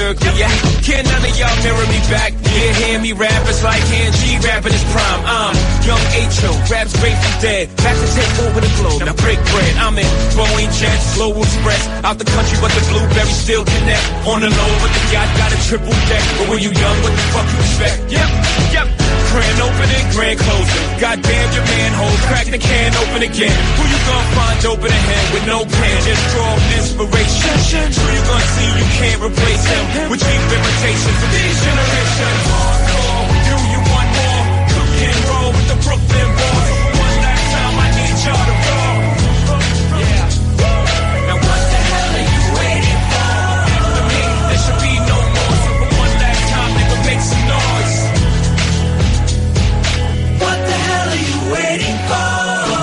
Berkeley. Yeah, can none of y'all mirror me back? Yeah, hear me rap, it's like hand G rapping his prime. I'm young H.O., raps Grateful Dead, back to take over the globe. Now break bread, I'm in Boeing Jets, Global Express, out the country, but the blueberries still connect. On the low, but the yacht got a triple deck. But when you young, what the fuck you expect? Yep. Grand opening, grand closing. Goddamn your manhole, crack the can open again. Who you gonna find open ahead with no plan? Just draw inspiration. Who you gonna see you can't replace him with cheap imitation for these generations. Hardcore, do you want more? Cook and roll with the Brooklyn boys. One last time, I need y'all to roll. Yeah. Now what the hell are you waiting for? After me, there should be no more. So for one last time, nigga, make some noise. What the hell are you waiting for?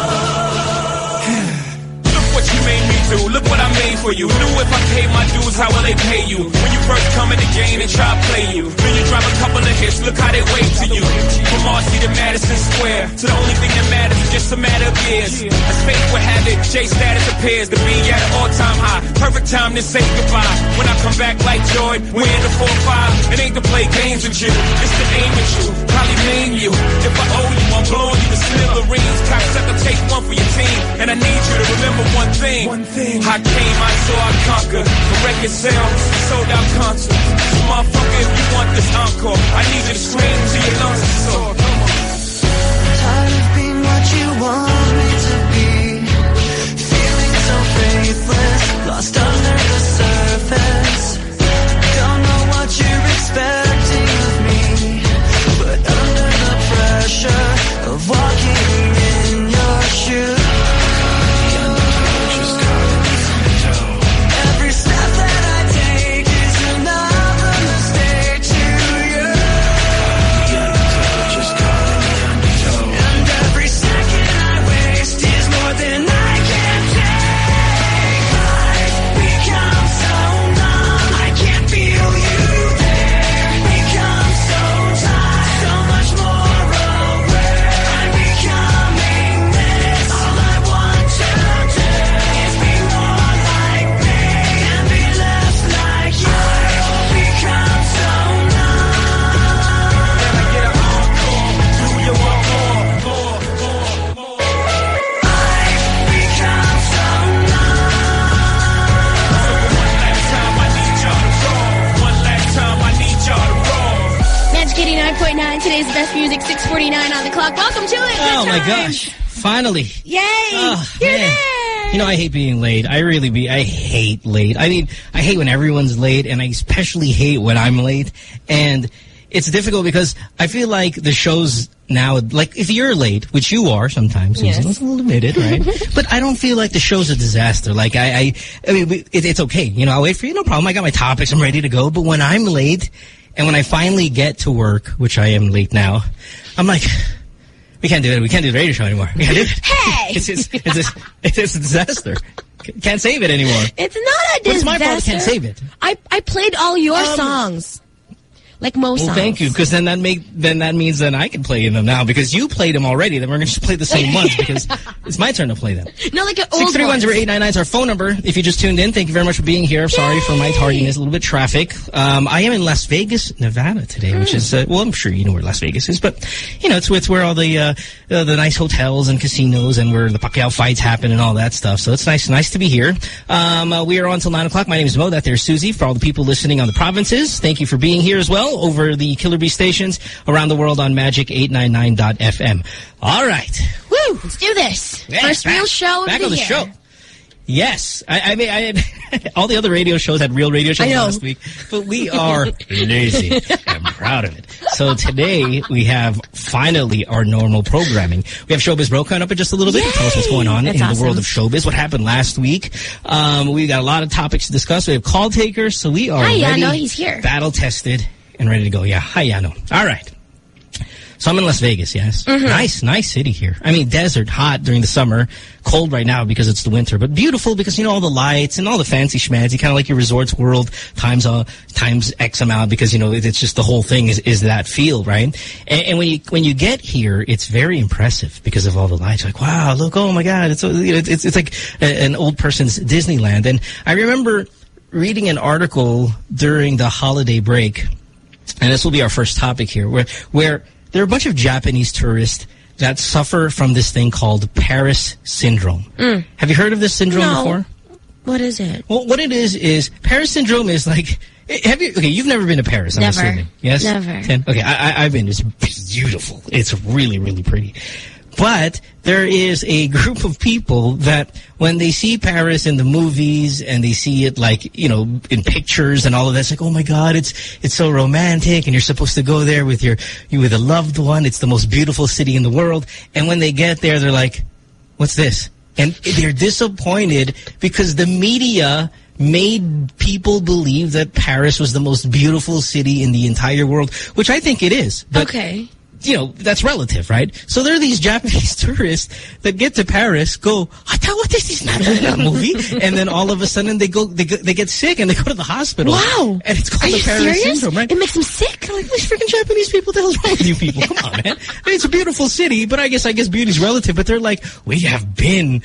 Look what you made me do. Look what I made for you. Knew if I paid my dues, how will they pay you? When you first come in the game, they try to play you. Then you drop a couple of hits, look how they wave to you. From Marcy to Madison Square, to the only thing that matters is just a matter of years. As fate would have it, J status appears to be at an all-time high. Perfect time to say goodbye. When I come back like Jordan, we're in the 4-5. It ain't to play games with you, it's to aim at you. Probably name you. If I owe you, I'm blowing you to smithereens. Cocksucker, take one for your team. And I need you to remember one thing. I came, I saw, I conquered. The record sales, sold out concerts. So motherfucker, if you want this encore, I need you to scream till your lungs are sore. Come on. Tired of being what you want me to be. Feeling so faithless, lost under the surface. Don't know what you're expecting of me, but under the pressure of walking in your shoes. Every step that I take is another mistake to you. And every second I waste is more than I can take. I've become so numb, I can't feel you there. Become so tired, so much more aware. I'm becoming this. All I want to do is be more like me and be less like you. I've become so numb. Can I get an encore? Do you want more? I've become so numb. One last time, I need y'all to roll. One last time, I need y'all to roll. Magic 89.9, today's best music, 6:49 on the clock. Welcome to it. Oh Good my time. gosh. Finally. Yay. Oh, You're man. there. You know, I hate being late. I hate late. I mean, I hate when everyone's late, and I especially hate when I'm late. And it's difficult because I feel like the shows now, like if you're late, which you are sometimes, Yes. Susan, we'll admit it, right? But I don't feel like the show's a disaster. Like I mean, it's okay. You know, I'll wait for you, no problem. I got my topics, I'm ready to go. But when I'm late, and when I finally get to work, which I am late now, I'm like, we can't do it. We can't do the radio show anymore. We can't do it. Hey! It's a disaster. Can't save it anymore. It's not a But it's disaster. my fault I can't save it. I played all your songs. Like most Well, songs. thank you, because then that means that I can play them now, because you played them already. Then we're going to just play the same ones, because it's my turn to play them. No, like an old 631-0899 is our phone number. If you just tuned in, thank you very much for being here. Sorry for my tardiness, a little bit of traffic. I am in Las Vegas, Nevada today, which is, well, I'm sure you know where Las Vegas is, but, you know, it's where all the nice hotels and casinos and where the Pacquiao fights happen and all that stuff. So it's nice to be here. We are on until 9 o'clock. My name is Mo. There's Susie. For all the people listening on the provinces, thank you for being here as well over the Killer Bee stations around the world on Magic899.fm. All right. Woo! Let's do this. Yeah, First real show of back the on the year. show. Yes. I mean, all the other radio shows had real radio shows last week, but we are lazy. I'm proud of it. So today we have finally our normal programming. We have Showbiz Bro coming up in just a little bit to tell us what's going on in the world of showbiz, what happened last week. We got a lot of topics to discuss. We have call takers, so we are ready. Hi, Yano. He's here. Battle tested and ready to go. Yeah. Hi, Yano. All right. So I'm in Las Vegas, yes. Mm-hmm. Nice city here. I mean, desert, hot during the summer, cold right now because it's the winter, but beautiful because, you know, all the lights and all the fancy schmancy, kind of like your Resorts World times X amount, because, you know, it's just the whole thing is that feel, right? And when you get here, it's very impressive because of all the lights. Like, wow, look, oh my God, it's like an old person's Disneyland. And I remember reading an article during the holiday break, and this will be our first topic here, where there are a bunch of Japanese tourists that suffer from this thing called Paris syndrome. Have you heard of this syndrome before? What is it? Well, what it is Paris syndrome is like, you've never been to Paris, I'm assuming. Yes? Never. Okay, I've been. It's beautiful. It's really, really pretty. But there is a group of people that when they see Paris in the movies and they see it like, you know, in pictures and all of that, it's like, oh my God, it's so romantic and you're supposed to go there with with a loved one. It's the most beautiful city in the world. And when they get there, they're like, what's this? And they're disappointed because the media made people believe that Paris was the most beautiful city in the entire world, which I think it is. But, okay. You know, that's relative, right? So there are these Japanese tourists that get to Paris, go, what is this movie? And then all of a sudden they get sick and they go to the hospital. Wow. And it's called the Paris syndrome, right? It makes them sick? Like, these freaking Japanese people, what the hell's wrong with you people? Come on, man. I mean, it's a beautiful city, but I guess beauty's relative. But they're like, we have been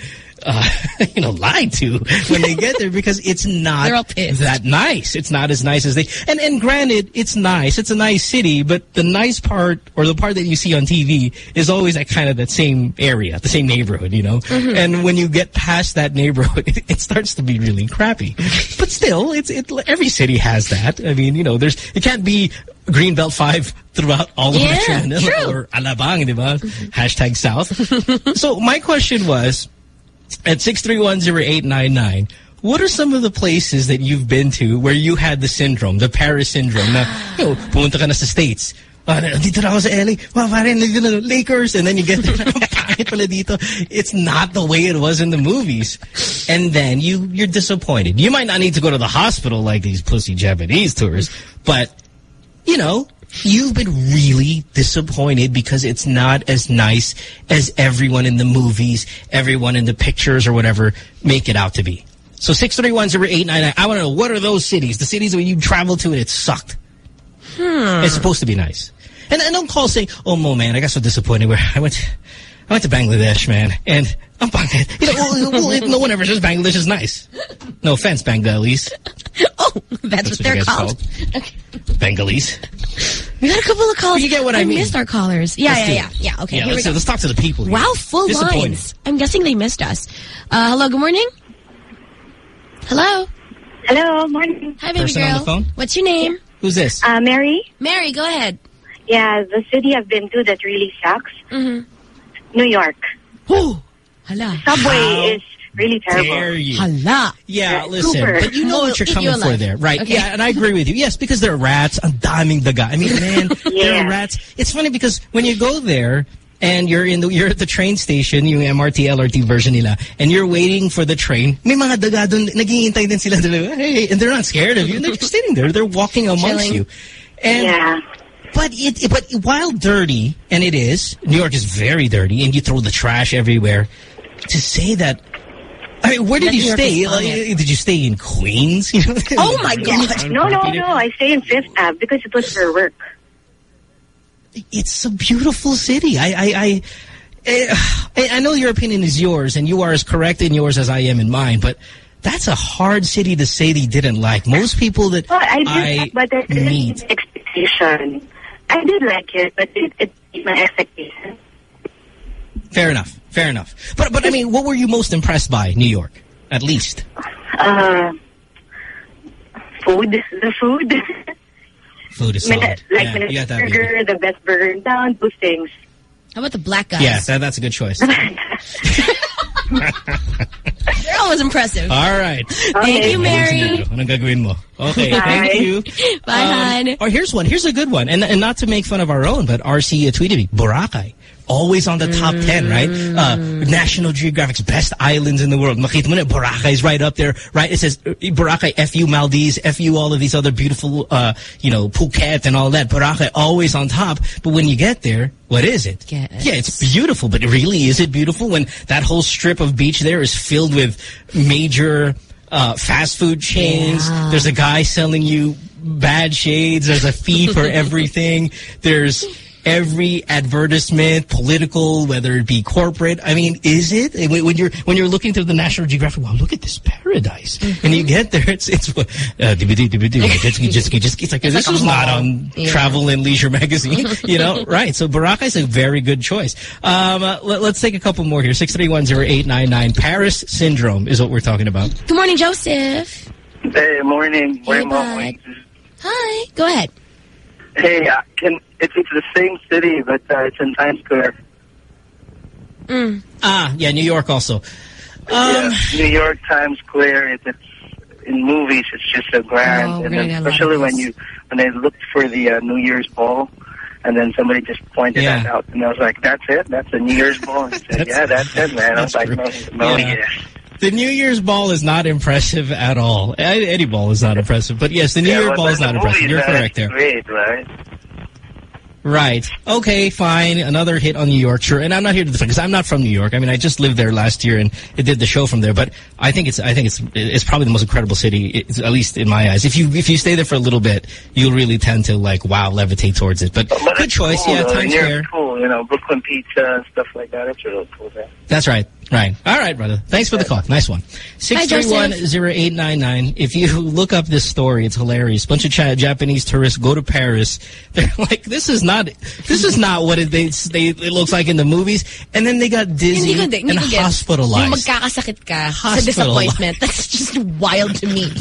lied to when they get there because it's not that nice. It's not as nice as they... And granted, it's nice. It's a nice city, but the nice part, or the part that you see on TV, is always at kind of that same area, the same neighborhood, you know? And when you get past that neighborhood, it starts to be really crappy. But still, every city has that. I mean, you know, it can't be Greenbelt 5 throughout all of Metro Manila or Alabang, diba? Hashtag South. So my question was, at 6310899, what are some of the places that you've been to where you had the syndrome, the Paris syndrome? Na, pumunta ka na sa States. Dito na ako sa LA. Wow, Lakers. And then you get there. Pangit pala dito. It's not the way it was in the movies. And then you're disappointed. You might not need to go to the hospital like these pussy Japanese tourists, but, you know, you've been really disappointed because it's not as nice as everyone in the movies, everyone in the pictures or whatever make it out to be. So 6310899, I want to know, what are those cities? The cities where you traveled to and it sucked. It's supposed to be nice. And don't call saying, oh, Mo, man, I got so disappointed where I went to Bangladesh, man, and I'm banged. You know, no one ever says Bangladesh is nice. No offense, Bengalis. Oh, that's what they're called. Okay. Bengalis. We got a couple of calls. You get what I mean? Missed our callers. Yeah. Okay, here we go. Let's talk to the people here. Wow, full lines. I'm guessing they missed us. Hello, good morning. Hello. Hello, morning. Hi, baby Person girl. on the phone? What's your name? Who's this? Mary. Mary, go ahead. Yeah, the city I've been to that really sucks. New York. Oh, hala. Subway is really terrible. Dare you? Hala. Yeah, listen, Super. but you know what you're coming for there, right? Okay. Yeah, and I agree with you. Yes, because there are rats. Ang daming daga. I mean, man, there are rats. It's funny because when you go there and you're at the train station, yung MRT, LRT version nila, and you're waiting for the train, may mga daga dun, naghihintay din sila. Hey, and they're not scared of you. They're just sitting there. They're walking amongst you. And But while dirty, and it is, New York is very dirty, and you throw the trash everywhere. To say that, I mean, where did you stay? Did you stay in Queens? Oh my God! No. I stay in Fifth Ave because it was for work. It's a beautiful city. I know your opinion is yours, and you are as correct in yours as I am in mine, but that's a hard city to say that you didn't like. Most people that but meet. Expectation. I did like it, but it beat my expectation. Fair enough. But I mean, what were you most impressed by, New York, at least? Food. The food. Food is solid. Like burger, the best burger in town, those things. How about the black guys? Yeah, that's a good choice. They're always impressive. All right. Thank you, Mary. Anong gagawin mo? Okay, thank you. Bye, hon. Or here's one. Here's a good one. And not to make fun of our own, but RC tweeted me, Boracay. Always on the top 10, right? National Geographic's best islands in the world. Makita mo na, Boracay's right up there, right? It says Boracay, FU Maldives, FU all of these other beautiful, Phuket and all that. Boracay always on top. But when you get there, what is it? Yes. Yeah, it's beautiful. But really, is it beautiful when that whole strip of beach there is filled with major fast food chains? Yeah. There's a guy selling you bad shades. There's a fee for everything. There's every advertisement, political, whether it be corporate. I mean, is it? When you're looking through the National Geographic, wow, look at this paradise. And you get there, it's jet ski. It's like, this is not on Travel and Leisure magazine, you know? Right. So Boracay is a very good choice. Let's take a couple more here. 6310899. Paris syndrome is what we're talking about. Good morning, Joseph. Hey, morning. Hey, bud. Hi. Go ahead. Hey, it's the same city, but it's in Times Square. Yeah, New York also. New York, Times Square. It's in movies. It's just so grand, and then especially when they looked for the New Year's ball, and then somebody just pointed that out, and I was like, "That's it? That's the New Year's ball?" And he said, "Yeah, that's it, man." I was like, "No, yeah." The New Year's ball is not impressive at all. Any ball is not impressive. But yes, the New Year's ball is not impressive. You're correct there. Great, right? Right. Okay, fine. Another hit on New York, sure. And I'm not here to defend, because I'm not from New York. I mean, I just lived there last year and did the show from there. But I think it's probably the most incredible city, at least in my eyes. If you stay there for a little bit, you'll really tend to levitate towards it. But good choice. Cool, yeah, Times Square. Cool, you know, Brooklyn pizza and stuff like that. It's really cool there. That's right. Right. All right, brother. Thanks for the call. Nice one. 6310899. If you look up this story, it's hilarious. Bunch of Japanese tourists go to Paris. They're like, this is not what it looks like in the movies. And then they got dizzy and hospitalized. Yung magkakasakit ka sa disappointment. That's just wild to me.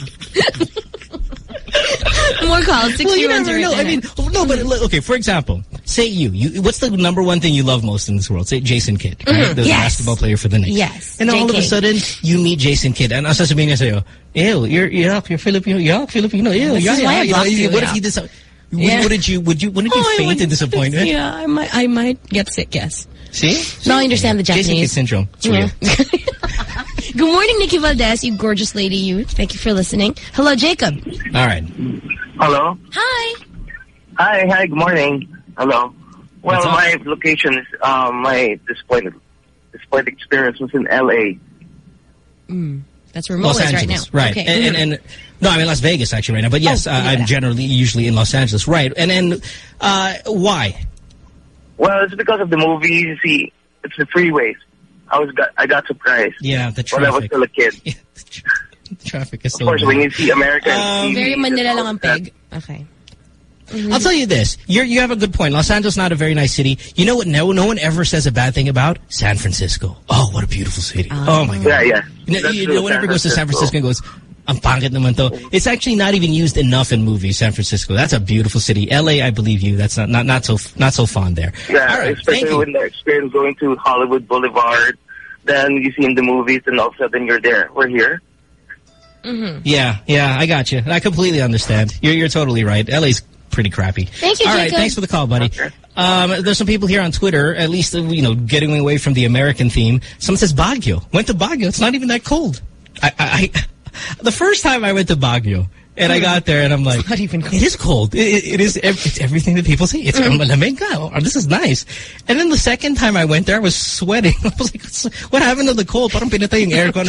More calls. 6310899. Well, you never know. I mean, no, but okay. For example, say you. What's the number one thing you love most in this world? Say Jason Kidd, right? The basketball player for the Knicks. Yes. And then all of a sudden, you meet Jason Kidd, and sasabihin niya sa'yo, ew, you're Filipino, Filipino, ew, This is why I blocked you. What if he did? Wouldn't you faint in disappointment? Yeah, I might get sick. Yes. See? No, I understand the Japanese. Jason Kidd syndrome. It's real. Good morning, Nikki Valdez, you gorgeous lady, you. Thank you for listening. Hello, Jacob. All right. Hello. Hi. Hi. Good morning. Hello. Well, my location is my disappointing experience was in L.A. That's where Mo is right now. Right. Okay. And no, I'm in Las Vegas actually right now. But yes, I'm usually in Los Angeles. Right. And then why? Well, it's because of the movies. You see, it's the freeways. I got surprised. Yeah, the traffic. When I was still a kid. Yeah, the traffic is so Of course, bad. when you see American TV, very Manila lang ang peg. Okay. I'll tell you this. You have a good point. Los Angeles is not a very nice city. You know what no one ever says a bad thing about? San Francisco. Oh, what a beautiful city. Oh, my God. Yeah. No one ever goes to San Francisco and goes, ang pangit naman to. It's actually not even used enough in movies, San Francisco. That's a beautiful city. L.A., I believe you. That's not so fond there. Yeah, all right, especially when the experience going to Hollywood Boulevard, then you see in the movies and all of a sudden you're there. We're here. Yeah, I got you. I completely understand. You're totally right. L.A.'s pretty crappy. Thank you, All right, Jacob. thanks for the call, buddy. Okay. There's some people here on Twitter, at least, getting away from the American theme. Someone says Baguio. Went to Baguio. It's not even that cold. The first time I went to Baguio, and I got there, and I'm like, not even cold. It is cold. It's everything that people say. It's malamig ka. This is nice. And then the second time I went there, I was sweating. I was like, what happened to the cold? Parang pinatay yung aircon.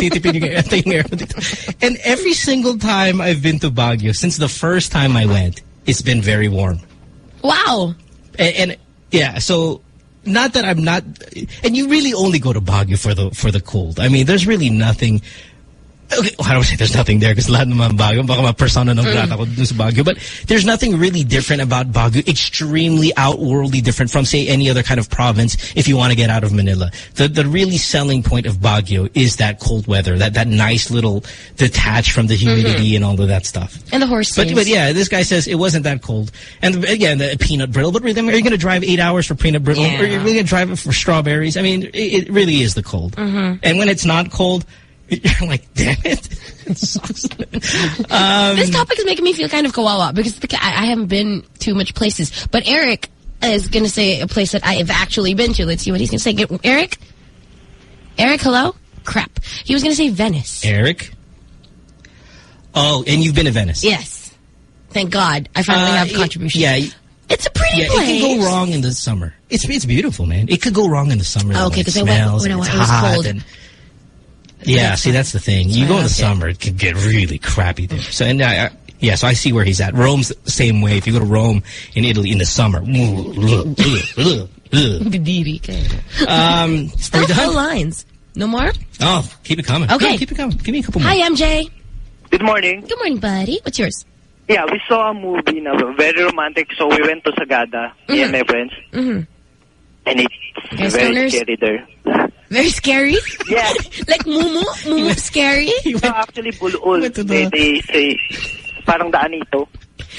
And every single time I've been to Baguio, since the first time I went, it's been very warm. Wow. And yeah, so not that I'm not, and you really only go to Baguio for the cold. I mean, there's really nothing. Okay, well, I don't say there's nothing there because lahat naman Baguio, baka ma-persona non grata ko dun sa Baguio. But there's nothing really different about Baguio, extremely outworldly different from, say, any other kind of province if you want to get out of Manila. The really selling point of Baguio is that cold weather, that nice little detach from the humidity and all of that stuff. And the horse But yeah, this guy says it wasn't that cold. And again, the peanut brittle. But really, are you going to drive 8 hours for peanut brittle? Yeah. Or are you really going to drive it for strawberries? I mean, it really is the cold. And when it's not cold, you're like, damn it. It sucks. This topic is making me feel kind of kawawa because I haven't been to much places. But Eric is going to say a place that I have actually been to. Let's see what he's going to say. Eric? Eric, hello? Crap. He was going to say Venice. Eric? Oh, and you've been to Venice? Yes. Thank God. I finally have contributions. Yeah. It's a pretty place. It can go wrong in the summer. It's beautiful, man. It could go wrong in the summer. Okay, because when I went it's it was hot cold. Yeah, see, that's the thing. You go in the summer, it can get really crappy there. So, and Yeah, so I see where he's at. Rome's the same way. If you go to Rome in Italy in the summer. Still full lines. No more? Oh, keep it coming. Okay. No, keep it coming. Give me a couple more. Hi, MJ. Good morning. Good morning, buddy. What's yours? Yeah, we saw a movie, very romantic, so we went to Sagada, me and my friends. And it's very scary there. Very scary? Yeah. Like Mumu scary? No, actually, Bulul. They say, parang the Anito.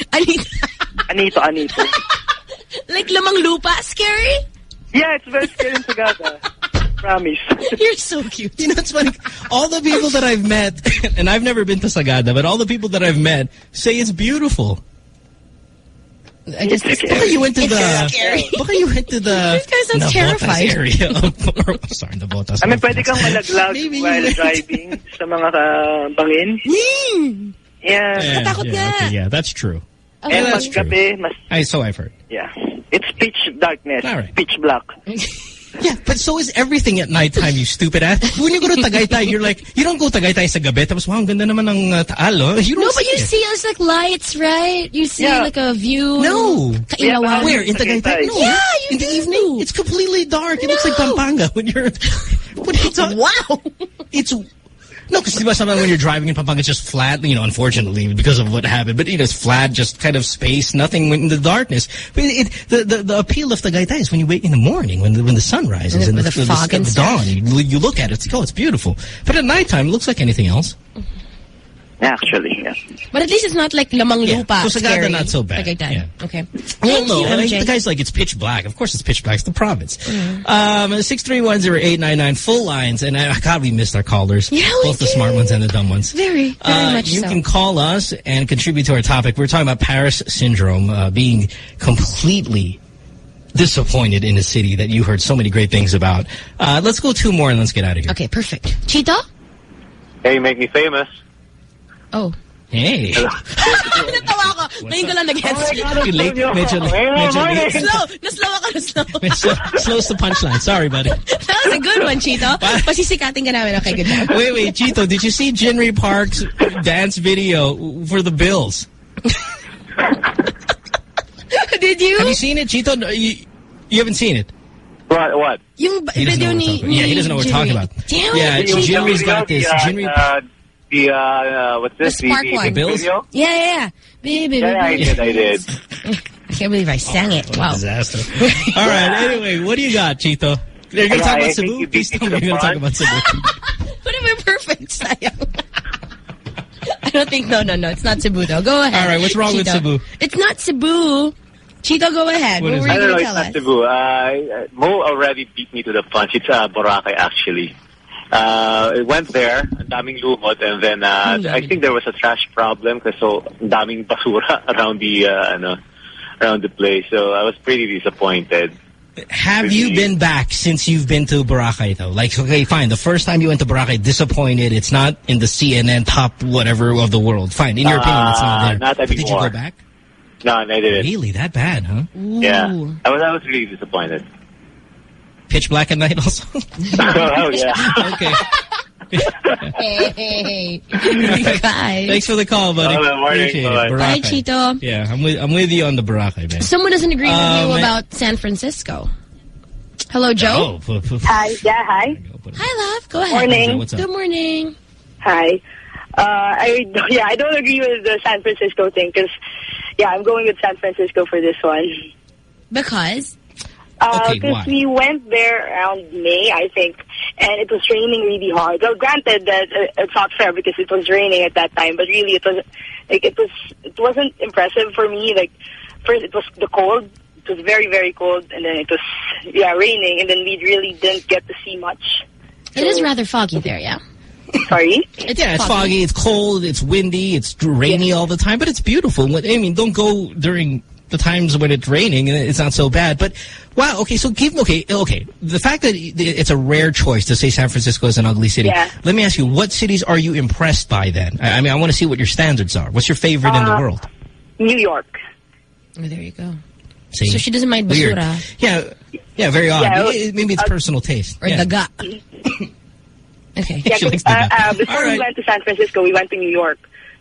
Anito. Like Lamang Lupa scary? Yeah, it's very scary in Sagada. Promise. You're so cute. You know, it's funny. All the people that I've met, and I've never been to Sagada, but all the people that I've met say it's beautiful. I just Baka you went to the. This guy sounds terrified. Area. Sorry, the Botas. I mean, pwede kang malaglag while driving sa mga bangin. Yeah. Katakot nga. Yeah, that's true. Okay. And that's true. So I've heard. Yeah. It's pitch darkness. All right. Pitch black. Yeah, but so is everything at nighttime, you stupid ass. When you go to Tagaytay, you're like, you don't go Tagaytay sa gabi, tapos wow, ang ganda naman ng Taal, You don't but you see us like lights, right? You see like a view. No. Kainawan. Where? In Tagaytay? No. Yeah, you in the evening, it's completely dark. It looks like Pampanga when you're... What are you talking? Wow. It's... No, because sometimes when you're driving in Pampanga, it's just flat, unfortunately, because of what happened. But, it's flat, just kind of space, nothing in the darkness. But the appeal of Tagaytay is when you wait in the morning, when the sun rises and the fog and the dawn. You look at it, it's like, oh, it's beautiful. But at nighttime, it looks like anything else. Actually, yeah. But at least it's not like Lamang Lupa So scary. Sagada, not so bad. Yeah. Okay. Well, no, the guy's like, it's pitch black. Of course it's pitch black. It's the province. 6310899, full lines. And God, we missed our callers. Yeah, both the smart ones and the dumb ones. Very much You so. can call us and contribute to our topic. We're talking about Paris syndrome, being completely disappointed in a city that you heard so many great things about. Let's go 2 more and let's get out of here. Okay, perfect. Cheetah? Hey, make me famous. Oh. Hey. Natawa ko. Ngayon ko lang nag-heads. Medyo late. Naslow ako. Slow's the punchline. Sorry, buddy. That was a good one, Chito. Pasisikatin ka namin. Okay, good job. Wait, Chito, did you see Jinri Park's dance video for the Bills? Did you? Have you seen it, Chito? You haven't seen it? What? Yung video ni... Yeah, he doesn't know what we're talking about. Damn yeah, Jinri's got this. What's this? The Spark one. The Bills? Video? Yeah. Baby. I did. I can't believe I sang it. Wow. Disaster. All right, anyway, what do you got, Chito? You're going to talk about Cebu? Please tell me you're going to talk about Cebu. What if we're perfect, sayang? I don't think, no, it's not Cebu though. Go ahead. All right, what's wrong with Cebu? It's not Cebu. Chito, go ahead. What were you going to tell us? It's not Cebu. Mo already beat me to the punch. It's Boracay, actually. It went there, ang daming lumot, and then I think there was a trash problem kasi so daming basura around the place. So I was pretty disappointed. Have you been back since you've been to Boracay though? Like, okay, fine. The first time you went to Boracay, disappointed. It's not in the CNN top whatever of the world. Fine. In your opinion, it's not there. Not anymore. Did you go back? No, I didn't. Really? That bad, huh? Ooh. Yeah. I was really disappointed. Pitch black at night also? Oh, yeah. Okay. Hey. Guys. Thanks for the call, buddy. Appreciate it. Bye, Chito. Yeah, I'm with you on the Boracay, man. Someone doesn't agree with you about San Francisco. Hello, Joe. Hi. Yeah, hi. Hi, love. Go ahead. Morning. What's up? Good morning. Hi. I don't agree with the San Francisco thing because, I'm going with San Francisco for this one. Because? Because we went there around May, I think, and it was raining really hard. Well, granted that it's not fair because it was raining at that time, but really it wasn't impressive for me. Like, first it was the cold. It was very, very cold, and then it was raining, and then we really didn't get to see much. It is rather foggy there, yeah. Sorry? It's foggy, it's cold, it's windy, it's rainy all the time, but it's beautiful. I mean, don't go during the times when it's raining and it's not so bad. But wow, okay, so okay. The fact that it's a rare choice to say San Francisco is an ugly city. Yeah. Let me ask you, what cities are you impressed by then? I mean, I want to see what your standards are. What's your favorite in the world? New York. Oh, there you go. See? So she doesn't mind basura. Yeah, very odd. Yeah, maybe it's personal taste. Or daga. Okay. Yeah, before we went to San Francisco, we went to New York.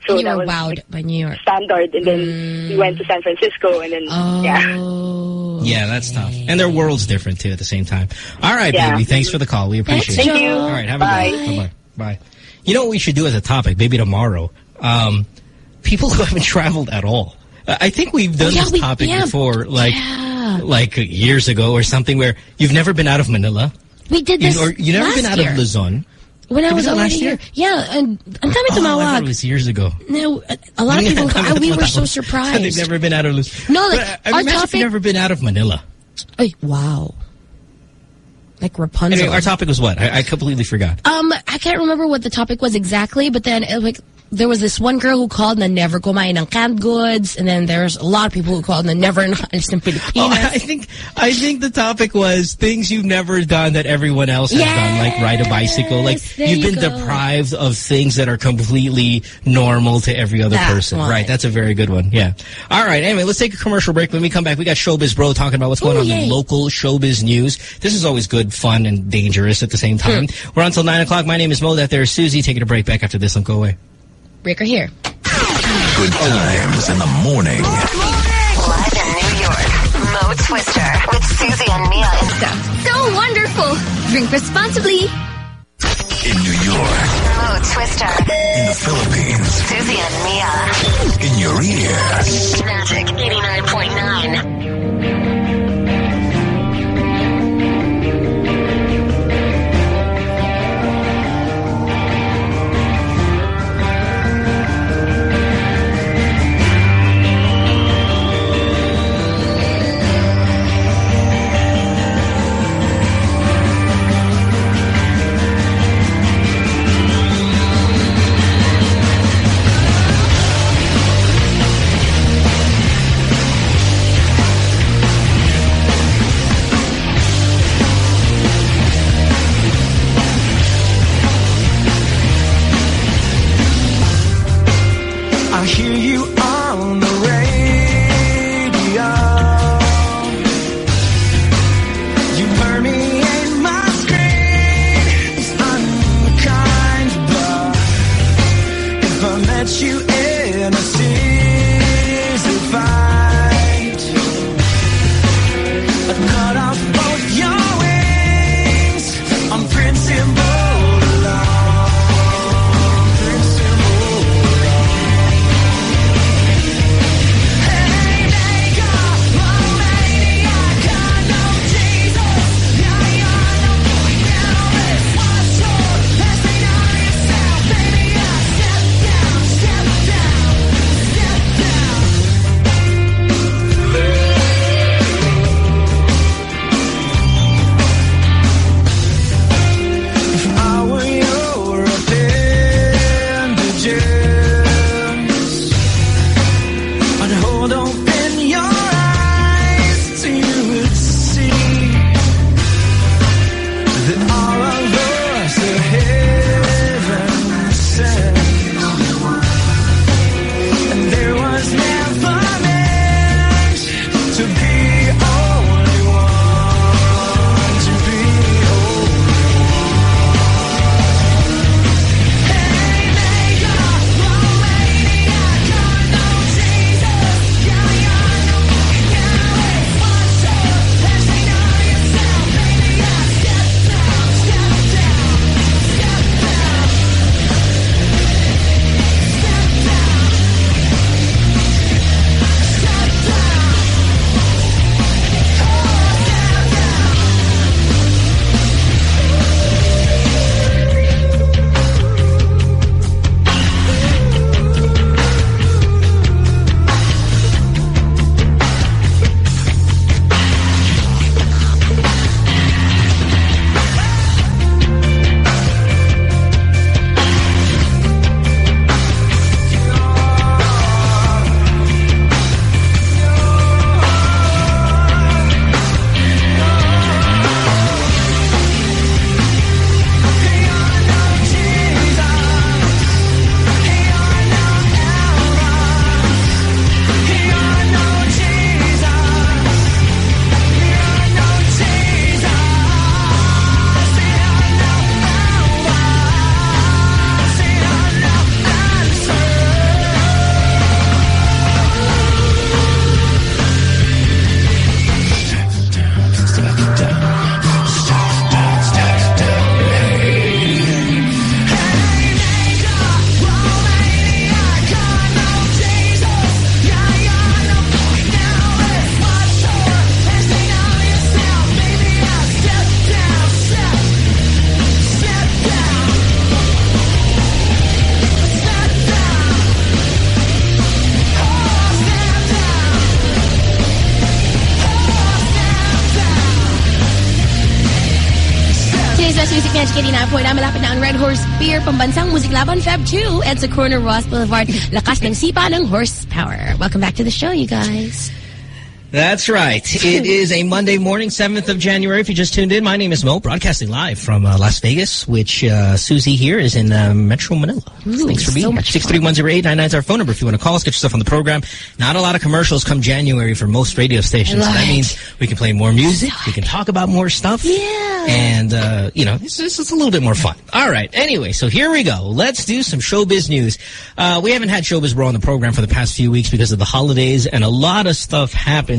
So you that were was wowed by New York. Standard. And then we went to San Francisco, and then, Yeah, that's tough. And their world's different, too, at the same time. All right, baby. Thanks for the call. We appreciate it. Thank you. All right, have a good one. Bye-bye. Bye. You know what we should do as a topic, maybe tomorrow? People who haven't traveled at all. I think we've done this topic before, like years ago or something, where you've never been out of Manila. We did this Or you've never been out of Luzon. When I was already here. Yeah, and ang dami tumawag. I thought it was years ago. No, a lot of people, we were so surprised. They've never been out of Luzon. No, like, our topic... you've never been out of Manila. Ay, wow. Like Rapunzel. Anyway, our topic was what? I completely forgot. I can't remember what the topic was exactly, but then there was this one girl who called na never kumain ng canned goods, and then there's a lot of people who called na never naalis ng Pilipinas. I think the topic was things you've never done that everyone else has done, like ride a bicycle. Like you've been deprived of things that are completely normal to every other person. Right, that's a very good one. Yeah. All right, anyway, let's take a commercial break. When we come back, we got Showbiz Bro talking about what's going on in local showbiz news. This is always good, fun, and dangerous at the same time. We're on until 9 o'clock. My name is Mo. That there's Susie. Taking a break. Back after this. Don't go away. Breaker here. Good times in the morning. Live in New York, Mo Twister with Susie and Mia and stuff. So wonderful. Drink responsibly. In New York. Mo Twister. In the Philippines. Susie and Mia. In your ear. Magic 89.9. Music Magic 89.9. Malapit na ang Red Horse Beer Pambansang Muziklaban Feb 2 at sa corner Ross Boulevard. Lakas ng sipa ng horsepower. Welcome back to the show, you guys. That's right. It is a Monday morning, 7th of January. If you just tuned in, my name is Mo, broadcasting live from Las Vegas, which Susie here is in Metro Manila. Thanks for being here. 631-0899 is our phone number if you want to call us, get yourself on the program. Not a lot of commercials come January for most radio stations. So that means we can play more music, we can talk about more stuff. Yeah. And, you know, it's a little bit more fun. All right. Anyway, so here we go. Let's do some showbiz news. We haven't had Showbiz Bro on the program for the past few weeks because of the holidays, and a lot of stuff happened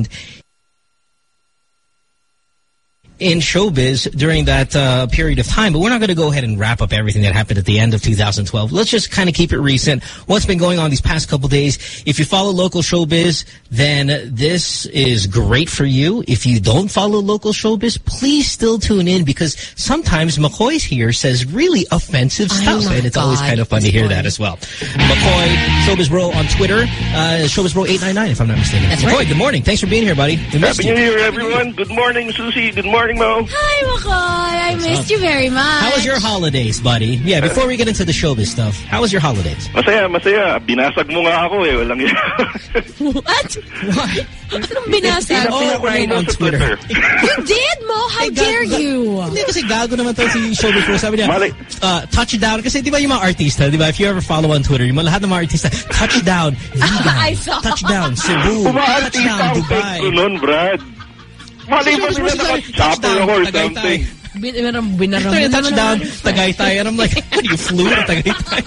in showbiz during that period of time. But we're not going to go ahead and wrap up everything that happened at the end of 2012. Let's just kind of keep it recent. What's been going on these past couple days? If you follow local showbiz, then this is great for you. If you don't follow local showbiz, please still tune in, because sometimes McCoy's here says really offensive stuff, and it's always kind of fun to hear that as well. McCoy, Showbiz Bro on Twitter, Showbiz Bro 899 if I'm not mistaken. That's McCoy, right. good morning. Thanks for being here, buddy. Happy New Year, everyone. Good morning, Susie. Good morning, Mo. Hi, McCoy. I missed you very much. How was your holidays, buddy? Yeah, before we get into the showbiz stuff, how was your holidays? Masaya. Binasag mo nga ako eh. Walang What? Anong binasag? Oh, right, on Twitter. You did, Mo? How dare you? Hindi, kasi gago naman to si Showbiz Bro. Sabi niya, touchdown. Kasi di ba yung mga artista, di ba? If you ever follow on Twitter, yung lahat ng mga artista, touchdown, vegan, I saw. touchdown, Cebu, touchdown, Dubai. Nun, Brad. Malay ba nila naka-chopper ako or something? Binaram touchdown, Tagaytay. And I'm like, what, you flew to Tagaytay?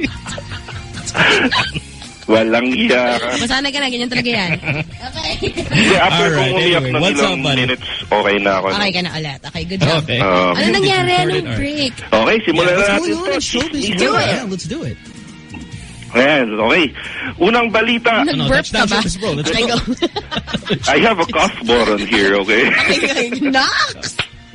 Walang iya. Masana ka na, ganyan talaga yan. Okay. After kong umiyak na ilang minutes, okay na ako. Okay ka na ulit. Okay, good job. Okay. Ano nangyari? Anong break? Okay, simulan na natin ito. Let's do it. Ayan, okay. Unang balita. Nag-burp ka ba? Okay, go. I have a cough button here, okay? Knox!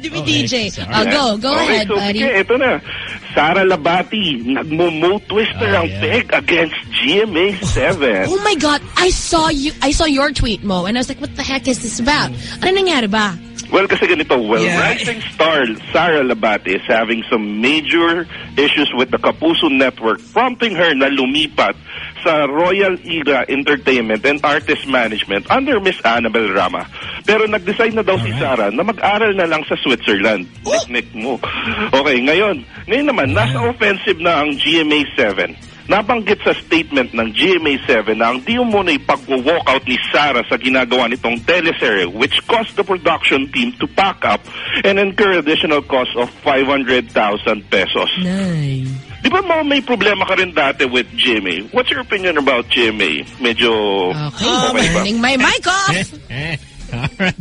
DJ. Go ahead, so, buddy. Okay, ito na. Sara Labati, nagmo-mo twister ang peg against GMA 7. Oh my God, I saw your tweet, Mo, and I was like, what the heck is this about? Ano nangyari ba? Well, kasi ganito, rising star Sara Labati is having some major issues with the Kapuso Network, prompting her na lumipat sa Royal Iga Entertainment and Artist Management under Miss Annabel Rama. Pero nag-decide na daw si Sara na mag-aral na lang sa Switzerland. Nik mo. Okay, ngayon naman, nasa offensive na ang GMA 7. Nabanggit sa statement ng GMA7 na ang di umunay pag-walkout ni Sara sa ginagawa nitong teleserye, which caused the production team to pack up and incur additional cost of 500,000 pesos. Nice. Di ba may problema ka rin dati with GMA? What's your opinion about GMA? Medyo okay ba? Turning my mic off! All right.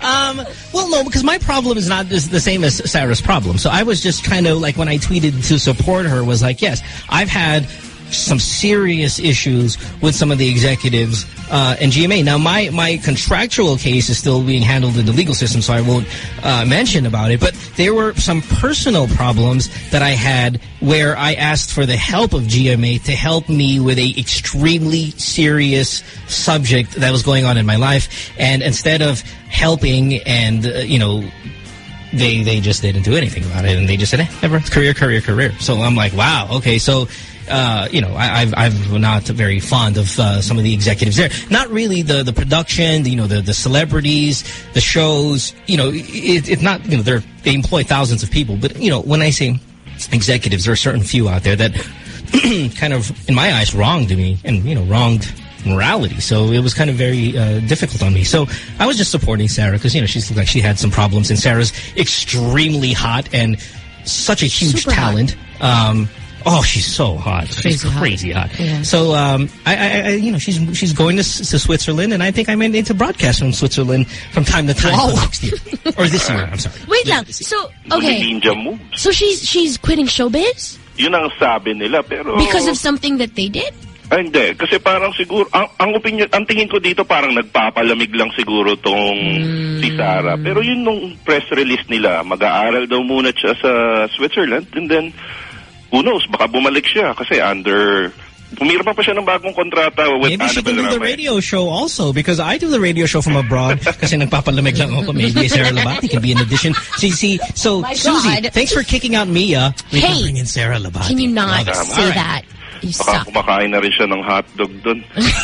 Well, no, because my problem is not the same as Sarah's problem. So I was just kind of like, when I tweeted to support her, was like, yes, I've had some serious issues with some of the executives in GMA. Now, my contractual case is still being handled in the legal system, so I won't mention about it. But there were some personal problems that I had where I asked for the help of GMA to help me with a extremely serious subject that was going on in my life. And instead of helping and, you know, they just didn't do anything about it. And they just said, never, career. So I'm like, wow, okay, so... you know, I'm not very fond of some of the executives there. Not really the production, the celebrities, the shows. You know, it's not, you know, they employ thousands of people. But, you know, when I say executives, there are certain few out there that kind of, in my eyes, wronged me and, you know, wronged morality. So it was kind of very difficult on me. So I was just supporting Sarah because, you know, she looked like she had some problems. And Sarah's extremely hot and such a huge Super talent. Oh, she's so hot. She's crazy hot. Yeah. So, I you know, she's going to Switzerland, and I think I'm into broadcast from Switzerland from time to time next year. Or this year, I'm sorry. Wait lang. So, okay. So she's quitting showbiz? Yun ang sabi nila, pero... Because of something that they did? Ay, hindi. Kasi parang siguro, ang opinion, ang tingin ko dito parang nagpapalamig lang siguro tong si Sara. Pero yun nung press release nila, mag-aaral daw muna siya sa Switzerland, and then... Who knows? Baka bumalik siya kasi under Pumira pa siya ng bagong kontrata with Maybe she can do the Rame. radio show also, because I do the radio show from abroad kasi nagpapalamig lang ako. Maybe Sarah Labate can be an addition. So Susie, thanks for kicking out Mia. We can bring in Sarah Labate. Can you not say that? You Baka suck. kumakain na rin siya ng hotdog dun.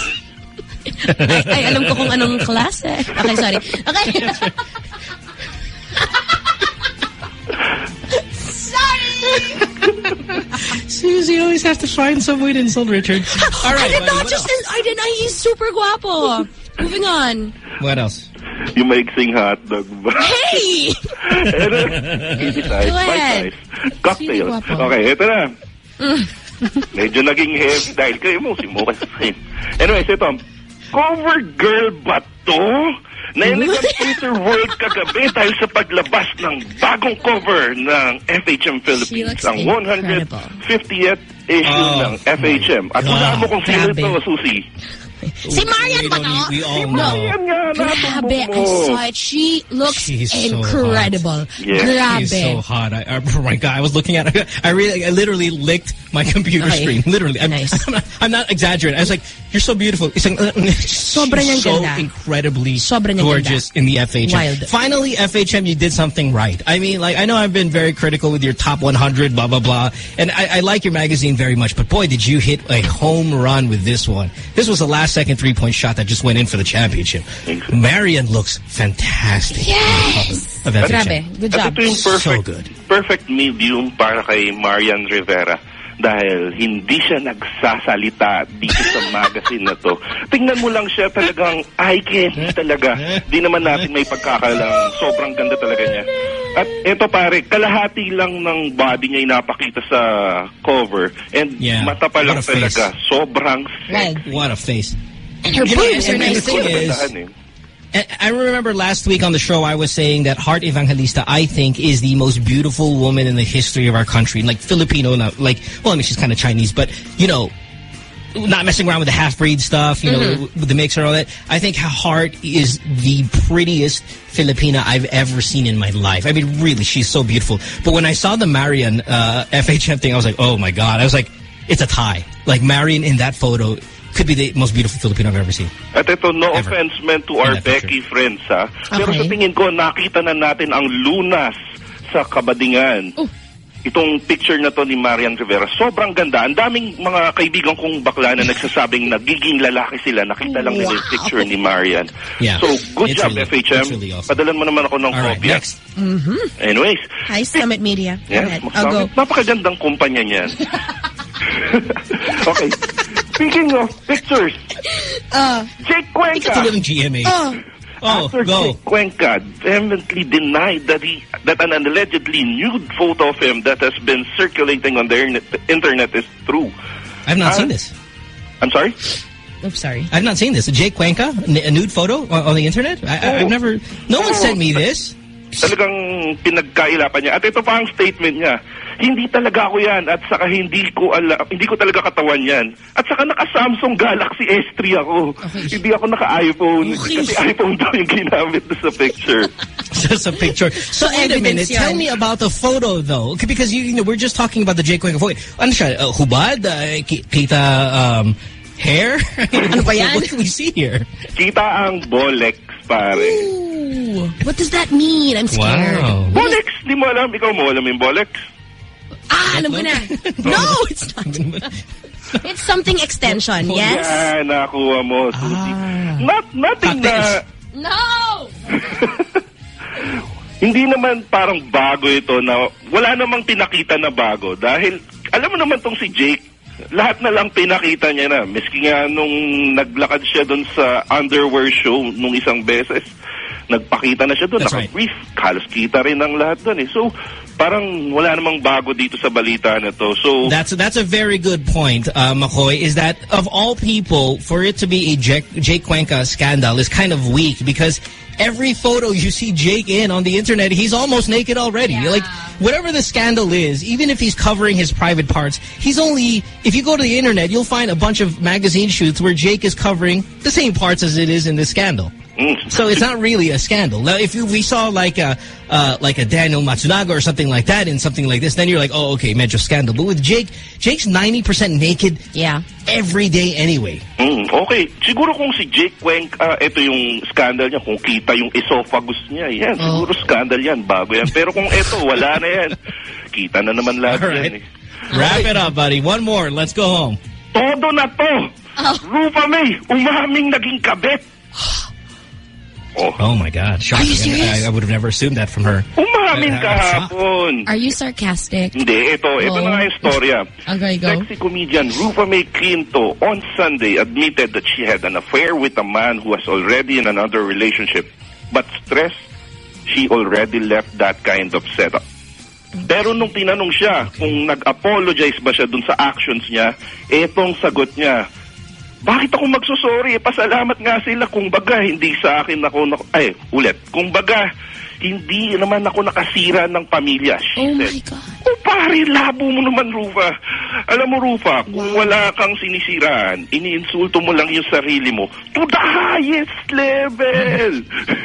ay, alam ko kung anong klase. Okay, sorry. Okay. Susie, you always have to find some way to insult Richard. All right, I did not just... I did not. He's super guapo. Moving on. What else? Yung maiksing hotdog ba? Hey! Easy size, bite size. Cocktail. Okay, ito na. Medyo naging heavy dahil kayo mo, simukas sa same. Anyways, ito. Cover girl ba to? Nainig ang Twitter world kagabi dahil sa paglabas ng bagong cover ng FHM Philippines, ang 150th issue ng FHM. At wala mo kung sino ito, Susie. Si Marian ba no? We all know. Grabe, I saw it. She looks incredible. So Grabe. She's so hot. Oh my God, I was looking at her. I literally licked my computer screen. Literally. I'm not exaggerating. I was like, you're so beautiful. It's like, she's so incredibly gorgeous in the FHM. Wild. Finally, FHM, you did something right. I mean, like, I know I've been very critical with your top 100, blah, blah, blah. And I like your magazine very much. But boy, did you hit a home run with this one. This was the last second three-point shot that just went in for the championship. Marian looks fantastic. Yes! Grabe. Good job. At ito yung perfect medium para kay Marian Rivera. Dahil hindi siya nagsasalita dito sa magazine na to. Tingnan mo lang siya, talagang eye candy talaga. Di naman natin may pagkakalang. Sobrang ganda talaga niya. At eto pare, kalahati lang ng body niya inapakita sa cover. And mata pa lang talaga. Sobrang sexy. What a face. And her boobs are nice too. I remember last week on the show I was saying that Heart Evangelista, I think, is the most beautiful woman in the history of our country. Like Filipino, well, I mean, she's kind of Chinese, but, you know, not messing around with the half-breed stuff, you know, with the mix and all that. I think Heart is the prettiest Filipina I've ever seen in my life. I mean, really, she's so beautiful. But when I saw the Marian FHM thing, I was like, oh, my God. I was like, it's a tie. Like, Marian in that photo could be the most beautiful Filipino I've ever seen. At ito, no offense meant to our Becky friends, ha? Pero sa tingin ko, nakita na natin ang lunas sa Kabadingan. Itong picture na to ni Marian Rivera, sobrang ganda. Ang daming mga kaibigan kong bakla na nagsasabing nagiging lalaki sila. Nakita lang nila yung picture ni Marian. Yeah. So, good job, FHM. Awesome. Padalan mo naman ako ng kopya. Next. Anyways. Hi, Summit Media. Yeah, I'll go. Napakagandang kumpanya niyan. Okay. Speaking of pictures, Jake Cuenca. GMA. Actor Jake Cuenca vehemently denied that an allegedly nude photo of him that has been circulating on the internet is true. I've not seen this. I'm sorry? Oops, sorry. I've not seen this. Jake Cuenca, a nude photo on the internet? I've never... No one sent me this. Talagang pinagkailapan niya. At ito pa ang statement niya. Hindi talaga ako yan at saka hindi ko talaga katawan yan. At saka naka-Samsung Galaxy S3 ako. Hindi ako naka-iPhone. Kasi iPhone daw yung ginamit sa picture. Just a picture. So wait a minute. Tell me about the photo though. Because you know, we're just talking about the Jake Cuenca photo. Ano siya? Hubad? Kita hair? Ano ba yan? What can we see here? Kita ang Bolex, pare. Ooh, what does that mean? I'm scared. Wow. Bolex? Di mo alam? Ikaw mo alam yung Bolex? Alam ko na. No, it's not. It's something extension, yes? Yeah, nakuha mo, Susie. Nothing na... No! Hindi naman parang bago ito na wala namang pinakita na bago. Dahil alam mo naman tong si Jake, lahat na lang pinakita niya na. Miski nga nung naglakad siya doon sa underwear show nung isang beses, nagpakita na siya doon. Naka-brief. Halos kita rin ang lahat doon eh. So, parang wala namang bago dito sa balita na to. So that's a very good point, McCoy, is that of all people, for it to be a Jake Cuenca scandal is kind of weak because every photo you see Jake in on the internet, he's almost naked already. Yeah. Like, whatever the scandal is, even if he's covering his private parts, if you go to the internet, you'll find a bunch of magazine shoots where Jake is covering the same parts as it is in this scandal. So it's not really a scandal. Now, if we saw like a Daniel Matsunaga or something like that in something like this, then you're like, oh, okay, medyo scandal. But with Jake's 90% naked every day anyway. Okay. Siguro kung si Jake Cuenca, ito yung scandal niya, kung kita yung esophagus niya, yan, siguro scandal yan, bago yan. Pero kung ito, wala na yan. Kita na naman lahat yan eh. Wrap it up, buddy. One more. Let's go home. Todo na to. Rufa May, umaming naging kabit. Oh my God! Shocking. Are you serious? I would have never assumed that from her. Umamin kahapon. Are you sarcastic? Hindi, ito na nga yung storya. Okay, go. Sexy comedian Rufa May Quinto on Sunday admitted that she had an affair with a man who was already in another relationship. But stress, she already left that kind of setup. Pero nung tinanong siya kung nag-apologize ba siya dun sa actions niya, etong sagot niya, bakit ako magsusorry? Pasalamat nga sila kung baga hindi sa akin kung baga hindi naman ako nakasira ng pamilya. She said, my God. Oh pare, labo mo naman, Rufa. Alam mo, Rufa, kung wala kang sinisiraan, iniinsulto mo lang yung sarili mo to the highest level.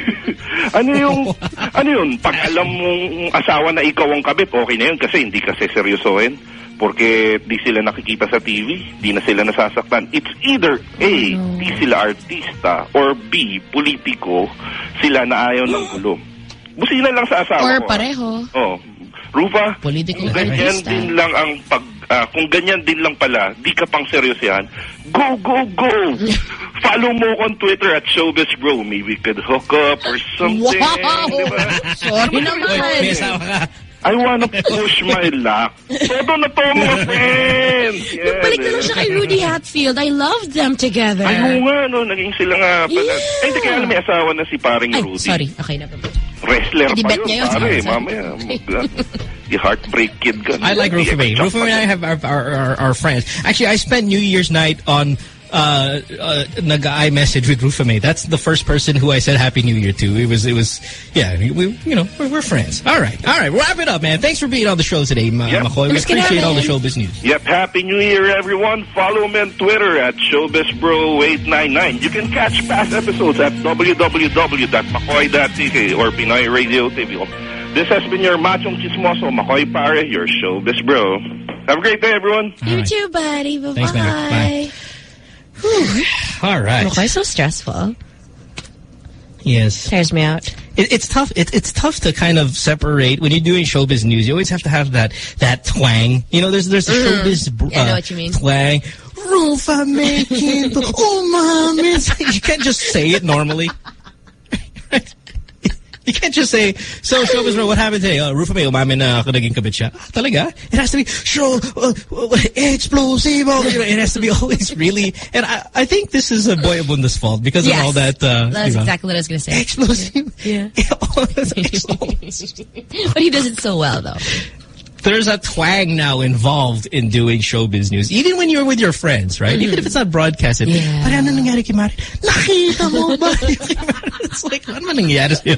Ano yun? Pag alam mong asawa na ikaw ang kabit, okay na yun kasi hindi kasi seryosohin. Porque di sila nakikita sa TV, di na sila nasasaktan. It's either A, di sila artista, or B, politiko, sila na ayaw ng gulo. Busina lang sa asawa or ko. Or pareho. Rufa, politiko, kung ganyan artista. din lang ang kung ganyan din lang pala, di ka pang seryosahan, go, go, go! Follow mo ko on Twitter at Showbiz Bro. Maybe we could hook up or something. Wow! Diba? Sorry naman. May asawa ka. I wanna push my luck. Todo na to, mga friends. Balik na lang siya kay Rudy Hatfield. I loved them together. Ay, nga, no. Naging sila nga pala. Ay, hindi kaya may asawa na si paring Rudy. Sorry. Okay na. Wrestler pa bet yun, niya yun. pare. Mamaya, the heartbreak kid ka. I like Rufa May. Rufa May and I have our friends. Actually, I spent New Year's night on nag-iMessage with Rufa May. That's the first person who I said Happy New Year to. It was we're friends. All right. Wrap it up, man. Thanks for being on the show today, Makoy. We appreciate all the showbiz news. Yep. Happy New Year, everyone. Follow me on Twitter at ShowbizBro899. You can catch past episodes at www.makoy.tk or Pinoy Radio TV. This has been your machong chismoso, Makoy Pare, your Showbiz Bro. Have a great day, everyone. You too, buddy. Bye-bye. Thanks, man. Bye. All right. Why so stressful? Yes. Tears me out. It's tough. It's tough to kind of separate when you're doing showbiz news. You always have to have that twang. You know, there's a showbiz I know what you mean. twang. Rufa making you can't just say it normally. You can't just say, so showbiz bro, what happened today? Rufa May, umamin na ako naging kabit siya. Talaga? It has to be, explosive. It has to be always really, and I think this is Boy Abunda's fault because of all that. That's exactly what I was going to say. Explosive. Yeah. But he does it so well, though. There's a twang now involved in doing showbiz news. Even when you're with your friends, right? Even if it's not broadcasted. Yeah. But ano nangyari kay Mari? Nakita mo ba? It's like, ano man nangyari sa'yo?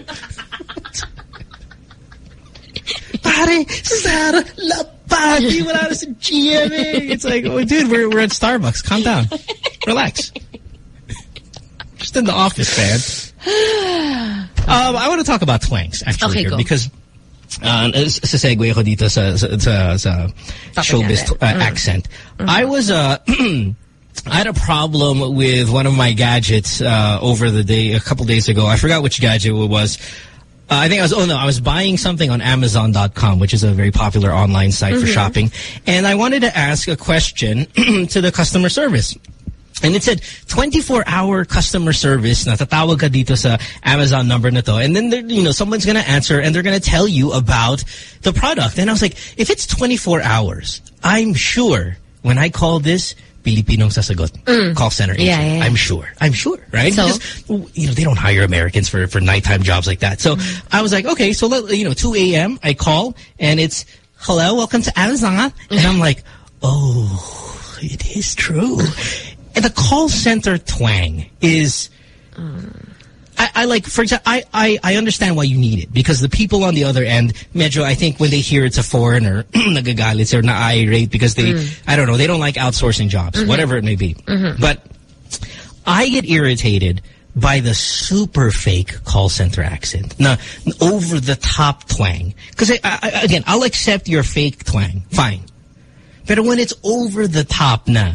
Pare, Sarah, lapati, wala na sa GMA. It's like, oh, dude, we're at Starbucks. Calm down. Relax. Just in the office, man. I want to talk about twangs, actually, here, because sa segue ako dito sa showbiz accent. I was I had a problem with one of my gadgets over the day, a couple days ago. I forgot which gadget it was. I think I was buying something on Amazon.com, which is a very popular online site for shopping. And I wanted to ask a question to the customer service. And it said 24-hour customer service. Natatawag ka dito sa Amazon number na to. And then, someone's going to answer and they're going to tell you about the product. And I was like, if it's 24 hours, I'm sure when I call this, Pilipinong sasagot. Call center agent. Yeah. I'm sure, right? So? Because, they don't hire Americans for nighttime jobs like that. So I was like, okay, so 2 a.m. I call and it's, hello, welcome to Amazon. And I'm like, oh, it is true. And the call center twang is, I like, for example, I understand why you need it because the people on the other end, medyo, I think when they hear it's a foreigner, nagagalit or na-irate because they, I don't know, they don't like outsourcing jobs, whatever it may be. But I get irritated by the super fake call center accent. Na over the top twang. Because again, I'll accept your fake twang. Fine. But when it's over the top na,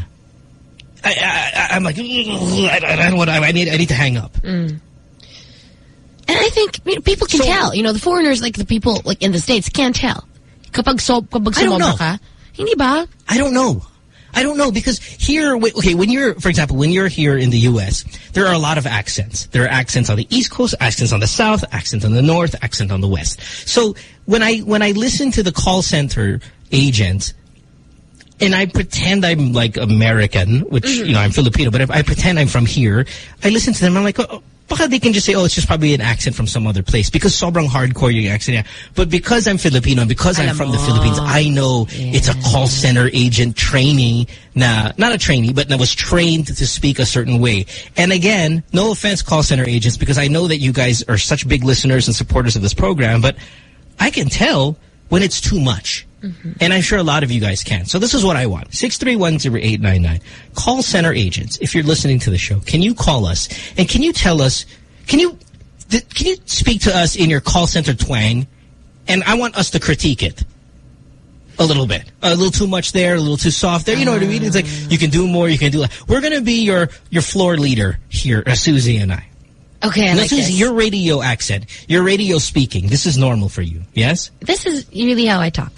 I'm like, I need to hang up. And I think people can tell. You know, the foreigners, like the people like in the States, can't tell. Kapag sumobra ka, hindi ba? I don't know because here, okay, for example, when you're here in the U.S., there are a lot of accents. There are accents on the East Coast, accents on the South, accents on the North, accent on the West. So when I listen to the call center agents, and I pretend I'm like American, which, you know, I'm Filipino, but if I pretend I'm from here, I listen to them, I'm like, oh, baka they can just say, oh, it's just probably an accent from some other place because sobrang hardcore yung accent. Yeah. But because I'm Filipino and because I'm from the Philippines, I know it's a call center agent trainee, not a trainee, but that was trained to speak a certain way. And again, no offense, call center agents, because I know that you guys are such big listeners and supporters of this program, but I can tell when it's too much. And I'm sure a lot of you guys can. So this is what I want. 6310899. Call center agents, if you're listening to the show, can you call us and can you tell us, can you speak to us in your call center twang? And I want us to critique it a little bit. A little too much there, a little too soft there. You know what I mean? It's like you can do more, you can do less. We're going to be your floor leader here, Susie and I. Okay, now, Susie, your radio accent, your radio speaking, this is normal for you, yes? This is really how I talk.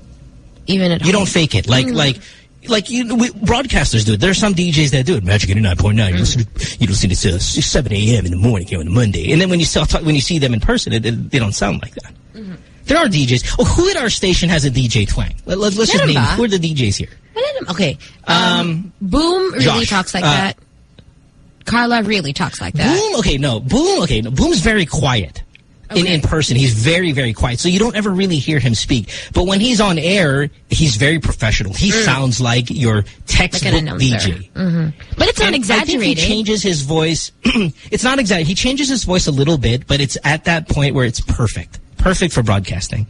Even at home. You don't fake it. Like broadcasters do it. There are some DJs that do it. Magic 89.9. You listen to 7 a.m. in the morning here on a Monday. And then when you see them in person, they don't sound like that. There are DJs. Oh, who at our station has a DJ twang? Let's just name it. Who are the DJs here? Okay. Boom really talks like that. Carla really talks like that. Boom? Okay, no. Boom's very quiet. In person, he's very, very quiet. So you don't ever really hear him speak. But when he's on air, he's very professional. He sounds like your textbook like DJ. But it's not exaggerated. I think he changes his voice. It's not exaggerated. He changes his voice a little bit, but it's at that point where it's perfect. Perfect for broadcasting.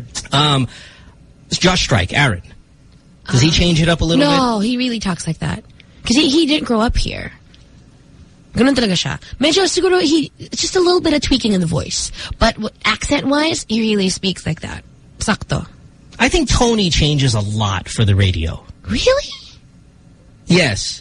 Josh Strike, Aaron. Does he change it up a little bit? No, he really talks like that. Because he didn't grow up here. Ganun talaga siya. Medyo siguro just a little bit of tweaking in the voice. But accent-wise, he really speaks like that. Sakto. I think Tony changes a lot for the radio. Really? Yes.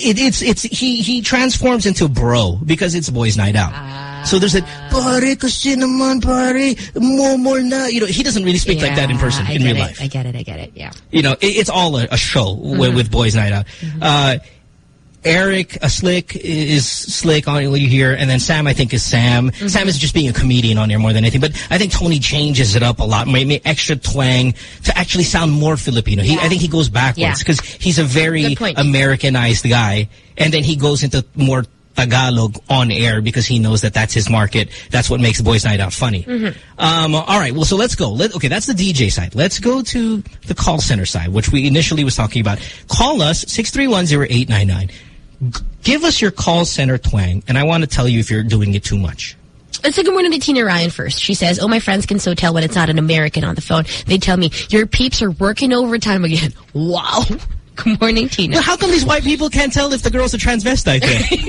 He transforms into bro because it's boys' night out. So there's that, pare kasi naman, pare, more na. You know, he doesn't really speak like that in person, in real life. I get it, yeah. You know, it's all a show with boys' night out. Eric, Slick, is Slick on what you hear, and then Sam, I think, is Sam. Sam is just being a comedian on there more than anything, but I think Tony changes it up a lot, maybe extra twang to actually sound more Filipino. I think he goes backwards because he's a very Americanized guy, and then he goes into more Tagalog on air because he knows that that's his market. That's what makes Boys Night Out funny. All right, well, so let's go. Okay, that's the DJ side. Let's go to the call center side, which we initially was talking about. Call us, 6310899. Give us your call center twang, and I want to tell you if you're doing it too much. Let's say good morning to Tina Ryan first. She says, oh, my friends can so tell when it's not an American on the phone. They tell me, your peeps are working overtime again. Wow. Good morning, Tina. Well, how come these white people can't tell if the girls are transvestite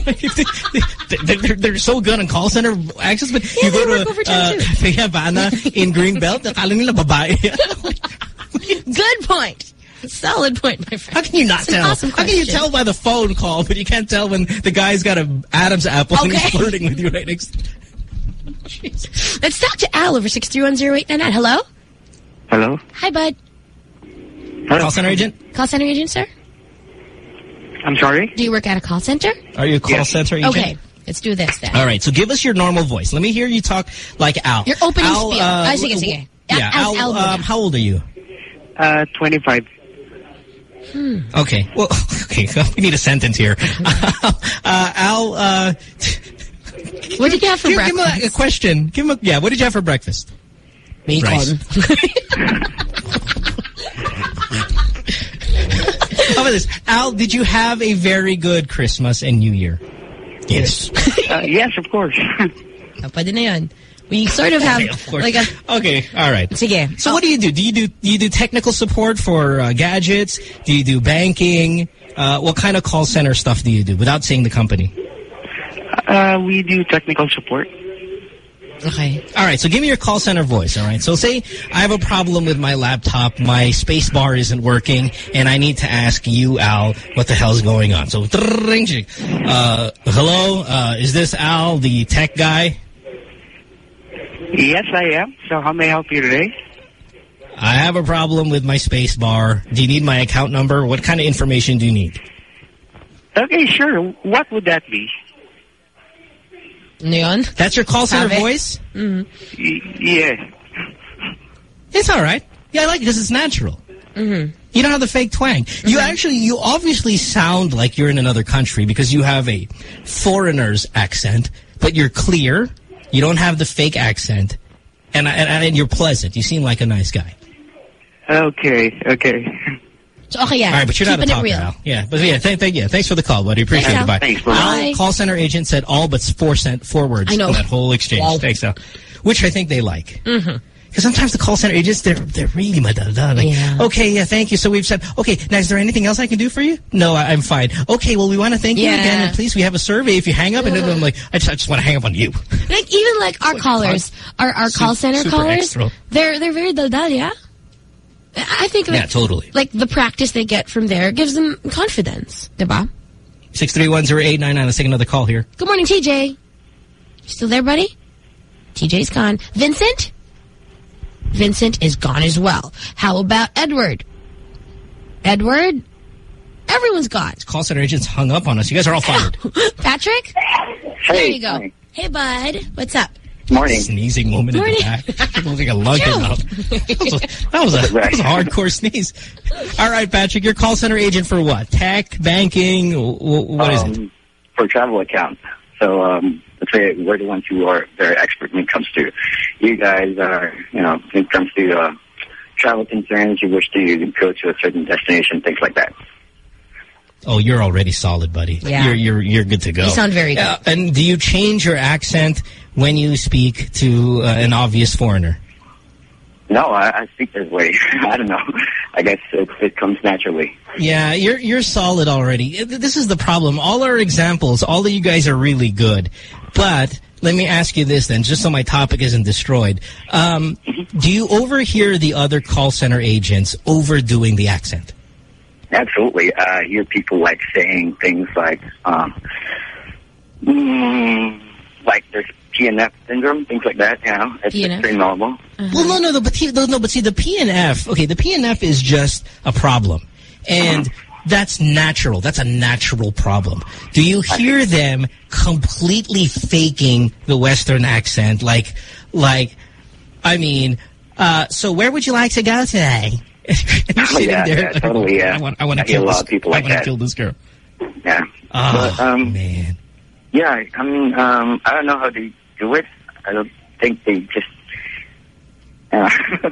then? They're so good on call center access, but you go to Havana in Greenbelt, akala nila babae. Good point. Solid point, my friend. How can you not tell? Awesome How can you tell by the phone call, but you can't tell when the guy's got an Adam's apple and he's flirting with you right next? Let's talk to Al over 6310899. Hello? Hello? Hi, bud. Hello. Call center agent? Call center agent, sir? I'm sorry? Do you work at a call center? Are you a call center agent? Okay. Let's do this then. All right. So give us your normal voice. Let me hear you talk like Al. Your opening spiel. Sige. Yeah. Al, how old are you? 25. Okay. Well, okay. We need a sentence here. Al, what did you have for breakfast? Give him a question. What did you have for breakfast? Bacon. How about this? Al, did you have a very good Christmas and New Year? Yes. Yes, of course. Pwede na yun. We sort of have like a... Okay, all right. Sige. So what do you do? Do you do technical support for gadgets? Do you do banking? What kind of call center stuff do you do without saying the company? We do technical support. Okay. All right, so give me your call center voice, all right? So say I have a problem with my laptop, my space bar isn't working, and I need to ask you, Al, what the hell's going on. So, hello, is this Al, the tech guy? Yes, I am. So how may I help you today? I have a problem with my space bar. Do you need my account number? What kind of information do you need? Okay, sure. What would that be? Neon? That's your call center voice? Yeah. It's all right. Yeah, I like it because it's natural. You don't have the fake twang. You obviously sound like you're in another country because you have a foreigner's accent, but you're clear. You don't have the fake accent, and you're pleasant. You seem like a nice guy. Okay. So, okay, yeah. All right, but you're not a Keeping it talker, real. Al. Yeah, but yeah, thanks for the call, buddy. Appreciate it. Bye. Thanks, Al, call center agent said all but 4 words I know. in that whole exchange. Wow. Thanks, Al. Which I think they like. Because sometimes the call center agents, they're really madada. Like, okay, yeah, thank you. So we've said, okay, now is there anything else I can do for you? No, I'm fine. Okay, well, we want to thank you again. And please, we have a survey. If you hang up, and then I'm like, I just want to hang up on you. Like, even like our callers, our call center callers, extra. they're very daldal, yeah? I think yeah, totally. Like the practice they get from there gives them confidence, diba? 6310899. Let's take another call here. Good morning, TJ. You still there, buddy? TJ's gone. Vincent? Vincent is gone as well. How about Edward? Edward? Everyone's gone. Call center agents hung up on us. You guys are all fired. Patrick? Hey, there you go. hi. Hey, bud. What's up? Morning. Sneezing moment in the back. It looks like a lung came out. That was a hardcore sneeze. All right, Patrick, you're call center agent for what? Tech, banking, what is it? For travel accounts. So let's say we're the ones who are very expert when it comes to, you guys are, when it comes to travel concerns, you wish to go to a certain destination, things like that. Oh, you're already solid, buddy. Yeah. You're good to go. You sound very good. And do you change your accent when you speak to an obvious foreigner? No, I speak this way. I don't know. I guess it comes naturally. Yeah, you're solid already. This is the problem. All our examples, all of you guys are really good. But let me ask you this then, just so my topic isn't destroyed. Do you overhear the other call center agents overdoing the accent? Absolutely. I hear people like saying things like there's PNF syndrome, things like that, It's pretty normal. Well, no, but see, the PNF, okay, the PNF is just a problem. And that's natural. That's a natural problem. Do you hear them completely faking the Western accent? So where would you like to go today? And you're sitting there. Yeah, totally, yeah. I want to kill this. People like I want to kill this girl. Yeah. Man. Yeah, I mean, I don't know how they do it. I don't think they just... I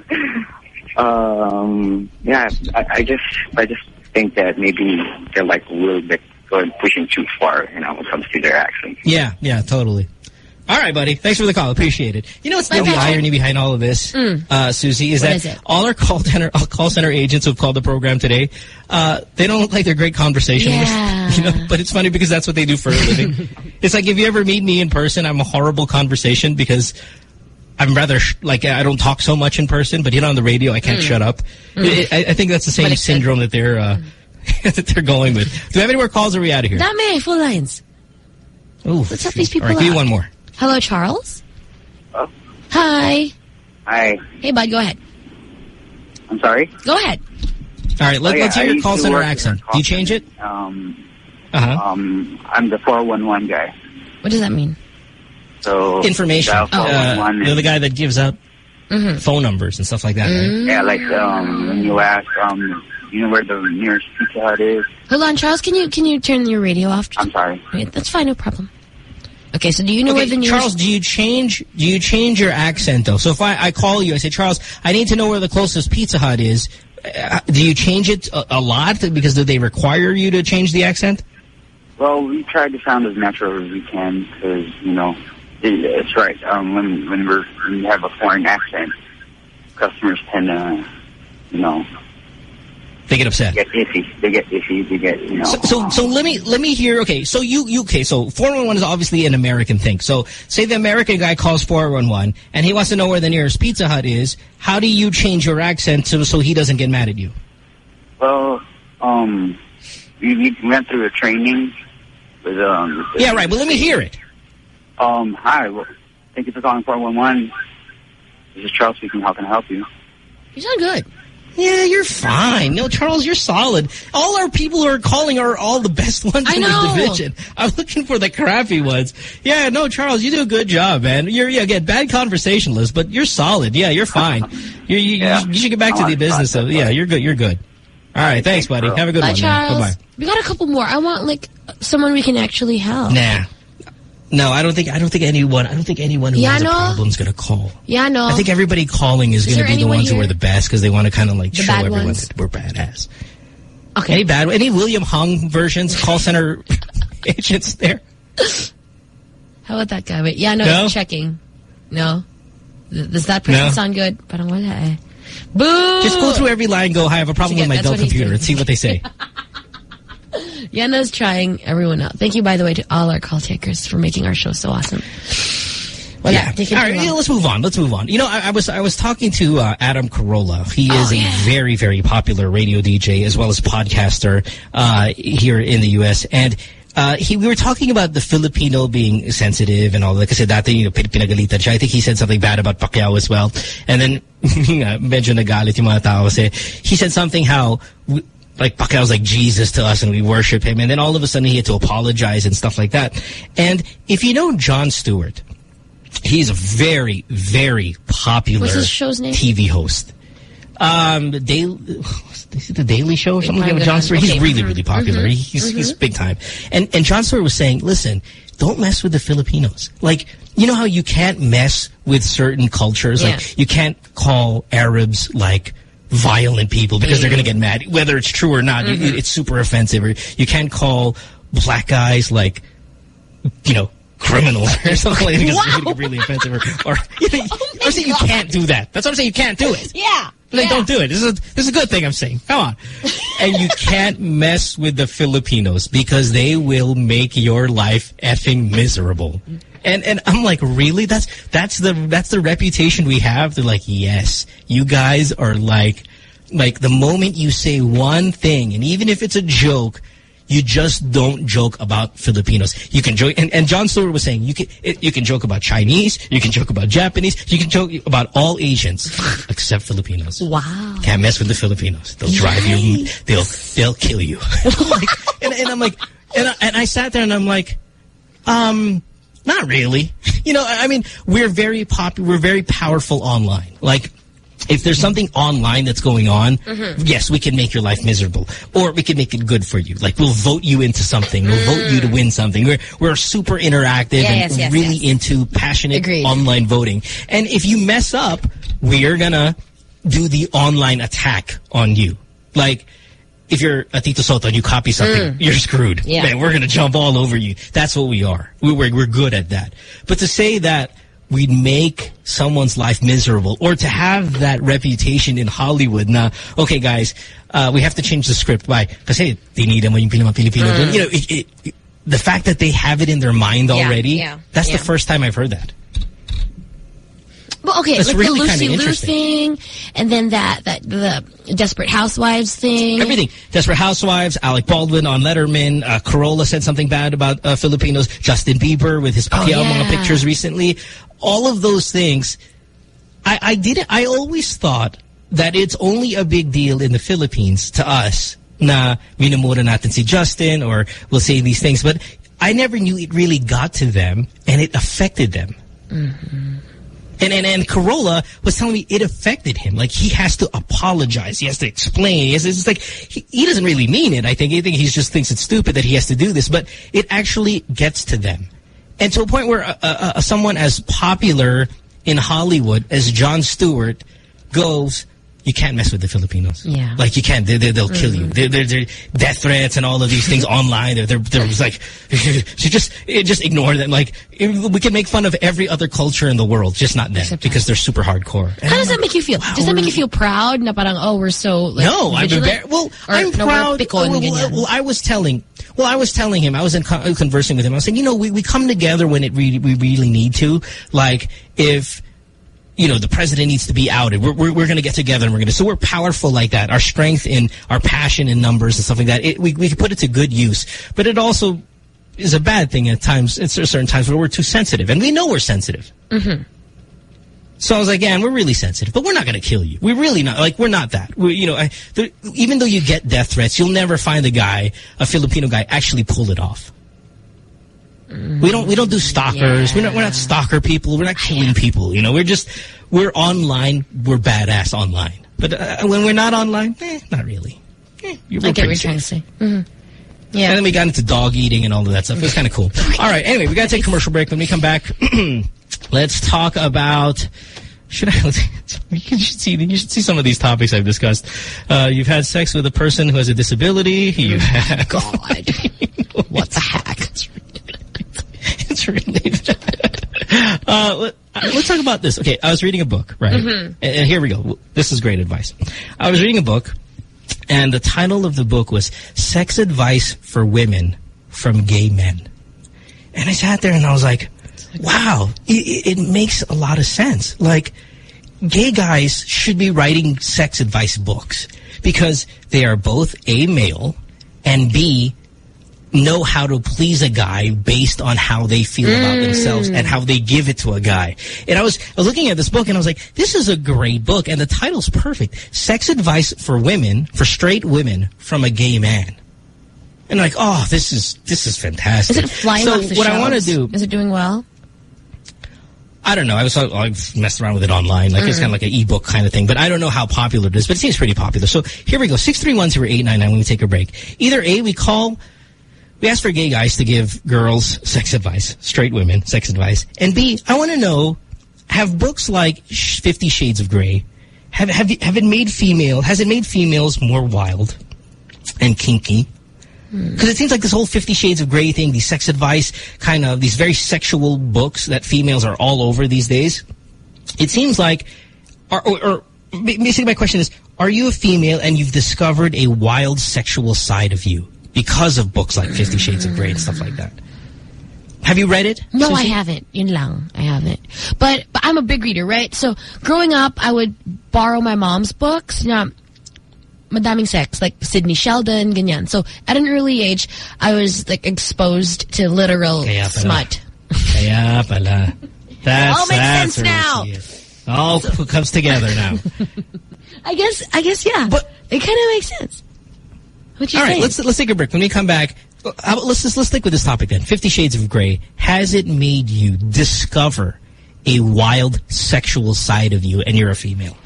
just think that maybe they're like a little bit pushing too far, when it comes to their accent. Yeah, totally. All right, buddy. Thanks for the call. Appreciate it. You know what's the irony behind all of this, Susie, is that all our call center agents who've called the program today, they don't look like they're great conversationalists. Yeah. But it's funny because that's what they do for a living. It's like if you ever meet me in person, I'm a horrible conversation because I'm rather I don't talk so much in person, but on the radio I can't shut up. I think that's the same syndrome that they're that they're going with. Do we have any more calls or are we out of here? Dame, full lines. Ooh, let's have these people. All right, give me one more. Hello, Charles. Hello? Hi. Hi. Hey, bud, go ahead. I'm sorry? Go ahead. All right, let's hear your call center accent. Do you change it? I'm the 411 guy. What does that mean? So information. You're the guy that gives out phone numbers and stuff like that, right? Yeah, like when you ask, you know where the nearest Pizza Hut is? Hold on, Charles. Can you turn your radio off? I'm sorry. That's fine, no problem. Okay, so do you know where the nearest... Charles, do you change your accent, though? So if I call you, I say, Charles, I need to know where the closest Pizza Hut is. Do you change it a lot? Because do they require you to change the accent? Well, we try to sound as natural as we can because, it's right. When we have a foreign accent, customers tend to, They get upset. They get iffy. They get iffy. They get, you know. So let me hear. Okay, so so 411 is obviously an American thing. So say the American guy calls 411 and he wants to know where the nearest Pizza Hut is. How do you change your accent so he doesn't get mad at you? Well, we went through a training with yeah, right. Well, let me hear it. Hi. Well, thank you for calling 411. This is Charles speaking. How can I help you? You sound good. Yeah, you're fine. No, Charles, you're solid. All our people who are calling are all the best ones in the division. I'm looking for the crappy ones. Yeah, no, Charles, you do a good job, man. You're again bad conversationalist, but you're solid. Yeah, you're fine. You should get back to the business. So yeah, you're good. You're good. All right, thanks, buddy. Have a good one. Bye, Charles. Bye-bye. We got a couple more. I want like someone we can actually help. Nah. No, I don't think anyone who has a problem is going to call. Yeah, no. I think everybody calling is going to be the ones who are the best because they want to kind of like show everyone that we're badass. Okay. Any William Hung versions, call center agents there? How about that guy? Wait, yeah, no, checking. No. Does that person sound good? Parang wala eh. Boo! Just go through every line and go, I have a problem with my Dell computer and see what they say. Yana's trying everyone out. Thank you, by the way, to all our call takers for making our show so awesome. Well, yeah. All right, let's move on. You know, I was talking to Adam Carolla. He is a very, very popular radio DJ as well as podcaster here in the U.S. And we were talking about the Filipino being sensitive and all that. Kasi dati, you know, pinagalitan siya. I think he said something bad about Pacquiao as well. And then, medyo nagalit yung mga tao kasi he said something how... like Pacquiao's like Jesus to us and we worship him. And then all of a sudden he had to apologize and stuff like that. And if you know Jon Stewart, he's a very, very popular What's his show's name? TV host. The Daily Show or something like that with Jon Stewart. He's really, really popular. He's big time. And Jon Stewart was saying, listen, don't mess with the Filipinos. Like, you know how you can't mess with certain cultures? Yeah. Like, you can't call Arabs like violent people because they're going to get mad, whether it's true or not. It's super offensive. Or you can't call black guys like, you know, criminals or something like that because it's really, really offensive. Or you know, I'm saying you can't do that. That's what I'm saying. You can't do it. Yeah. Like, don't do it. This is a good thing I'm saying. Come on. And you can't mess with the Filipinos because they will make your life effing miserable. And I'm like, really? That's the reputation we have? They're like, yes, you guys are like the moment you say one thing, and even if it's a joke, you just don't joke about Filipinos. You can joke, and Jon Stewart was saying you can joke about Chinese, you can joke about Japanese, you can joke about all Asians except Filipinos. Wow. Can't mess with the Filipinos. They'll drive you. They'll kill you. and I'm like, and I sat there and I'm like, not really. You know, I mean, we're very popular. We're very powerful online. Like, if there's something online that's going on, yes, we can make your life miserable. Or we can make it good for you. Like, we'll vote you into something. We'll vote you to win something. We're super interactive and really into passionate online voting. And if you mess up, we're going to do the online attack on you. Like... if you're a Tito Soto and you copy something, you're screwed. Yeah. Man, we're going to jump all over you. That's what we are. We're good at that. But to say that we'd make someone's life miserable or to have that reputation in Hollywood na, okay, guys, we have to change the script by, kasi tinida mo yung Pilipino. You know, the fact that they have it in their mind already, that's the first time I've heard that. Well, okay, that's like really the Lucy Liu thing, and then the Desperate Housewives thing. Everything. Desperate Housewives, Alec Baldwin on Letterman, Carolla said something bad about Filipinos, Justin Bieber with his Pacquiao mga pictures recently. All of those things, I always thought that it's only a big deal in the Philippines to us na minumura natin si Justin or we'll say these things, but I never knew it really got to them and it affected them. And Carolla was telling me it affected him. Like, he has to apologize. He has to explain. It's like, he doesn't really mean it. I think he just thinks it's stupid that he has to do this. But it actually gets to them. And to a point where someone as popular in Hollywood as Jon Stewart goes, you can't mess with the Filipinos. Yeah. Like, you can't. They'll kill you. They're death threats and all of these things online. They're like, so just ignore them. Like, we can make fun of every other culture in the world, just not them, because they're super hardcore. And how does that make you feel? Wow, does that make you feel proud? Na parang, oh, we're so, like, no, I'm proud. Well, I was telling him, I was conversing with him. I was saying, you know, we come together when we really need to. Like, if, you know, the president needs to be outed, we're going to get together and so we're powerful like that. Our strength in our passion in numbers and stuff like that, we can put it to good use. But it also is a bad thing at times, at certain times where we're too sensitive. And we know we're sensitive. Mm-hmm. So I was like, yeah, and we're really sensitive, but we're not going to kill you. We're really not. Like, we're not that. Even though you get death threats, you'll never find a Filipino guy, actually pull it off. We don't do stalkers. Yeah. We're not stalker people. We're not killing people. You know, we're online. We're badass online. But when we're not online, not really. I get what you're trying to say. Mm-hmm. Yeah. And then we got into dog eating and all of that stuff. It was kind of cool. All right. Anyway, we got to take a commercial break. When we come back, let's talk about. You should see some of these topics I've discussed. You've had sex with a person who has a disability. You have God. What the heck? It's related. Let's talk about this. Okay, I was reading a book, right? Mm-hmm. And here we go. This is great advice. I was reading a book, and the title of the book was Sex Advice for Women from Gay Men. And I sat there and I was like, wow, it makes a lot of sense. Like, gay guys should be writing sex advice books because they are both A, male, and B, know how to please a guy based on how they feel about themselves and how they give it to a guy. And I was looking at this book and I was like, this is a great book, and the title's perfect. Sex Advice for Women, for Straight Women from a Gay Man. And like, oh, this is fantastic. Is it flying off the shelves? So what I want to do... Is it doing well? I don't know. I've messed around with it online. Like, it's kind of like an ebook kind of thing. But I don't know how popular it is, but it seems pretty popular. So here we go. 631-0899 when we take a break. Either A, we ask for gay guys to give girls sex advice, straight women sex advice. And B, I want to know, have books like 50 Shades of Grey, has it made females more wild and kinky? Because it seems like this whole 50 Shades of Grey thing, these sex advice, kind of these very sexual books that females are all over these days. It seems like, or basically my question is, are you a female and you've discovered a wild sexual side of you because of books like 50 Shades of Grey and stuff like that? Have you read it? No, Susie? I haven't. Yun lang. I haven't. But I'm a big reader, right? So growing up, I would borrow my mom's books. Now, madaming sex, like Sidney Sheldon, ganyan. So at an early age, I was like exposed to literal smut. Kaya pala. It all makes sense now. It all comes together now. I guess, yeah. But it kind of makes sense. What you saying? All right, let's take a break. When we come back, let's stick with this topic then. 50 Shades of Grey. Has it made you discover a wild sexual side of you, and you're a female?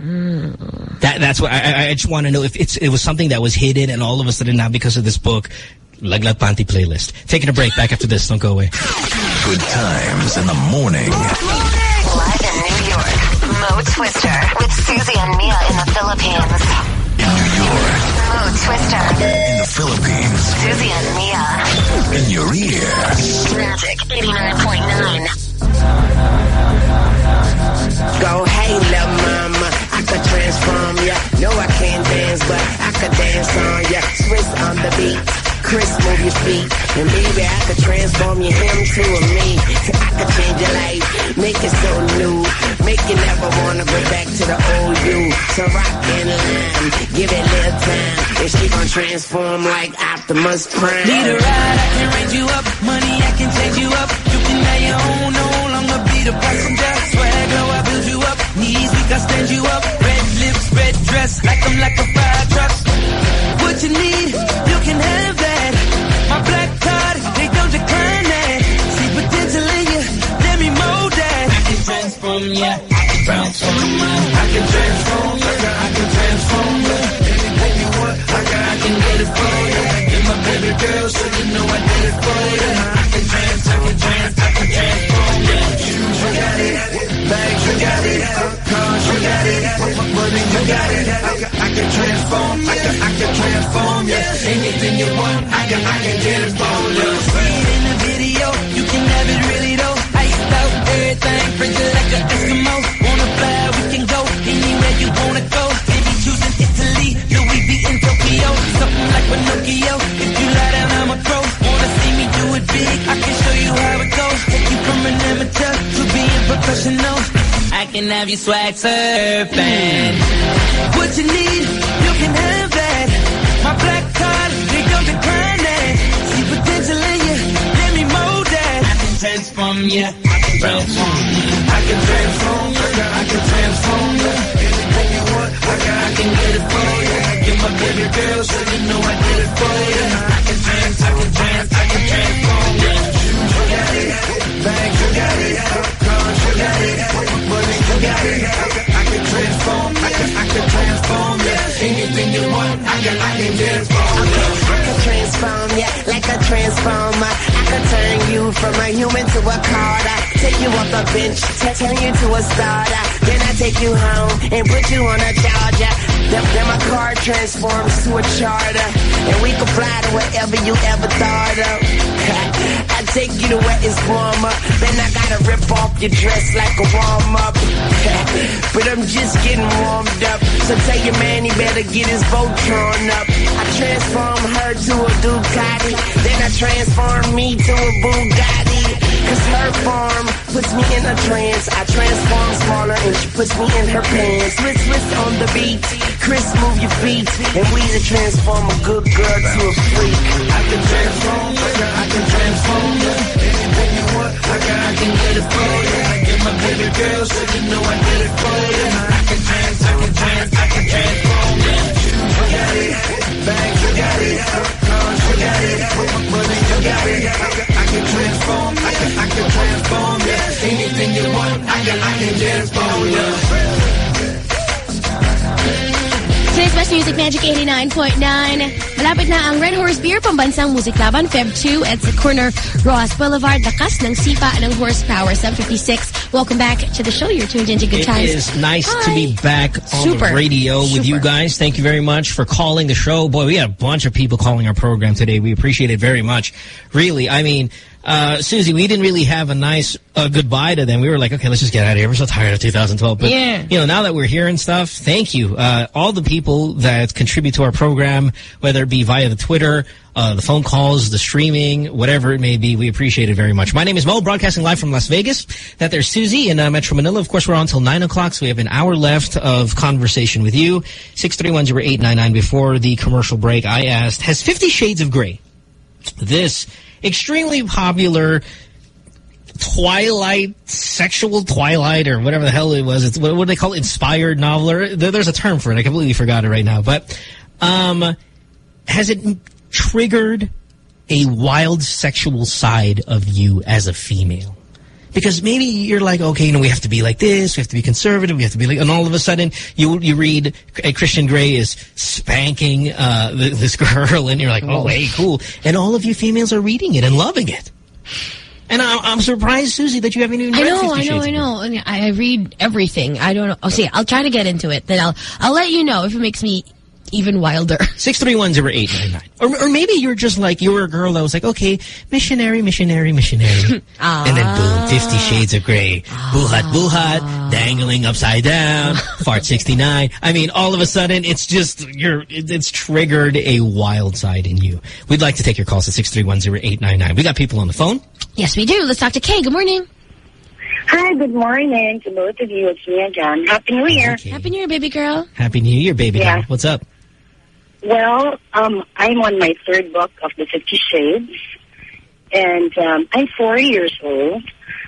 That's what I just want to know if it was something that was hidden and all of a sudden now because of this book. Laglag Panty playlist. Taking a break. Back after this. Don't go away. Good times in the morning. Live in New York, Mo Twister with Susie and Mia in the Philippines. In New York. Mo Twister. In the Philippines. Susie and Mia. In your ear. Magic 89.9. Go, hey, little mama, I could transform ya. No, I can't dance, but I could dance on ya. Swiss on the beat, Chris, move your feet. And baby, I could transform you, him to a me. I could change your life, make it so new. Make you never wanna go back to the old you. So rock in line, give it a little time. And she gon' transform like Optimus Prime. Need a ride, I can raise you up. Money, I can change you up. You can have your own, no longer be the passenger. Swagger, I build you up. Knees, we can stand you up. Red lips, red dress, like I'm like a fire truck. What you need, you can have that. My black card, they don't decline that. See potential in you, let me mold that. I can transform ya, I can bounce on ya. I can transform ya, I can transform ya. Anything you want, I can get it for ya. You're my baby girl, so you know I did it for ya. I can transform ya. can have your swag surfing. What you need, you can have that. My black card, here comes the grinding. See potential in you, let me mold that. I can transform you, I can transform you. I can transform, I can transform you. Anything you want, I can get it for you. I get my baby girl, so you know I did it for you. I can transform you. You got it, bags, you got it, cars, you got it, money, you got it. I can transform, I can transform you. Anything you want, I can transform you. I can transform you like a transformer. I can turn you from a human to a carter. Take you off the bench, turn you to a starter. Then I take you home and put you on a charger. Then my car transforms to a charter, and we can fly to wherever you ever thought of. I take you to where it's warmer. Then I gotta rip off your dress like a warm-up. But I'm just getting warmed up. So tell your man he better get his boat drawn up. I transform her to a Ducati. Then I transform me to a Bugatti. Cause her form puts me in a trance. I transform smaller and she puts me in her pants. Twist on the beat. Chris, move your feet. And we to transform a good girl to a freak. I can transform, I can transform you. Anything you want, I can get it for you. I get my baby girl, so you know I did it for you. I can transform you. You got it, bags, you got it, cars, you got it, money, you got it. I can transform, I can transform you. Anything you want, I can transform you. Today's Best Music Magic 89.9. Malapit na ang Red Horse Beer Pambansang Music Laban Feb 2 at sa corner Ross Boulevard. Lakas ng sipa ng horsepower 756. Welcome back to the show. You're tuned into Good Times. It is nice to be back on the radio with you guys. Thank you very much for calling the show. Boy, we had a bunch of people calling our program today. We appreciate it very much. Really, I mean, Susie, we didn't really have a nice goodbye to them. We were like, okay, let's just get out of here. We're so tired of 2012. But, you know, now that we're here and stuff, thank you. All the people that contribute to our program, whether it be via the Twitter, the phone calls, the streaming, whatever it may be, we appreciate it very much. My name is Mo, broadcasting live from Las Vegas. That there's Susie in Metro Manila. Of course, we're on until 9 o'clock, so we have an hour left of conversation with you. 631-0899. Before the commercial break, I asked, has 50 Shades of Grey, this extremely popular sexual Twilight, or whatever the hell it was. It's what do they call it? Inspired novel. Or there's a term for it. I completely forgot it right now. But has it triggered a wild sexual side of you as a female? Because maybe you're like, okay, you know, we have to be like this, we have to be conservative, we have to be like, and all of a sudden you read Christian Grey is spanking this girl, and you're like, oh, hey, cool. And all of you females are reading it and loving it. And I'm surprised, Susie, that you haven't even read 50 Shades. I know. I read everything. I don't know. Oh, see, I'll try to get into it. Then I'll let you know if it makes me even wilder. 631-0899. Or maybe you're just like, you were a girl that was like, okay, missionary. And then boom, 50 Shades of Grey. Buhat, dangling upside down, fart 69. I mean, all of a sudden, it's just, it's triggered a wild side in you. We'd like to take your calls at 631-0899. We got people on the phone. Yes, we do. Let's talk to Kay. Good morning. Hi, good morning to both of you. It's me again. Happy New Year. Okay. Happy New Year, baby girl. Happy New Year, baby girl. What's up? Well, I'm on my third book of the 50 Shades, and I'm 4 years old.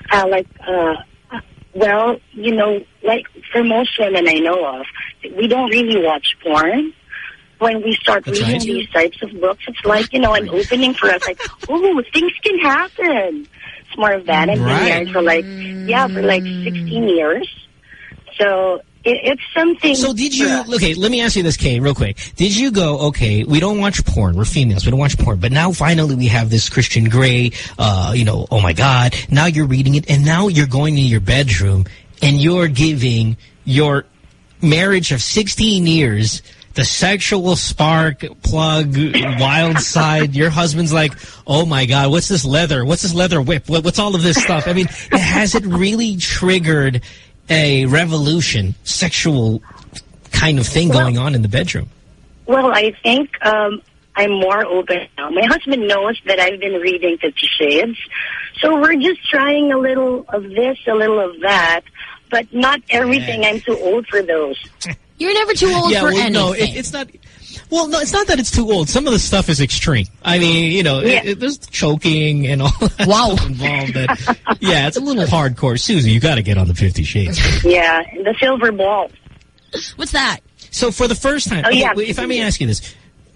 Well, you know, like for most women I know of, we don't really watch porn. When we start reading these types of books, it's like, you know, an opening for us, like, oh, things can happen. It's more of that. I've been married for like 16 years. So it's something. So did you, okay, let me ask you this, Kay, real quick. Did you go, okay, we don't watch porn, we're females, we don't watch porn, but now finally we have this Christian Grey, you know, oh my God, now you're reading it, and now you're going in your bedroom, and you're giving your marriage of 16 years the sexual spark, plug, wild side. Your husband's like, oh my God, what's this leather? What's this leather whip? What's all of this stuff? I mean, has it really triggered a revolution, sexual kind of thing going on in the bedroom? Well, I think I'm more open now. My husband knows that I've been reading 50 Shades. So we're just trying a little of this, a little of that. but not everything. I'm too old for those. You're never too old for anything. No, it's not. Well, no, it's not that it's too old. Some of the stuff is extreme. I mean, you know, there's choking and all that stuff involved. Yeah, it's a little hardcore. Susie, you got to get on the 50 Shades. Yeah, the silver ball. What's that? So for the first time, if I may ask you this.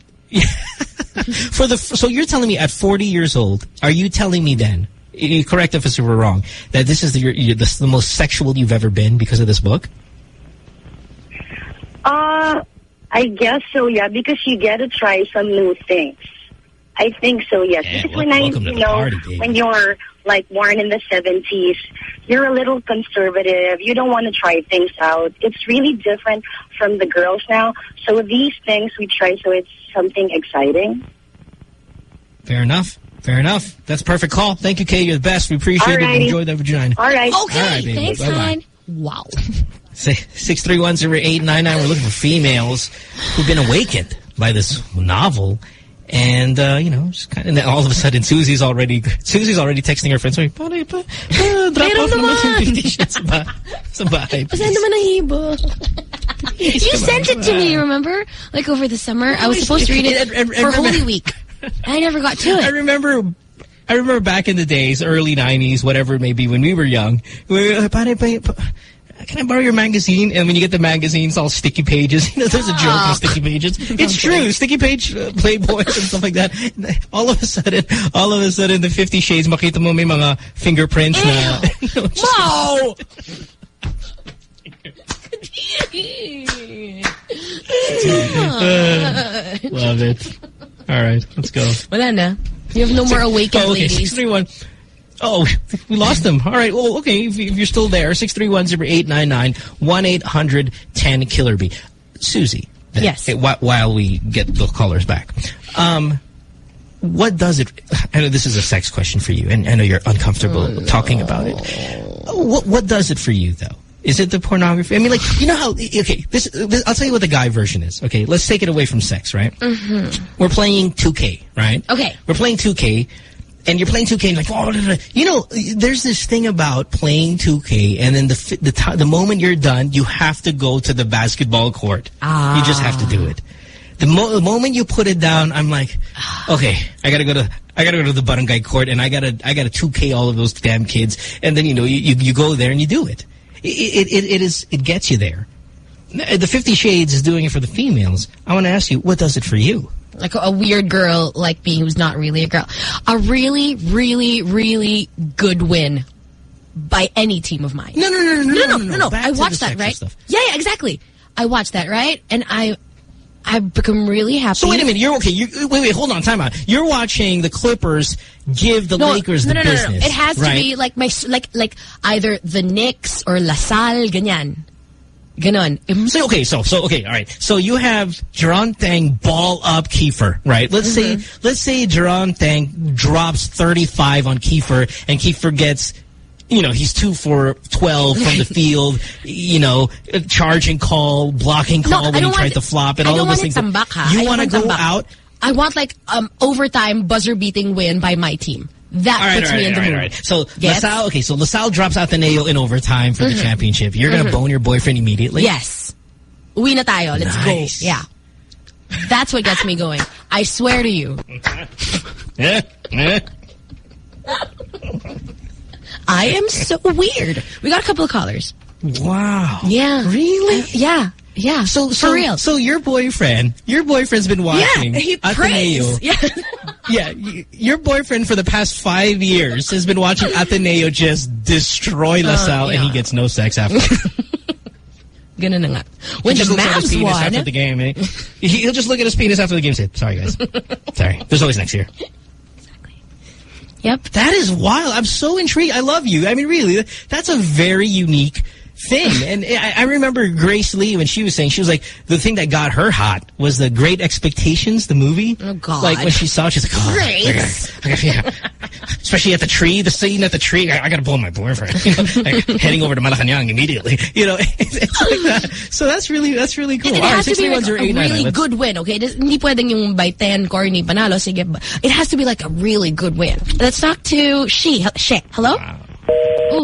So you're telling me at 40 years old, are you telling me then, you correct if we're wrong, that this is the most sexual you've ever been because of this book? I guess so, yeah, because you get to try some new things. I think so, yes. Yeah, because when you're like born in the 70s, you're a little conservative. You don't want to try things out. It's really different from the girls now. So these things we try, so it's something exciting. Fair enough. Fair enough. That's a perfect call. Thank you, Kay. You're the best. We appreciate it. Enjoy the vagina. All right. Okay. All right, baby. Thanks, hon. Wow. 631-0899. We're looking for females who've been awakened by this novel. And, you know, just kind of, all of a sudden, Susie's already texting her friends. Drop off naman yung 50 Shades sa bahay. Pasend naman ang hibo. You sent it to me, remember? Like over the summer. I was supposed to read it for Holy Week. I never got to it. I remember back in the days, early 90s, whatever it may be, when we were young, can I borrow your magazine? And when you get the magazine, it's all sticky pages. You know, there's a joke on sticky pages. It's true. Sticky page, Playboy and stuff like that. All of a sudden, the 50 Shades, makita mo may mga fingerprints na. Wow! Love it. All right, let's go. Wala na. You have no more awakened ladies. 631. Oh, we lost them. All right. Well, okay. If you're still there, 631-0899, 1-800-10-KILLER-B. Susie. Yes. While we get the callers back. What does it... I know this is a sex question for you, and I know you're uncomfortable talking about it. What does it for you, though? Is it the pornography? I mean, like, you know how... Okay, this I'll tell you what the guy version is. Okay, let's take it away from sex, right? Mm-hmm. We're playing 2K, right? Okay. We're playing 2K. And you're playing 2K and like, oh, you know, there's this thing about playing 2K, and then the moment you're done, you have to go to the basketball court. You just have to do it. The moment you put it down, I'm like, okay, I gotta go to the barangay court, and I gotta 2K all of those damn kids. And then, you know, you go there and you do it. It gets you there. The 50 Shades is doing it for the females. I want to ask you, what does it for you? Like a weird girl like me who's not really a girl. A really, really, really good win by any team of mine. No. I watched that, right? Stuff. Yeah, exactly. I watched that, right? And I've become really happy. So wait a minute, you're okay. Wait, hold on, time out. You're watching the Clippers give the Lakers the business. No. It has to be like like either the Knicks or La Salle, ganyan. Ganon. So okay, all right. So you have Jerron Tang ball up Kiefer, right? Let's say Jerron Tang drops 35 on Kiefer, and Kiefer gets, you know, he's 2 for 12 from the field, you know, charging call, blocking call when he tried to flop, and all of those things. You want to go out? I want like overtime buzzer beating win by my team. That puts me in the mood. Right. So LaSalle drops Ateneo in overtime for the championship. You're going to bone your boyfriend immediately? Yes. Uwi na tayo. Let's go. Yeah. That's what gets me going. I swear to you. I am so weird. We got a couple of callers. Wow. Yeah. Really? Yeah. So for real. So your boyfriend's been watching he Ateneo. Yeah. Yeah, your boyfriend for the past 5 years has been watching Ateneo just destroy LaSalle, and he gets no sex after. Ganun na nga. When the Mavs won. After the game, he'll just look at his penis after the game and say, sorry, guys. Sorry. There's always next year. Exactly. Yep. That is wild. I'm so intrigued. I love you. I mean, really, that's a very unique thing. And I remember Grace Lee when she was saying, she was like, the thing that got her hot was the Great Expectations, the movie. Oh, God. Like, when she saw it, she's like, oh, Grace. Yeah. Especially at the tree, the scene at the tree. I got to blow my boyfriend. You know, like, heading over to Malacanang immediately. You know, it's like that. So that's really cool. It has to be like a really good win, okay? Hindi pwedeng yung by 10, corny, panalo, sige. It has to be like a really good win. Let's talk to She. Hello? Wow. Ooh.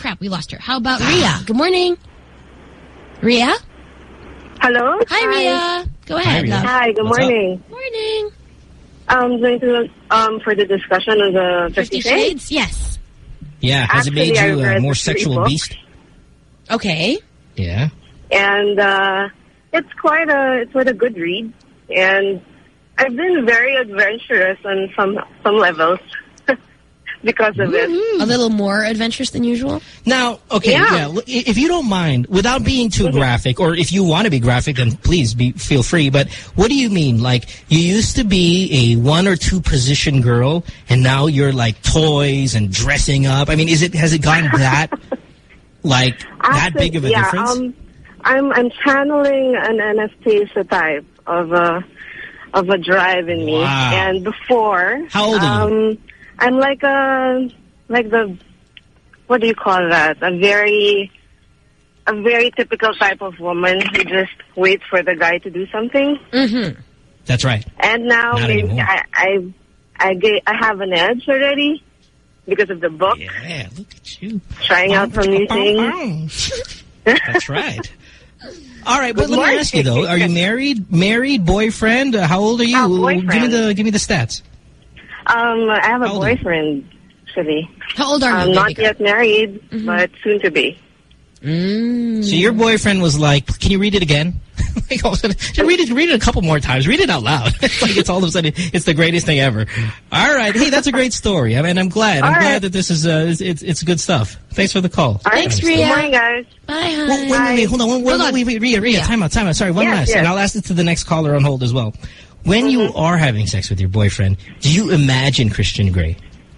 crap, we lost her. How about Rhea? Good morning. Rhea? Hello? Hi, Rhea. Go ahead, love. Hi, good morning. Morning. I'm going to for the discussion of the 50 Shades? Yes. Yeah, has it made you a more sexual beast? Okay. Yeah. And it's quite a good read. And I've been very adventurous on some levels because of it. A little more adventurous than usual? Now, okay, yeah, if you don't mind, without being too graphic, or if you want to be graphic, then please feel free, but what do you mean? Like, you used to be a 1 or 2 position girl, and now you're like toys and dressing up. I mean, has it gotten that, like, that big of a difference? I'm channeling an Anastasia type of a drive in me. And before, how old are you? I'm like the, what do you call that? A very typical type of woman who just waits for the guy to do something. Mm-hmm. That's right. And now maybe I have an edge already because of the book. Yeah, look at you. Trying out some new things. That's right. All right, but let me ask you though: are you married, boyfriend? How old are you? Boyfriend. Give me the stats. I have a boyfriend, actually. How old are you? I'm not yet married, but soon to be. So your boyfriend was like, "Can you read it again?" Like, all of a sudden, just read it a couple more times. Read it out loud. Like it's all of a sudden it's the greatest thing ever. All right, hey, that's a great story. I mean, I'm glad that this is it's good stuff. Thanks for the call. Thanks, Rhea. Good morning, guys. Bye, honey. Wait, hold on. Wait, Rhea, time out. Sorry, one last, and I'll ask it to the next caller on hold as well. When you are having sex with your boyfriend, do you imagine Christian Grey?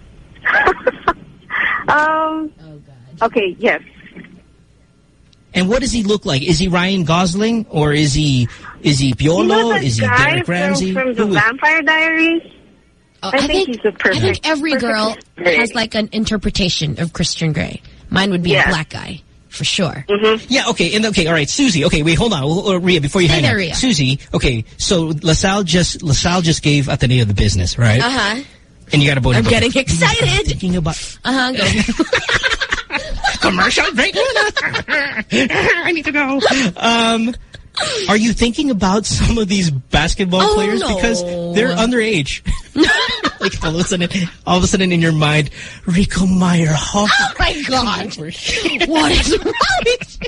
Okay, yes. And what does he look like? Is he Ryan Gosling or is he Piolo? Is he Derek Ramsey? From the Vampire Diaries? I think he's a perfect. I think every girl has like an interpretation of Christian Grey. Mine would be a black guy. For sure. Yeah, okay, all right, Susie, okay, wait, hold on, Rhea, before you hang up. Rhea. Susie, okay, so LaSalle just gave Ateneo the business, right? Uh-huh. And you got a boy. I'm getting excited. Thinking about... Go. Commercial break. I need to go. Are you thinking about some of these basketball players? No. Because they're underage. Like all of a sudden in your mind, Rico Meyer. Oh my God. What is wrong with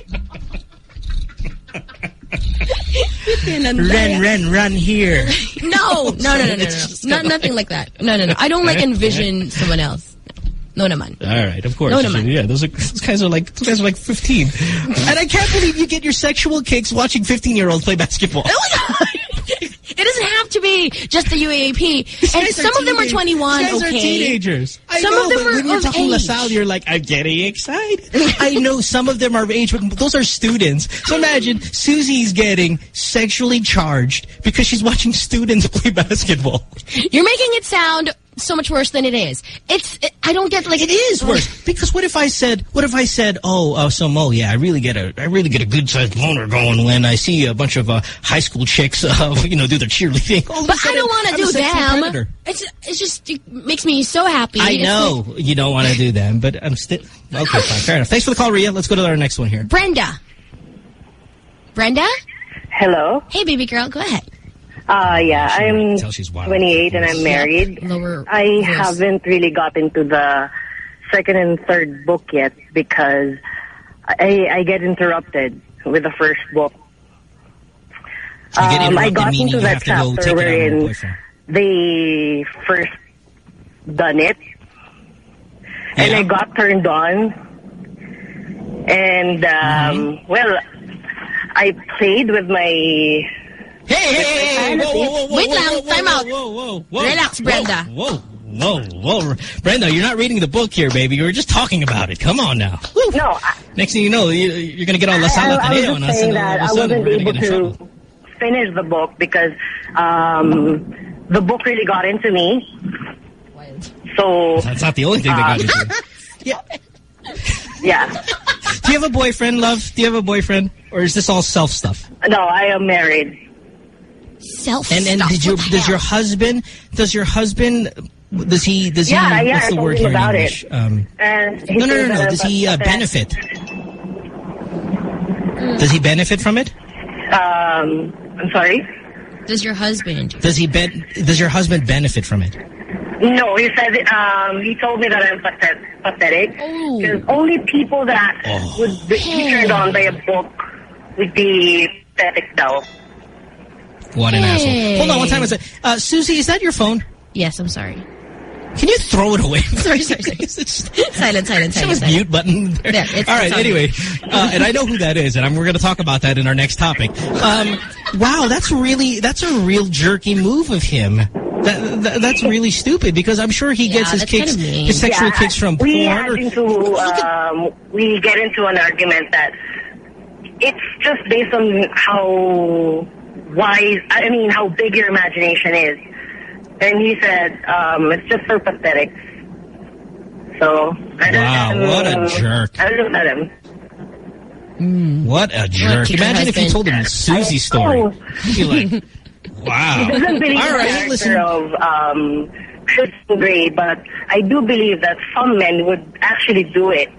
you? Run here. No. Nothing like that. No. I don't like envision someone else. No naman. All right, of course. No naman. Yeah, those guys are like 15. And I can't believe you get your sexual kicks watching 15-year-olds play basketball. It doesn't have to be just the UAAP. And some of them are 21, These guys are teenagers. Some of them are when you're talking age. LaSalle, you're like, I'm getting excited. I know some of them are of age, but those are students. So imagine Susie's getting sexually charged because she's watching students play basketball. You're making it sound so much worse than it is. I don't get like it is worse because what if I said, so Mo, yeah, I really get a good sized boner going when I see a bunch of high school chicks, do their cheerleading. But I don't want to do them. It makes me so happy. I know you don't want to do them, but I'm still okay. Fine, fair enough. Thanks for the call, Rhea. Let's go to our next one here. Brenda. Hello. Hey, baby girl, go ahead. Yeah, I'm 28 and I'm married. I haven't really gotten to the second and third book yet because I get interrupted with the first book. I got into that chapter wherein they first done it. Yeah. And I got turned on. And, I played with my... Hey, whoa, wait lang, time out. Whoa. Relax, Brenda. Whoa. Brenda, you're not reading the book here, baby. You were just talking about it. Come on now. No. Next thing you know, you're going to get all LaSalle Ateneo on us. I wasn't able to finish the book because the book really got into me. So that's not the only thing that got into you. Yeah. Do you have a boyfriend, love? Do you have a boyfriend? Or is this all self stuff? No, I am married. Self and does your husband Does he? What's the word here in English? And no. Does he benefit? Does he benefit from it? I'm sorry? Does your husband? Does your husband benefit from it? No, he said, he told me that I'm pathetic. Because only people that would be turned on by a book would be pathetic though. What an asshole. Hold on, one time. Susie, is that your phone? Yes, I'm sorry. Can you throw it away? Sorry. Silent. Mute button. There, all right, anyway. And I know who that is, and we're going to talk about that in our next topic. Wow, that's a real jerky move of him. That's really stupid because I'm sure he gets his sexual kicks from porn. We get into an argument that it's just based on how big your imagination is. And he said, it's just for pathetic. So, what a jerk. I don't let him. What a jerk. Imagine if you told him Susie's story. He'd be like, wow. He doesn't believe all right, the character of Christian Grey, but I do believe that some men would actually do it.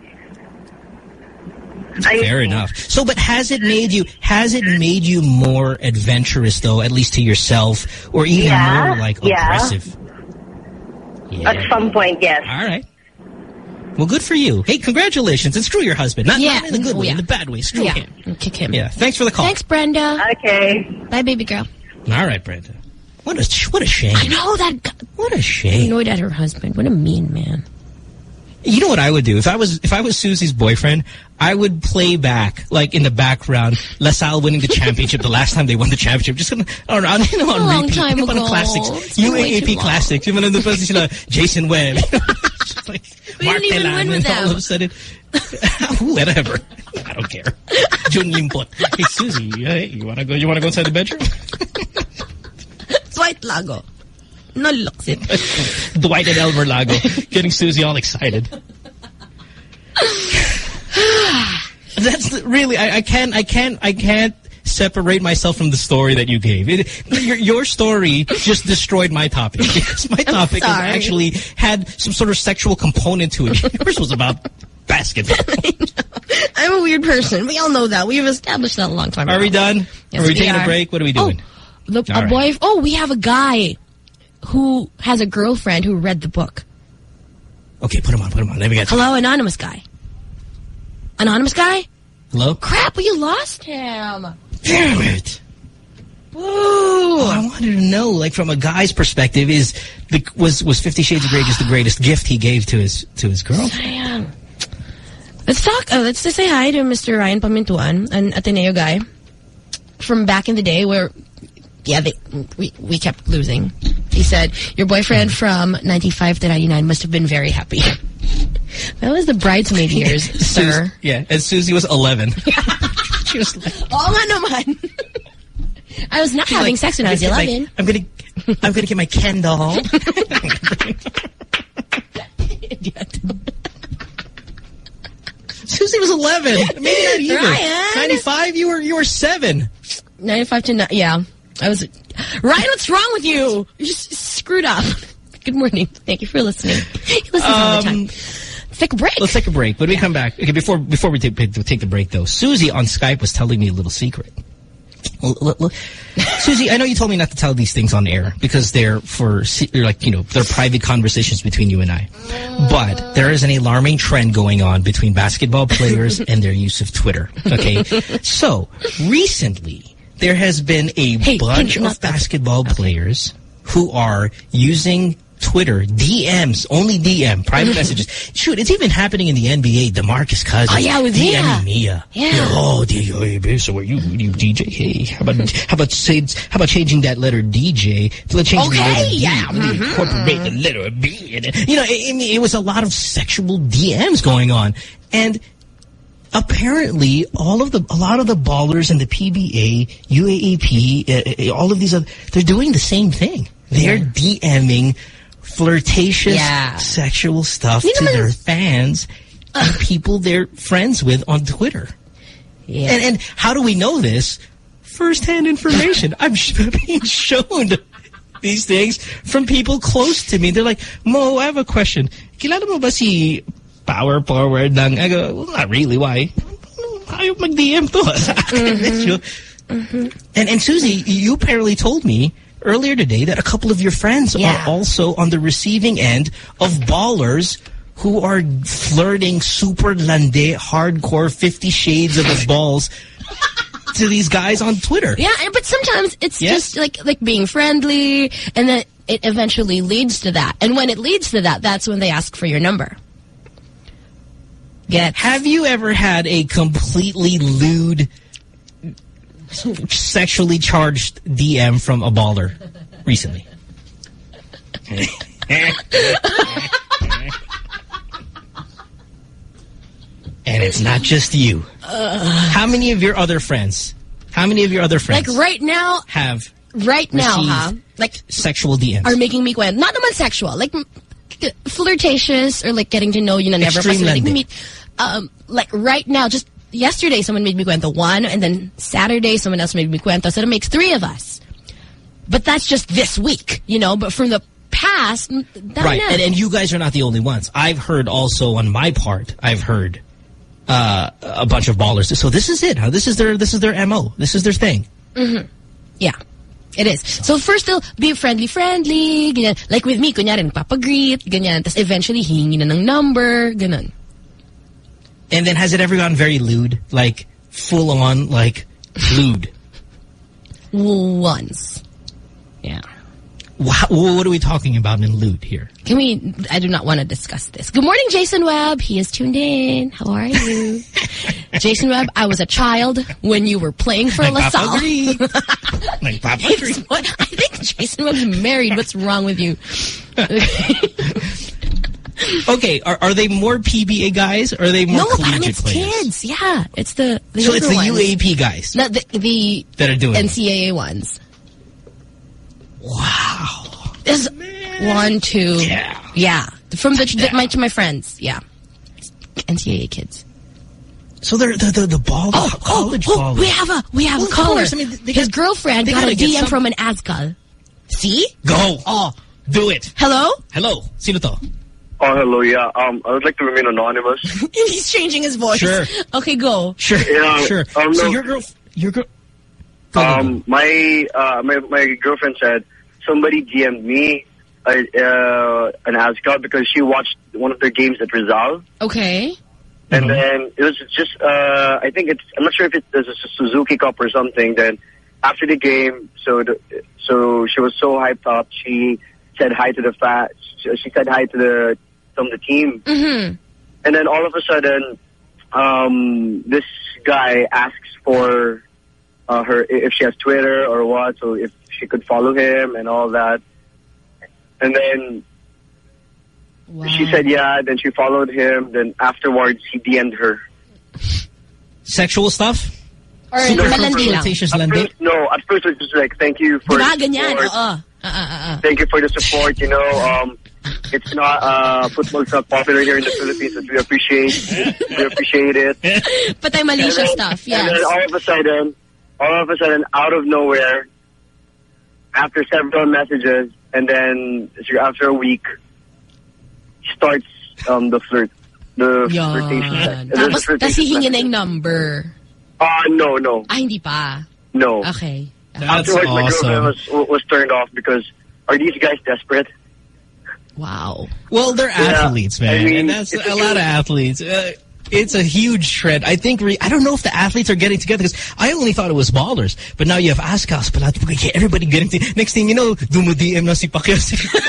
Fair enough. So, but has it made you more adventurous, though, at least to yourself, or even more aggressive? Yeah. At some point, yes. All right. Well, good for you. Hey, congratulations, and screw your husband. Not in the good way, in the bad way. Screw him. Kick him. Yeah. Thanks for the call. Thanks, Brenda. Okay. Bye, baby girl. All right, Brenda. What a shame. I know that. What a shame. Annoyed at her husband. What a mean man. You know what I would do? If I was Susie's boyfriend, I would play back, like in the background, LaSalle winning the championship the last time they won the championship. Just on repeat. Long time ago. Classics. UAAP classics. Yung mga nandun sila, Jason Webb. Like, we didn't even win with them. All of a sudden, whatever. I don't care. Jun Limpot. Hey, Susie, you wanna go inside the bedroom? Dwight Lago. No looks it. Dwight and Elmer Lago getting Susie all excited. That's really I can't separate myself from the story that you gave. Your story just destroyed my topic because my topic actually had some sort of sexual component to it. Yours was about basketball. I'm a weird person. We all know that. We've established that a long time ago. Are we done? Yes, are we taking a break? What are we doing? We have a guy who has a girlfriend who read the book. Okay, put him on. Let me get Hello, anonymous guy. Anonymous guy? Hello? Crap, you lost him. Damn it. Woo. Oh, I wanted to know, like, from a guy's perspective, was 50 Shades of Grey just the greatest gift he gave to his girl? Let's talk. Let's just say hi to Mr. Ryan Pamintuan, an Ateneo guy from back in the day where, we kept losing. He said, your boyfriend from 95 to 99 must have been very happy. That was the bridesmaid years, sir. Yeah, and Susie was 11. She was like, oh, nga naman. I was not having sex when I was 11. I'm gonna get my Ken doll. Idiot. Susie was 11. Maybe not either. Ryan. 95, you were 7. 95 to 9, yeah. I was... Ryan, what's wrong with you? You just screwed up. Good morning. Thank you for listening. You listen all the time. Let's take a break. Let's take a break. When we come back... Okay, before we take the break, though, Susie on Skype was telling me a little secret. Susie, I know you told me not to tell these things on air because they're they're private conversations between you and I. But there is an alarming trend going on between basketball players and their use of Twitter. Okay? So, recently... There has been a bunch of basketball players who are using Twitter, DMs, only DM, private messages. Shoot, it's even happening in the NBA. DeMarcus Cousins. Oh, yeah, with DMing Mia. Yeah. Oh, so are you DJ? Hey, how about changing that letter DJ to changing the letter D? Yeah. Incorporate the letter B. You know, it was a lot of sexual DMs going on. And apparently, a lot of the ballers in the PBA, UAAP, all of these they're doing the same thing. They're DMing flirtatious sexual stuff to their fans and people they're friends with on Twitter. Yeah. And how do we know this? First-hand information. I'm being shown these things from people close to me. They're like, Mo, I have a question. Kilala mo ba si power forward ng... I go, well, not really. Why? Ayaw mag-DM to. And Susie, you apparently told me earlier today that a couple of your friends are also on the receiving end of ballers who are flirting super lande, hardcore 50 shades of the balls to these guys on Twitter. Yeah, but sometimes it's just like being friendly, and then it eventually leads to that. And when it leads to that, that's when they ask for your number. Have you ever had a completely lewd, sexually charged DM from a baller recently? And it's not just you. How many of your other friends? Like right now have like sexual DMs are making me kwento. Not naman sexual, like flirtatious or like getting to know you. Never meet. Like right now, just yesterday, someone made me kwento one, and then Saturday, someone else made me kwento. So it makes 3 of us. But that's just this week, you know. But from the past, right? And you guys are not the only ones. I've heard also on my part. I've heard a bunch of ballers. So this is it. Huh? This is their MO. This is their thing. Yeah, it is. So first they'll be friendly, ganyan. Like with me, kunyari nagpapagreet, ganyan. Tapos eventually hihingi na ng number, ganun. And then has it ever gone very lewd? Like full on, like lewd? Once. Yeah. What are we talking about in lewd here? I do not want to discuss this. Good morning, Jason Webb. He is tuned in. How are you? Jason Webb, I was a child when you were playing for LaSalle. I think Jason Webb's married. What's wrong with you? Okay, are they more PBA guys or are they more collegiate it's players? Kids. Yeah, it's the So it's the ones. UAP guys. Not the that are doing NCAA ones. Wow. There's 1, 2. Yeah. From my friends. Yeah. NCAA kids. So they're the college ballers. We have a caller. I mean, his girlfriend got a DM from an Azkal. See? Go. Oh, do it. Hello? Sino to? Oh, hello, yeah. I would like to remain anonymous. He's changing his voice. Sure. Okay, go. Sure. Yeah, sure. So no. your girl. My girlfriend said somebody DM'd me an Azkal because she watched one of their games at Rizal. Okay. And then it was just, I think I'm not sure if there's a Suzuki Cup or something. Then after the game, so she was so hyped up. She said hi to she said hi to from the team. And then all of a sudden, this guy asks for her if she has Twitter or what, so if she could follow him and all that. And then she said yeah, then she followed him, then afterwards he DM'd her. Sexual stuff? Or flirtatious landi? No, at first it was just like, thank you for thank you for the support, you know. It's not football's not popular here in the Philippines, but we appreciate it. But I'm malicious stuff, yeah. And then all of a sudden, out of nowhere, after several messages, and then after a week, starts the flirtation. Tapos hihingi na yung number. No. Hindi pa. No. Okay. That's afterwards, awesome. My girlfriend was turned off because are these guys desperate? Wow. Well, they're athletes, man. I mean, and that's a lot of athletes. It's a huge trend. I think I don't know if the athletes are getting together because I only thought it was ballers. But now you have Azkals, but everybody getting together. Next thing you know, dumo-DM na si Pacquiao.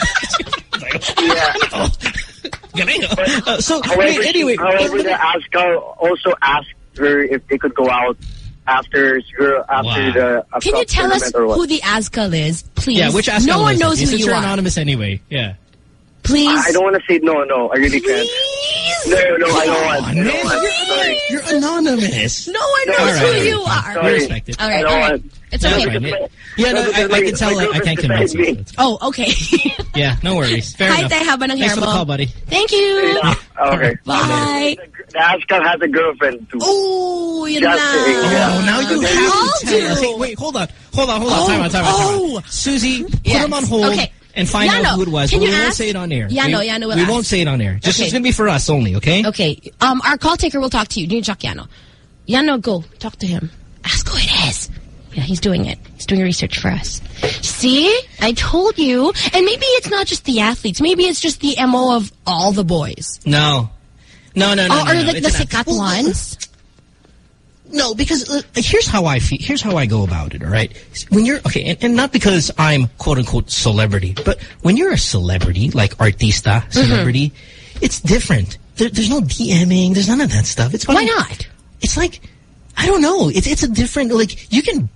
However, the Azkal also asked her if they could go out after the Can you tell us who the Azkal is, please? Yeah, which Azkal? No one knows who you are. are. Anonymous anyway. Yeah. Please. I don't want to say no. I really can't. No, I don't want. You're anonymous. No one knows who you are. You're respected. All right. It's okay. Yeah, no, I can tell. I can't convince you. Oh, okay. Yeah, no worries. Fair enough. Hi, haba ng hair mo. Thanks for the call, buddy. Thank you. Okay. Bye. The Ascal has a girlfriend too. Oh, yun na. Oh, now you have to tell us. Hey, wait, hold on. Time out. Susie, put him on hold. Okay. And find out who it was. Can you we ask? won't say it on air. Yano will We ask. won't say it on air. Just okay. It's going to be for us only, okay? Okay. Our call taker will talk to you. You need to talk Yano. Yano, go. Talk to him. Ask who it is. Yeah, he's doing it. He's doing research for us. See? I told you. And maybe it's not just the athletes. Maybe it's just the MO of all the boys. No. Or like the sikat ones. No, because here's how I feel. Here's how I go about it, all right? When you're, okay, and not because I'm quote-unquote celebrity, but when you're a celebrity, like artista, celebrity, it's different. There's no DMing. There's none of that stuff. It's Why not? It's like, I don't know. It's a different, like, you can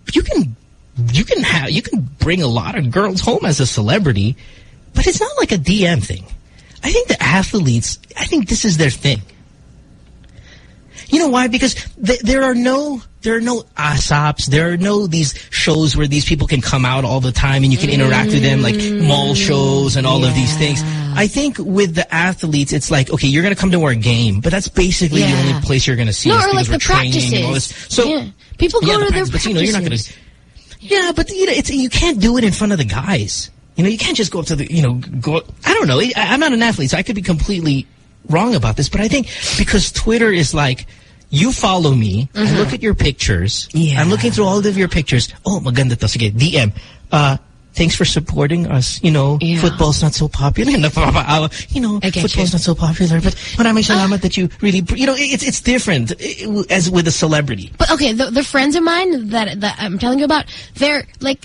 bring a lot of girls home as a celebrity, but it's not like a DM thing. I think the athletes, I think this is their thing. You know why? Because there are no ASAPs. There are no these shows where these people can come out all the time and you can interact with them, like mall shows and all of these things. I think with the athletes, it's like, okay, you're going to come to our game, but that's basically the only place you're going to see us. Or like the practices. And all this. So people go to their practices. But, you're not going to. Yeah, but you can't do it in front of the guys. You can't just go up to the, go. I don't know. I'm not an athlete, so I could be completely wrong about this, but I think because Twitter is like, you follow me, I look at your pictures, I'm looking through all of your pictures. Oh, maganda to. Sige, DM. Thanks for supporting us. Football's not so popular. Football's not so popular, but maraming salamat that you really, it's different as with a celebrity. But okay, the friends of mine that I'm telling you about, they're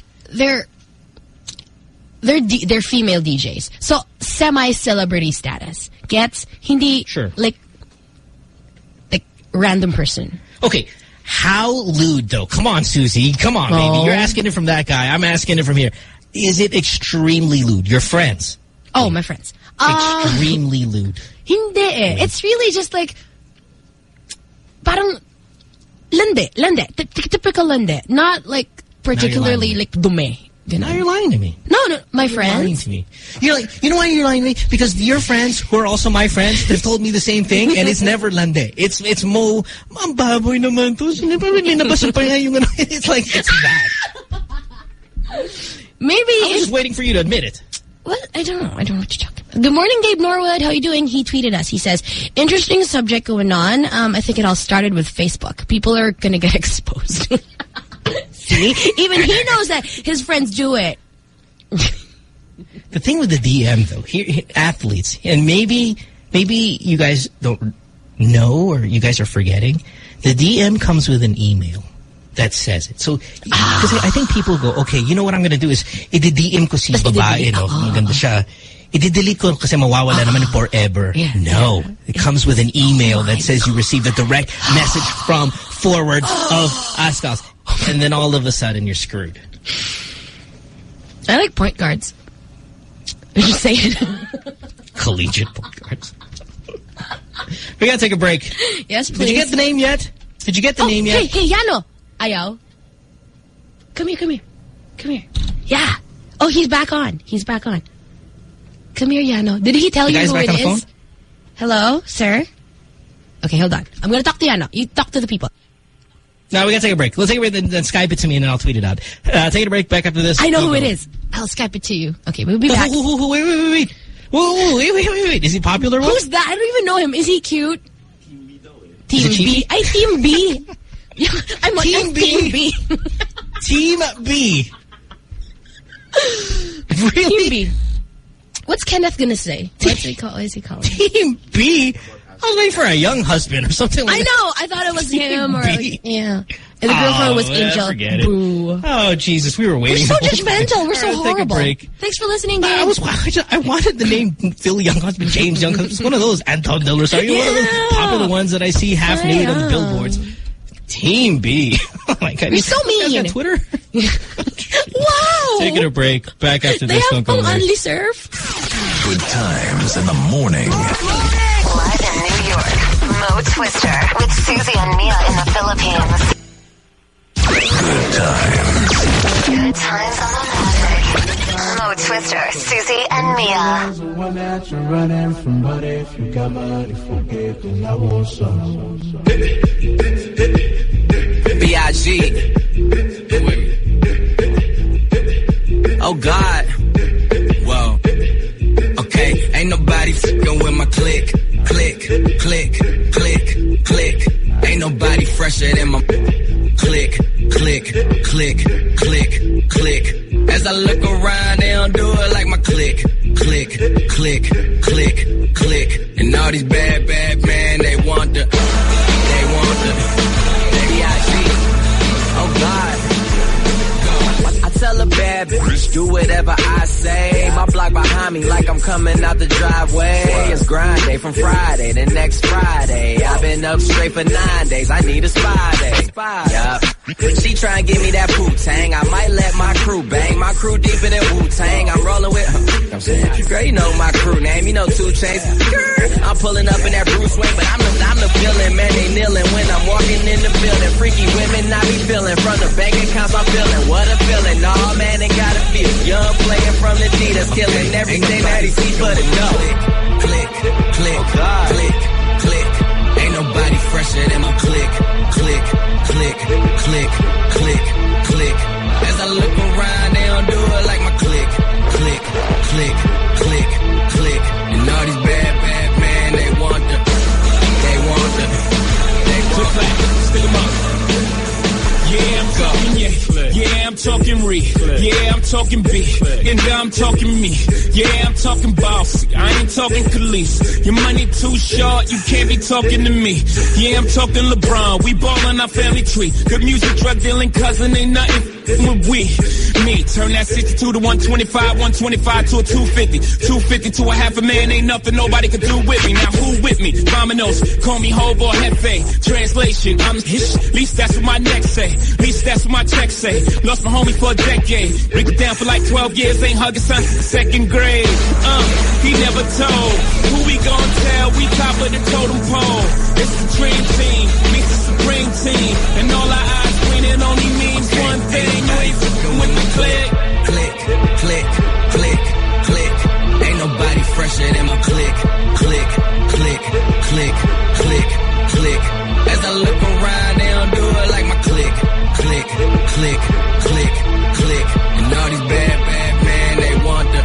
female DJs. So semi-celebrity status. Gets? Hindi like random person. Okay. How lewd though? Come on, Susie. Come on, baby. You're asking it from that guy. I'm asking it from here. Is it extremely lewd? Your friends? Oh, my friends. Extremely lewd. Hindi eh. It's really just like parang lande. Typical lande. Not like particularly like dume. Now you're lying to me. No, my friends. You're lying to me. You're like, you know why you're lying to me? Because your friends, who are also my friends, they've told me the same thing, and it's never lande. It's mo, mambaboy naman to. It's like, it's that. Maybe. I was just waiting for you to admit it. What? I don't know what you're talking about. Good morning, Gabe Norwood. How are you doing? He tweeted us. He says, interesting subject going on. I think it all started with Facebook. People are going to get exposed. See? Even he knows that his friends do it. The thing with the DM, though, here, athletes, and maybe you guys don't know or you guys are forgetting, the DM comes with an email that says it. So, because I think people go, okay, you know what I'm going to do is, i-DM ko si babae, maganda siya. I-delete ko kasi mawawala naman forever. Yeah. No. It comes with an email that says you received a direct message from forward of Ascals. And then all of a sudden you're screwed. I like point guards. I'm just saying. Collegiate point guards. We gotta take a break. Yes, please. Did you get the name yet? Did you get the name yet? Hey, Yano. Ayaw. Come here. Yeah. Oh, he's back on. Come here, Yano. Did he tell you who it is? Phone? Hello, sir? Okay, hold on. I'm going to talk to Yano. You talk to the people. No, we got to take a break. Let's take a break, then Skype it to me, and then I'll tweet it out. Take a break, back after this. I know who it is. I'll Skype it to you. Okay, we'll be back. Wait. Wait. Is he popular? Who's that? I don't even know him. Is he cute? Team B. Team B. I'm on Team B. Team B. Really? Team B. What's Kenneth gonna say? What's he call? Is he calling? Team B. I was waiting for a young husband or something like that. I know. I thought it was him or yeah. And the girlfriend was Angel. Forget it. Boo. Oh Jesus, we were waiting. We're so judgmental. We're so horrible. Take a break. Thanks for listening, Gabe. I wanted the name Phil Young Husband, James Young Husband. It's one of those Anton Del Rosario. One of those popular ones that I see half naked on the billboards. Team B. Oh my God. You're so mean. You got Twitter? Wow. Taking a break. Back after this. They have only surf. Good times in the morning. Live in New York, Mo Twister with Susie and Mia in the Philippines. Good times. Good times on the Magic. Mo Twister, Susie and Mia. One that you're running from, but if you got money, forget, then I want some. B.I.G. Oh God. Whoa. Okay, ain't nobody f***ing with my click. Click, click, click, click. Ain't nobody fresher than my click, click, click, click, click. As I look around, they don't do it like my click, click, click, click, click. And all these bad, bad men, they want the B.I.G. Oh God. I tell a bad bitch, do whatever I say. My block behind me like I'm coming out the driveway. It's grind day from Friday to next Friday. I've been up straight for 9 days. I need a spy day. Yup. She try and give me that Wu-Tang. I might let my crew bang. My crew deeper than Wu-Tang. I'm rolling with I'm saying, girl, you know my crew name. You know 2 Chainz. I'm pulling up in that Bruce Wayne, but I'm the villain. Man, they kneeling when I'm walking in the building. Freaky women I be feeling. From the bank accounts I'm feeling. What a feeling. Nah, man, they gotta feel. Young player from the D that's killing everything that he sees for the dough. Click, click, click, click. Ain't nobody fresher than my click, click, click, click, click, click. As I look around, they don't do it like my click, click, click, click, click. And all these bad, bad men, they want the. Stick 'em up. Yeah, I'm talking yeah, I'm talking re. Yeah, I'm talking B. And I'm talking me. Yeah, I'm talking bossy. I ain't talking Khalees. Your money too short, you can't be talking to me. Yeah, I'm talking LeBron. We ballin' our family tree. Good music, drug dealing, cousin, ain't nothing with we. Me, turn that 62 to 125, 125 to a 250. 250 to a half a man, ain't nothing nobody could do with me. Now who with me? Vamonos, call me Hobo or Hefe. Translation, I'm hish. Least that's what my neck say. Least that's what my check say. Lost my homie for a decade. Break it down for like 12 years, ain't hugging son since second grade. He never told. Who we gon' tell? We top of the totem pole. It's the dream team, meets the supreme team. And all our eyes winning only means one thing. You ain't f***ing with the click. Click, click, click, click. Ain't nobody fresher than my click, click, click, click, click, click. As I look around, they don't do it like my click, click, click, click, click. And all these bad, bad men, they want the.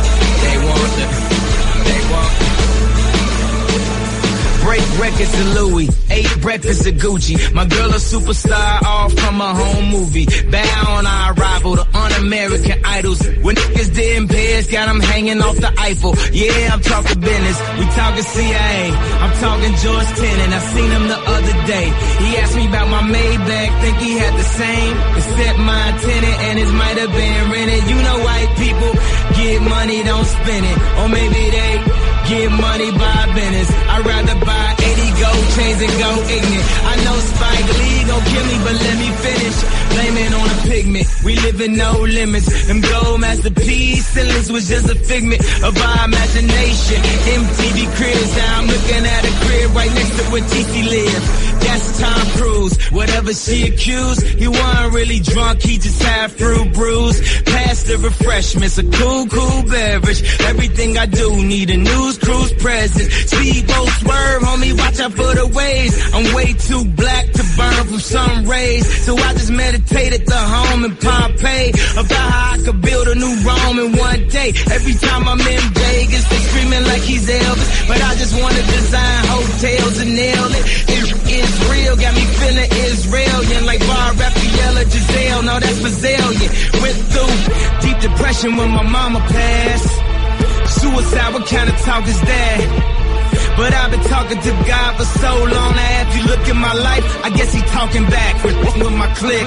Break records to Louis, 8 breakfasts at Gucci. My girl a superstar, all from a home movie. Bow on our arrival to Un-American Idols. When niggas didn't pay us, got them hanging off the Eiffel. Yeah, I'm talking business, we talking CIA. I'm talking George Tenet, I seen him the other day. He asked me about my Maybach, think he had the same. Except my tenant and his might have been rented. You know white people get money, don't spend it. Or maybe they get money by business. I'd rather buy 80 gold chains and go ignorant. I know Spike Lee gon' kill me, but let me finish. Blame it on a pigment. We live in no limits. Them gold masterpiece ceilings was just a figment of our imagination. MTV cribs, now I'm looking at a crib right next to where TC lives. That's Tom Cruise. Whatever she accused, he wasn't really drunk, he just had fruit brews. Past the refreshments, a cool beverage. Everything I do need a news cruise present. Speedboat swerve, homie, watch out for the waves. I'm way too black to burn from sun rays. So I just meditate at the home in Pompeii about how I could build a new Rome in one day. Every time I'm in Vegas, they screaming like he's Elvis. But I just wanna design hotels and nail it. It's real, got me feeling Israelian like Bar Raphael or Giselle. No, that's Brazilian. Went through deep depression when my mama passed. Suicide, what kind of talk is that? But I've been talking to God for so long. Now if you look at my life, I guess he talking back with my click.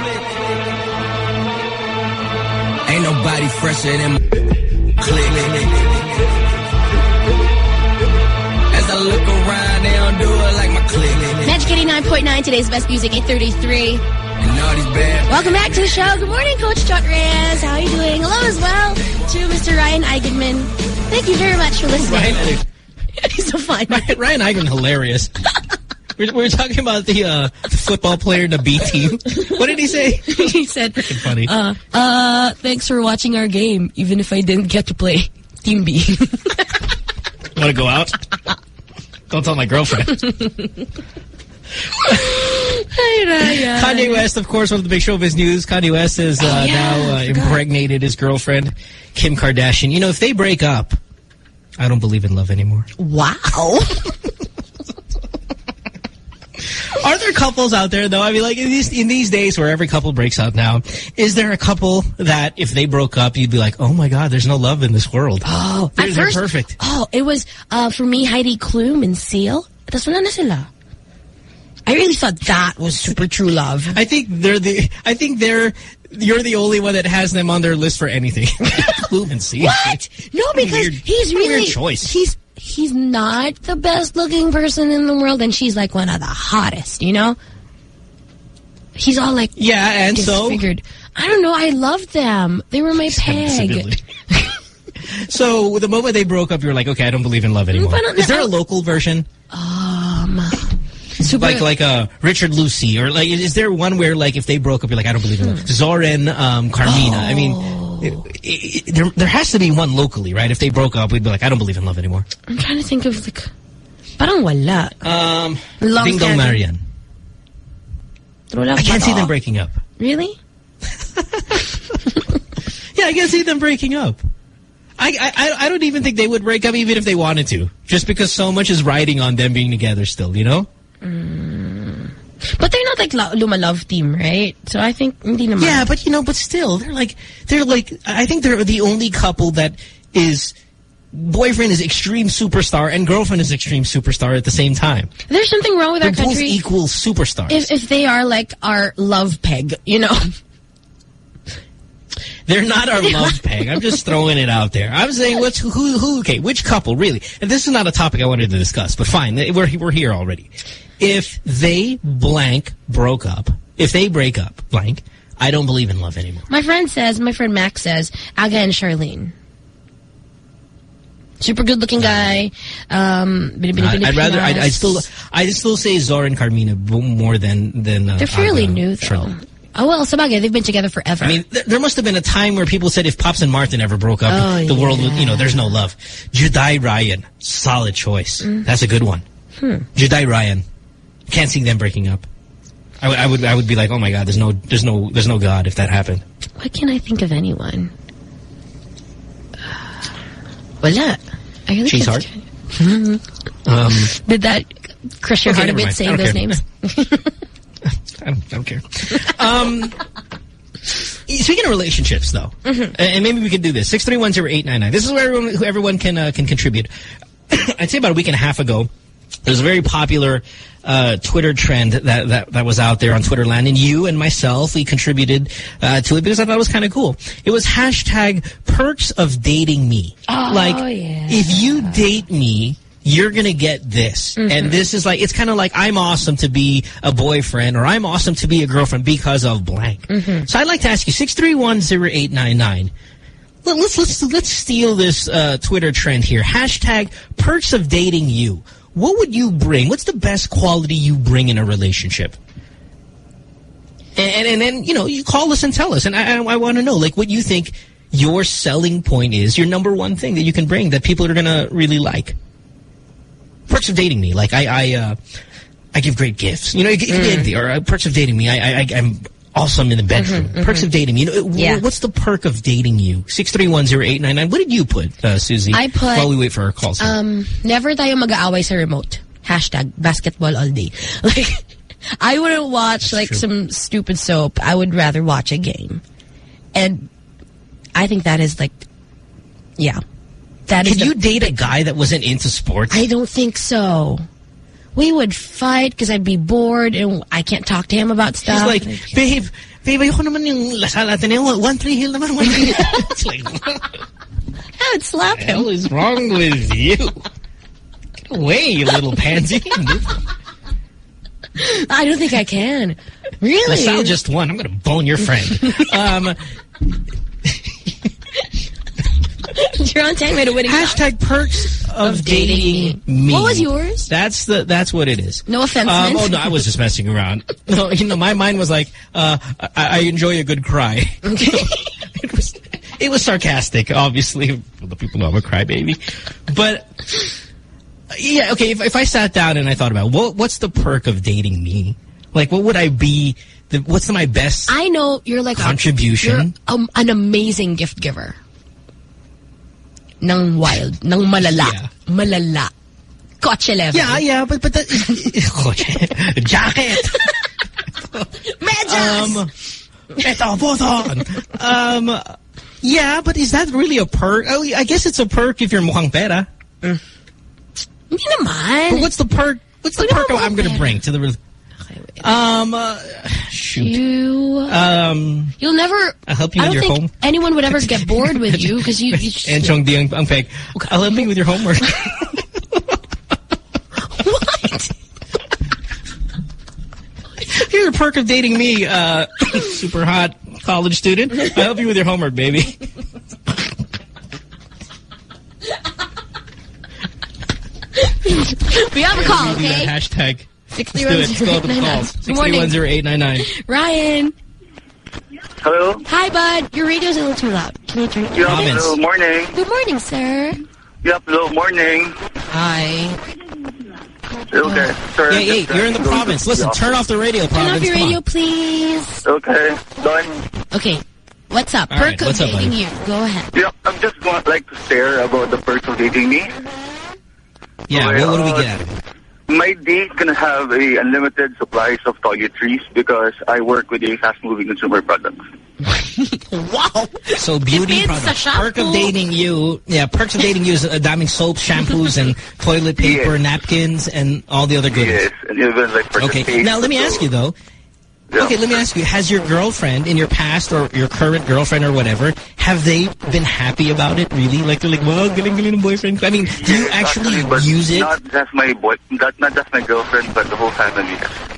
Ain't nobody fresher than my click. As I look around, they don't do it like my click. Magic 89.9, today's best music, 8:33. Welcome back to the show. Good morning, Coach Jot Reyes. How are you doing? Hello as well to Mr. Ryan Eigenman. Thank you very much for listening. Ryan, he's so fun. Ryan Eigenman, hilarious. We're talking about the football player in the B team. What did he say? He said, funny. Thanks for watching our game, even if I didn't get to play Team B. Want to go out? Don't tell my girlfriend. Kanye West, of course, one of the big showbiz news. Kanye West has now impregnated his girlfriend, Kim Kardashian. You know, if they break up, I don't believe in love anymore. Wow. Are there couples out there, though? I mean, like, in these days where every couple breaks up now, is there a couple that if they broke up, you'd be like, oh, my God, there's no love in this world? Oh, they're perfect. Oh, it was, for me, Heidi Klum and Seal. Tas wala na sila. I really thought that was super true love. I think you're the only one that has them on their list for anything. Klum and Seal. What? No, because he's really... Weird choice. He's not the best looking person in the world, and she's like one of the hottest, you know? He's all like and disfigured. so? I don't know. I loved them. They were my peg. So the moment they broke up, you were like, okay, I don't believe in love anymore. Is there a local version? Super, like Richard Lucy, or like, is there one where like if they broke up, you're like, I don't believe in love? Zoran, Carmina. I mean, there has to be one locally, right? If they broke up, we'd be like, I don't believe in love anymore. I'm trying to think of like, parang wala. Ding Dong Marian. I can't see them breaking up. Really? Yeah, I can't see them breaking up. I don't even think they would break up even if they wanted to, just because so much is riding on them being together still, you know? But they're not like Luma Love team, right? So I think hindi naman. Yeah, but you know, but still, they're like I think they're the only couple that is boyfriend is extreme superstar and girlfriend is extreme superstar at the same time. There's something wrong with our country. They're both equal superstars. If they are like our love peg, you know. They're not our love peg. I'm just throwing it out there. I'm saying okay, which couple really? And this is not a topic I wanted to discuss, but fine, we're here already. If they blank broke up, if they break up blank, I don't believe in love anymore. My friend Max says, Aga and Charlene. Super good looking guy. I'd still say Zoran and Carmina more than they're fairly new though. Charlene. Oh, well, sabagay, they've been together forever. I mean, there must have been a time where people said if Pops and Martin ever broke up, the world would, you know, there's no love. Judai Ryan, solid choice. That's a good one. Judai Ryan, can't see them breaking up. I would be like, oh my God, there's no God if that happened. Why can't I think of anyone? Wala. I really Chase Hart. Did that crush your heart a bit saying those names? I don't care. Speaking of relationships, though, and maybe we can do this. 6310899. This is where everyone can contribute. I'd say about a week and a half ago, there's a very popular Twitter trend that was out there on Twitter land, and you and myself, we contributed to it because I thought it was kind of cool. It was hashtag perks of dating me. If you date me, you're going to get this. And this is like, it's kind of like I'm awesome to be a boyfriend or I'm awesome to be a girlfriend because of blank. So I'd like to ask you, 6310899. Let's steal this Twitter trend here. Hashtag perks of dating you. What would you bring? What's the best quality you bring in a relationship? And then, you know, you call us and tell us. And I want to know, like, what you think your selling point is, your number one thing that you can bring that people are going to really like. Perks of dating me. Like, I give great gifts. You know, or perks of dating me. I'm awesome in the bedroom. Perks of dating me. You know, what's the perk of dating you? 6310899. What did you put, Susie? I put, while we wait for our calls. Never tayo mag-aaway sa remote. Hashtag basketball all day. Like, I wouldn't watch some stupid soap. I would rather watch a game. And I think that is like, yeah. Can you date a guy that wasn't into sports? I don't think so. We would fight because I'd be bored and I can't talk to him about stuff. He's like, babe, ayoko naman yung Lasal Ateneo, 1-3 hill naman, 1-3 hill. It's like, I would slap him. What the hell is wrong with you? Get away, you little pansy. I don't think I can. Really? Lasal just won. I'm going to bone your friend. You're on time at a winning Hashtag perks of dating me. What was yours? That's what it is. No offense, oh no, I was just messing around. No, my mind was like, I enjoy a good cry. Okay. It was sarcastic, obviously. The people know I'm a crybaby. But yeah, okay. If I sat down and I thought about what's the perk of dating me? Like, what would I be? What's my best? I know you're like contribution. You're an amazing gift giver. Nang wild, nang malala, malala. Kotse level. Yeah, but that jacket. Medyas. Eto, boson. Yeah, but is that really a perk? I guess it's a perk if you're mukhang pera. Hindi naman. But what's the perk? What's the perk I'm going to bring to the? Shoot. You'll never. I'll help you with your home. Anyone would ever get bored with you because you. And Chong Di ang peg. I'll help you with your homework. What? Here's a perk of dating me, super hot college student. I'll help you with your homework, baby. We have a call, okay? Hashtag. 6310899. Let's go to the calls. 6310899. Ryan. Hello. Hi, bud. Your radio's a little too loud. Can you turn it down? Hello, morning. Good morning, sir. Yep, hello, morning. Hi. Okay, sir. Hey, you're in the province. Listen, turn off the radio, province. Turn off your radio, please. Okay, done. Okay. What's up? All perk right, of dating you. Go ahead. Yep, I'm just going to share about the perks of dating me. Yeah, okay, what do we get out of it? My date can have a unlimited supplies of toiletries because I work with a fast-moving consumer products. Wow. So beauty products. Perk of dating you. Yeah, perks of dating you is daming soap, shampoos, and toilet paper, napkins, and all the other goodies. Yes, and even like okay. Now let me ask you though. Yeah. Okay, let me ask you, has your girlfriend in your past or your current girlfriend or whatever, have they been happy about it, really? Like, they're like, well, galing-galing boyfriend. I mean, do you actually use it? Not just my not just my girlfriend, but the whole family.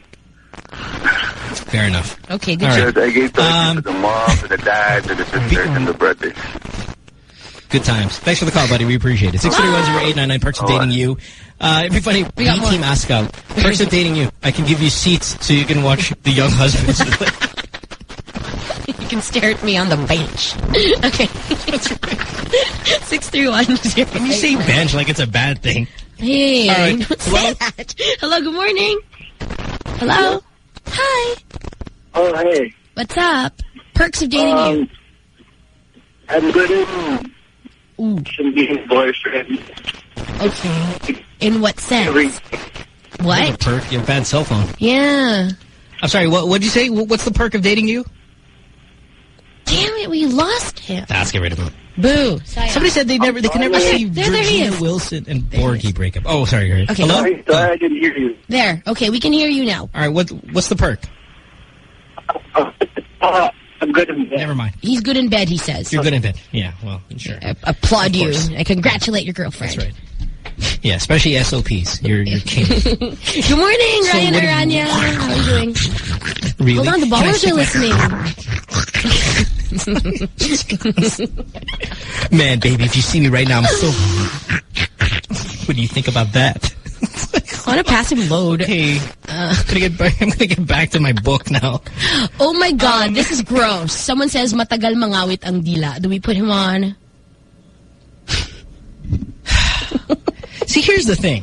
Fair enough. Okay, good job. I gave to the mom, to the dad, to the sisters, and the brothers. Good times. Thanks for the call, buddy. We appreciate it. 6310899, perks of dating you. It'd be funny. B-Team ask out. Perks of dating you. I can give you seats so you can watch The Young Husbands. You can stare at me on the bench. Okay. 63108. When you say bench like it's a bad thing. Hey. All right. Don't say that. Hello, good morning. Hello. Hi. Oh, hey. What's up? Perks of dating you. I'm good at being boyfriend. Okay. In what sense? What? A perk? You have a bad cell phone. Yeah. I'm sorry, what'd you say? What's the perk of dating you? Damn it, we lost him. Let's get rid of him. Boo. Somebody said they can never see Georgina Wilson and Borgie break up. Oh, sorry. Okay. Hello? Sorry, I didn't hear you. There. Okay, we can hear you now. All right, what's the perk? I'm good in bed. Never mind. He's good in bed, he says. You're good in bed. Yeah, well, sure. I applaud you. I congratulate your girlfriend. That's right. Yeah, especially SOPs. You're king. Good morning, Ryan Aranya. How are you doing? Really? Hold on, the ballers are listening. Man, baby, if you see me right now, I'm so... What do you think about that? On a passive load. Okay. I'm gonna get back to my book now. Oh my God, this is gross. Someone says matagal mangawit ang dila. Do we put him on? See, here's the thing.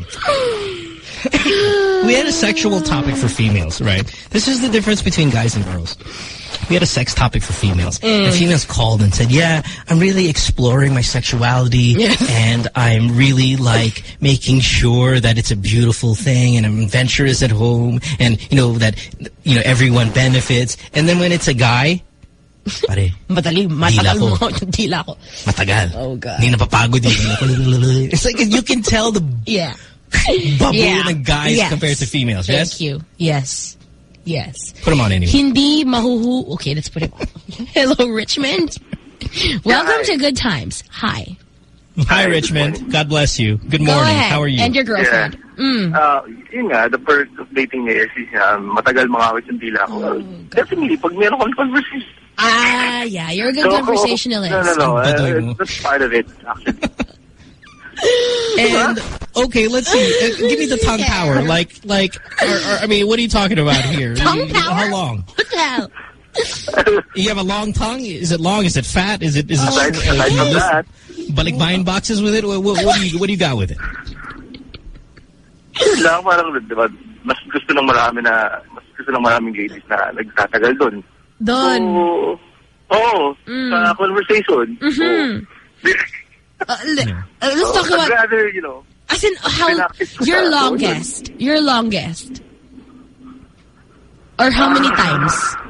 We had a sexual topic for females, right? This is the difference between guys and girls. We had a sex topic for females. And females called and said, yeah, I'm really exploring my sexuality and I'm really like making sure that it's a beautiful thing and I'm adventurous at home and, that, everyone benefits. And then when it's a guy, pare, matagal mo yung dila ko. Matagal. Oh, God. Hindi napapagod yun. It's like you can tell the bubble in the guys compared to females. Thank you. Yes. Yes. Put them on anyway. Hindi mahuhu. Okay, let's put it on. Hello, Richmond. Welcome to Good Times. Hi. Hi, Richmond. God bless you. Good morning. Go ahead. How are you? And your girlfriend. Yeah. Yun nga, the perk of dating niya is matagal mangawit yung dila ko. Definitely, pag meron kang conversation, Yeah, you're a good conversationalist. No. That's part of it, actually. And okay, let's see. Give me the tongue power. I mean, what are you talking about here? Tongue power? How long? What the hell? You have a long tongue? Is it long? Is it fat? Is it aside from that. Balikbayan boxes with it? What do you got with it? Lang, parang, diba, mas gusto ng maraming ladies na nagtatagal doon. Doon? Sa conversation. Let's talk about... I'd rather, as in, your longest. Or how many times?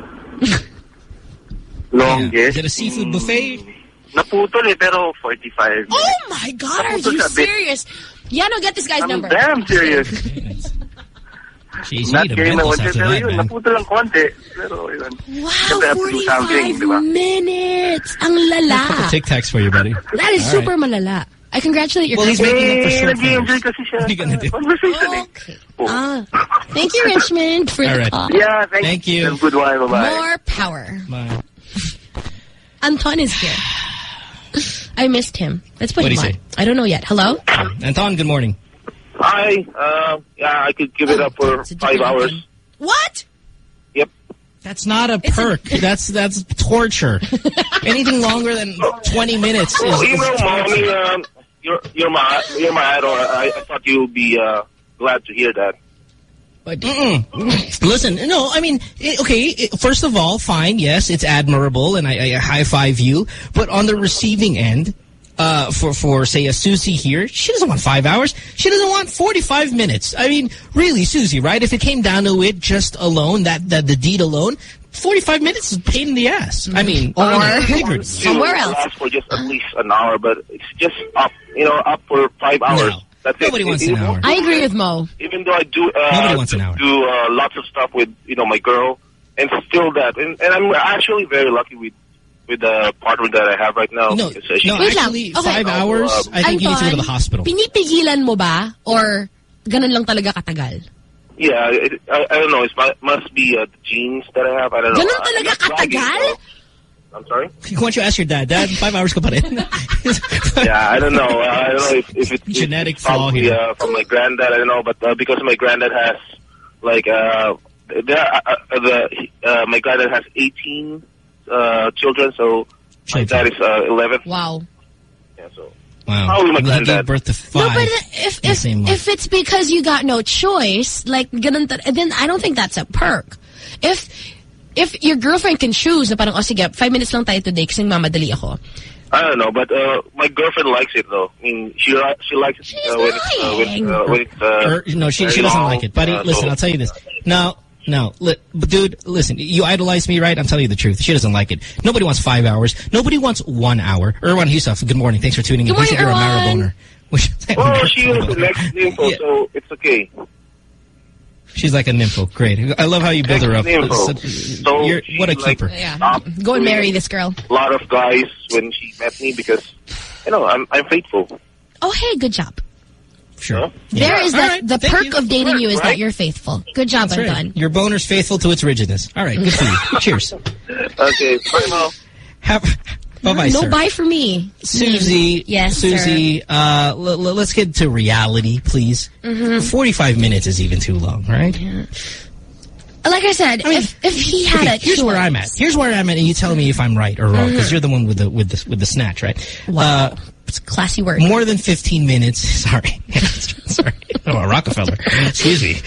Longest? Yeah. Is it a seafood buffet? Naputol pero 45 minutes. Oh my God, are you serious? Yeah, no, get this guy's number. I'm damn serious. Jeez, Not game na wala, pero yun, naputol lang konti. Pero yun. Wow, 45 minutes. Ang lala. A couple Tic Tacs for you, buddy. That is super malala. I congratulate your he's making up for short nag-enjoy kasi siya. What are you gonna do? Okay. Thank you, Richmond, for the call. Yeah, thank you. Have a good one. Bye-bye. More power. Bye. Anton is here. I missed him. Let's put him on. Say? I don't know yet. Hello? Anton, good morning. Hi. Yeah, I could give it up for 5 hours. What? Yep. That's not a perk. That's torture. Anything longer than 20 minutes is torture. You're my idol. I thought you'd be glad to hear that. Listen, no, I mean, okay, first of all, fine, yes, it's admirable, and I high-five you, but on the receiving end, for say, a Susie here, she doesn't want 5 hours, she doesn't want 45 minutes. I mean, really, Susie, right? If it came down to it just alone, that the deed alone, 45 minutes is a pain in the ass. I mean, or somewhere else. Ask for just at least an hour, but it's just up for 5 hours. No. That's Nobody wants an hour. I agree with Mo. Even though I do, nobody wants an hour. Do lots of stuff with my girl, and still that, and I'm actually very lucky with the partner that I have right now. No, actually, 5 hours. I think you need to go to the hospital. Pinipigilan mo ba, or ganun lang talaga katagal? Yeah, I don't know. It must be the genes that I have. I don't know. Ganun talaga katagal? I'm sorry? Why don't you ask your dad? Dad, 5 hours ka pa rin. Yeah, I don't know. I don't know if it's genetic flaw here. From my granddad, I don't know. But because my granddad has, like, my granddad has 18 children, so my dad is 11. Wow. Yeah, so. Wow. How my granddad? Gave birth to 5. No, but if it's because you got no choice, like, ganun, then I don't think that's a perk. If your girlfriend can choose na parang, sige, 5 minutes lang tayo today kasi mamadali ako. I don't know, but my girlfriend likes it though. I mean, she likes it when it's no, she doesn't like it. Buddy, listen, I'll tell you this. No, dude, listen. You idolize me, right? I'm telling you the truth. She doesn't like it. Nobody wants 5 hours. Nobody wants 1 hour. Erwan Yusuf, good morning. Thanks for tuning in. Good morning, you're a maraboner. Oh, she is the next nympho, so it's okay. She's like a nympho. Great. I love how you build her up. So what a keeper. Yeah. Go and marry this girl. A lot of guys when she met me because, I'm faithful. Oh, hey, good job. Sure. Yeah. There is the perk of dating you is that you're faithful. Good job, Anton. Right. Your boner's faithful to its rigidness. All right, good for you. Cheers. Okay, bye, Mo. Bye-bye, no sir. bye for me. Susie. Yes, Susie, let's get to reality, please. 45 minutes is even too long, right? Yeah. Like I said, if he had a here's where I'm at. Here's where I'm at, and you tell me if I'm right or wrong, because you're the one with the snatch, right? Wow. It's a classy word. More than 15 minutes. Sorry. Sorry. Oh, Rockefeller. Excuse me.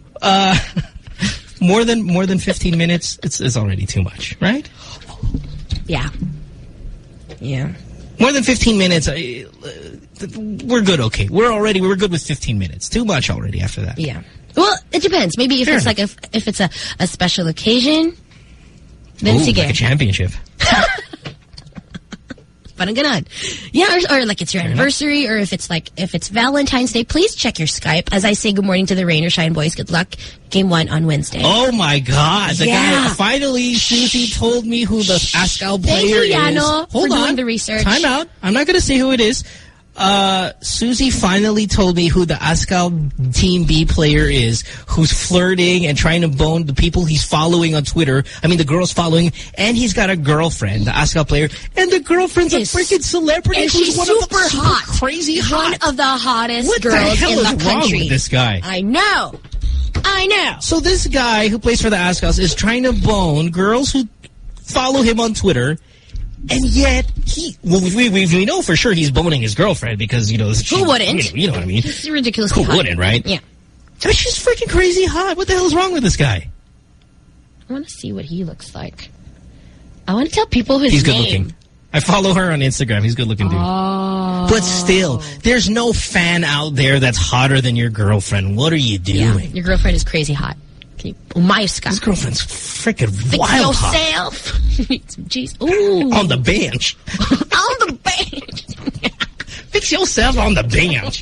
More than 15 minutes, it's already too much, right? Yeah. Yeah. More than 15 minutes, we're good, okay. We're good with 15 minutes. Too much already after that. Yeah. Well, it depends. Maybe if it's like if it's a special occasion, then sige. Like a championship. Parang ganon. Yeah, or like it's your anniversary, or if it's Valentine's Day, please check your Skype. As I say good morning to the Rain or Shine boys, good luck. Game 1 on Wednesday. Oh my God. The guy, finally, Susie told me who the Ascal player is. Thank you, Yano, Hold for on. doing the research. Time out. I'm not going to say who it is. Susie finally told me who the Ascal Team B player is who's flirting and trying to bone the people he's following on Twitter. I mean, the girls following, and he's got a girlfriend, the Ascal player, and the girlfriend's a freaking celebrity. And she's super hot. Crazy hot. One of the hottest girls in the country. What the hell is wrong with this guy? I know. So this guy who plays for the Ascals is trying to bone girls who follow him on Twitter. And yet, we know for sure he's boning his girlfriend because, you know... Who wouldn't? You know what I mean? He's ridiculously hot. Who wouldn't, right? Yeah. But she's freaking crazy hot. What the hell is wrong with this guy? I want to see what he looks like. I want to tell people his name. He's good looking. I follow her on Instagram. He's good looking, dude. Oh. But still, there's no fan out there that's hotter than your girlfriend. What are you doing? Yeah, your girlfriend is crazy hot. His girlfriend's freaking wild hot. Jeez. Ooh. On the bench. On the bench. Fix yourself on the bench.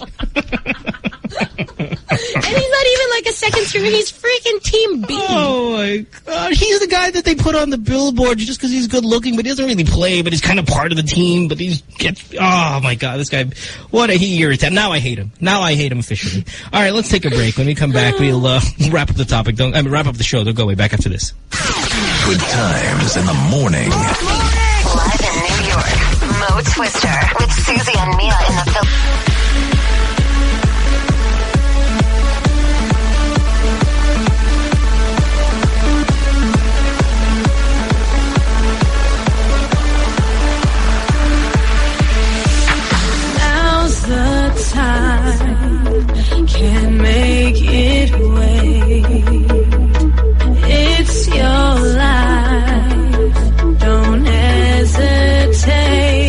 And he's not even like a second stringer. He's freaking Team B. Oh, my God. He's the guy that they put on the billboard just because he's good looking, but he doesn't really play, but he's kind of part of the team, but oh, my God. This guy, he irritates. Now I hate him. Now I hate him officially. All right, let's take a break. When we come back, we'll wrap up the topic. Wrap up the show. Don't go away. Back after this. Good times in the morning. Live in New York, Mo Twister with Susie and Mia in the Philippines. Time can make it wait. It's your life. Don't hesitate.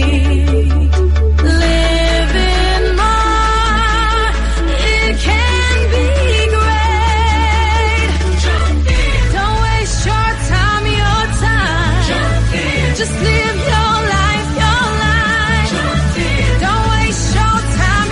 Living more, it can be great. Don't waste your time, Just live your life, Don't waste your time,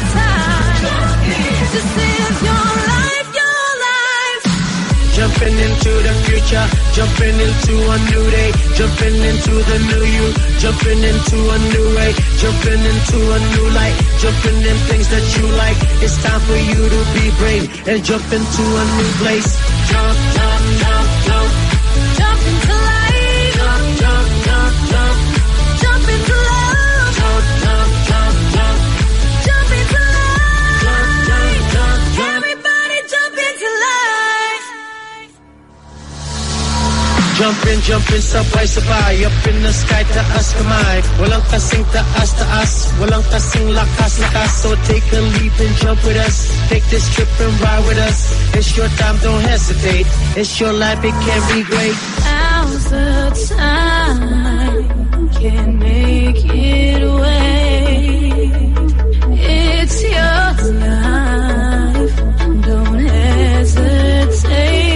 Just live your life, Jumping into the future, jumping into a new day, jumping into the new you, jumping into a new way, jumping into a new light, jumping in things that you like. It's time for you to be brave and jump into a new place. Jump, jump, jump, jump. Jump into life. Jump, jump, jump, jump. Jump into love. Jump, jump, jump, jump. Jump into life. Jump, jump, jump, jump. Everybody jump into life. Jumping, sabay-sabay, up in the sky, taas kamay. Walang kasing taas, walang kasing lakas. So take a leap and jump with us. Take this trip and ride with us. It's your time, don't hesitate. It's your life, it can be great. Now's the time, can make it wait. It's your life, don't hesitate.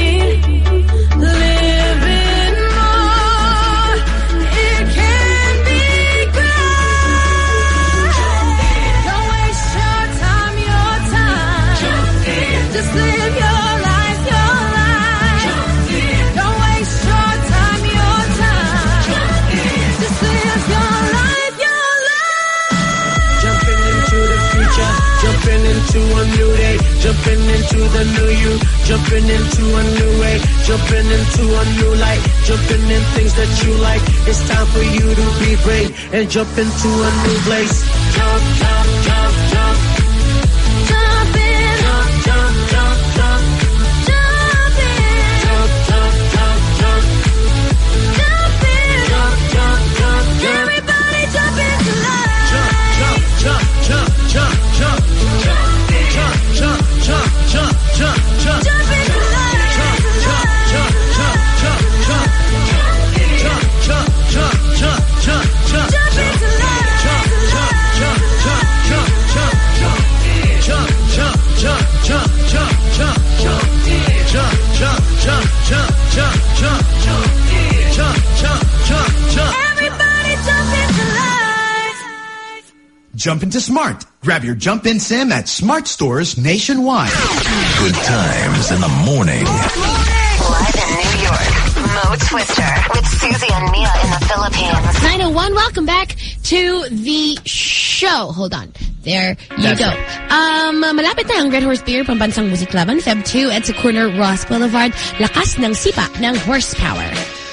Jumping into a new day, jumping into the new you, jumping into a new way, jumping into a new light, jumping in things that you like. It's time for you to be brave and jump into a new place. Jump, jump, jump, jump. Jump in. Jump, jump, jump, jump. Jump in. Jump, jump, jump, jump. Jump in. Jump, jump, jump, jump. Everybody jump into life. Jump, jump, jump, jump, jump, jump. Jump, jump, jump, jump, jump, jump. Jump into life. Jump, jump, jump, jump, jump, jump. Jump, jump, jump, jump, jump, jump. Jump into life. Jump, jump, jump, jump, jump, jump. Jump, jump, jump, jump, jump, jump. Jump, jump, jump, jump, jump, jump. Jump, jump, jump, jump. Everybody jump into life. Jump into Smart. Grab your Jump In SIM at Smart stores nationwide. Good times in the morning. Live in New York, Mo Twister with Susie and Mia in the Philippines. 901, welcome back to the show. Hold on. There you go. Malapit na ang Red Horse Beer Pambansang Music Laban, Feb 2 at sa corner Ross Boulevard. Lakas ng sipa ng horsepower.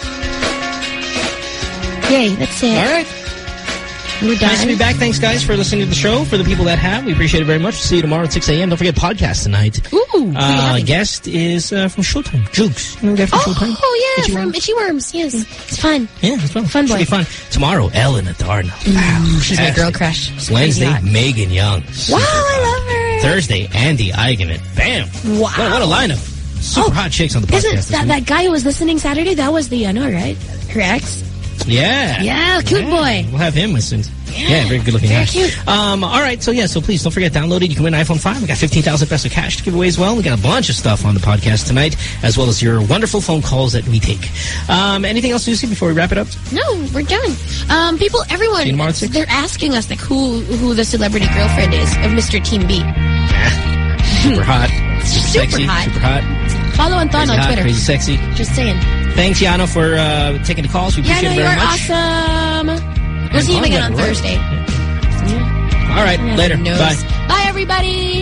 Yay, that's it. All right. We're done. Nice to be back. Thanks, guys, for listening to the show. For the people that have, we appreciate it very much. See you tomorrow at 6 a.m. Don't forget podcast tonight. Ooh. Guest is from Showtime. Jukes. You know the guy from Showtime? Oh, yeah, from Itchy Worms. Yes. It's fun. Yeah, it's fun. Fun boy. Should be fun. Tomorrow, Ellen Adarna. She's my girl crush. She's Wednesday, Megan Young. Wow, I love her. Thursday, Andy Eigenman. Bam. Wow. What a lineup. Super hot chicks on the podcast. Isn't that guy who was listening Saturday? That was the, right? Her ex? Yeah. Yeah, cute boy. We'll have him as soon as... Yeah, very good looking guy. Cute. All right, so please don't forget, download it. You can win an iPhone 5. We got 15,000 peso cash to give away as well. We got a bunch of stuff on the podcast tonight, as well as your wonderful phone calls that we take. Anything else, Lucy, before we wrap it up? No, we're done. Everyone, See you tomorrow at 6? They're asking us who the celebrity girlfriend is of Mr. Team B. Super hot. Super sexy. hot. Super hot. Follow Anton on Twitter. Crazy sexy. Just saying. Thanks, Yano, for taking the calls. We appreciate it very much. You're awesome. We'll see you again on Thursday. Yeah. All right, later. Bye. Bye, everybody.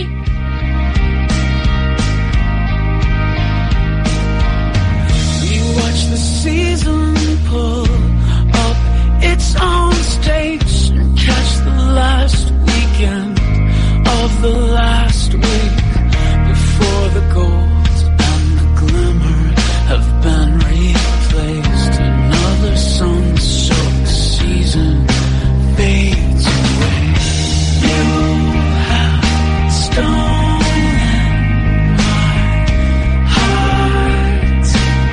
We watch the season pull up its own stage and catch the last weekend of the last week before the gold and the glimmer have been replaced. Another sun-soaked season fades away. You have stolen my heart.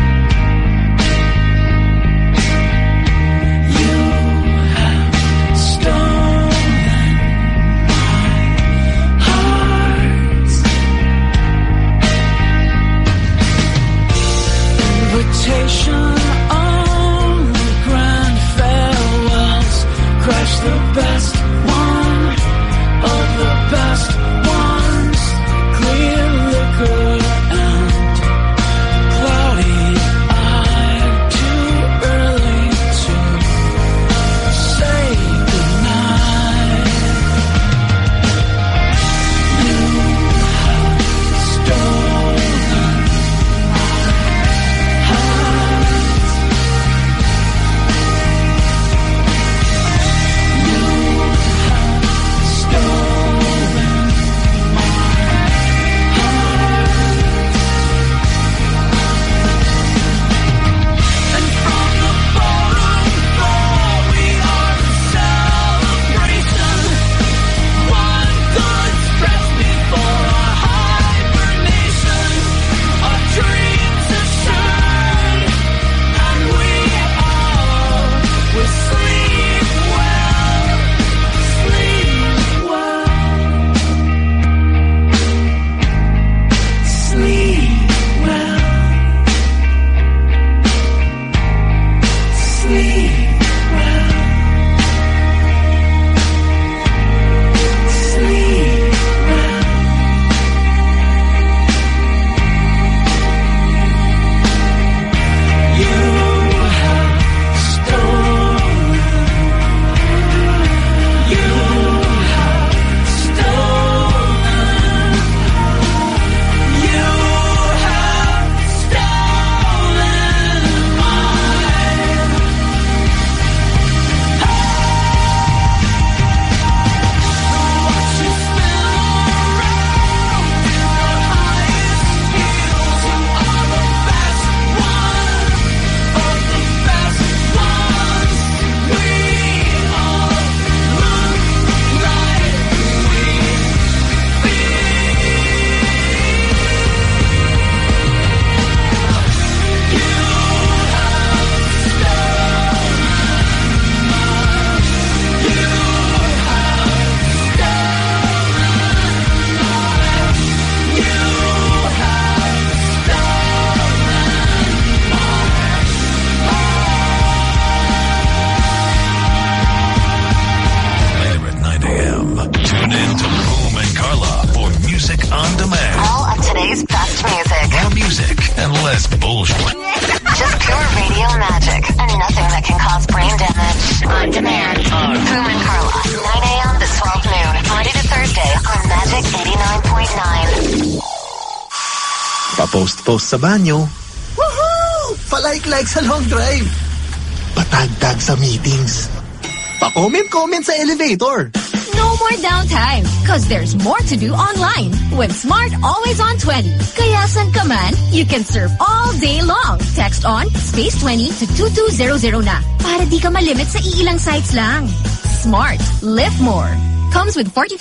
You have stolen my heart. Invitation only, grand farewells. Crash the best one of the best ones. Clear liquor and cloudy-eyed. Too early to say goodnight. You have stolen my heart. You have stolen my heart. And from the bottom floor, we are the celebration. One good stretch before our hibernation. Our dreams are shine, and we all will sleep well, sleep well, sleep well, sleep well, sleep well. You have stolen. You have stolen. You have stolen mine. Watch you spin around in the highest heels. You are the best one of the best ones. We all look like we feel. You have stolen mine. You have stolen mine. You have Later at 9 a.m. Tune in to Boom and Carla for Music on Demand. All of today's best music. More music and less bullshit. Just pure radio magic and nothing that can cause brain damage. On demand. Boom and Carla, 9 a.m. to 12 noon, Monday to Thursday on Magic 89.9. Pa-post-post sa banyo. Woohoo! Pa-like-like sa long drive. Patagtag sa meetings. Pa-comment-comment sa elevator. No more downtime, cause there's more to do online with Smart Always On 20. Kaya san ka man, you can surf all day long. Text on space 20 to 2200 na para di ka malimit sa iilang sites lang. Smart. Live more. Comes with 40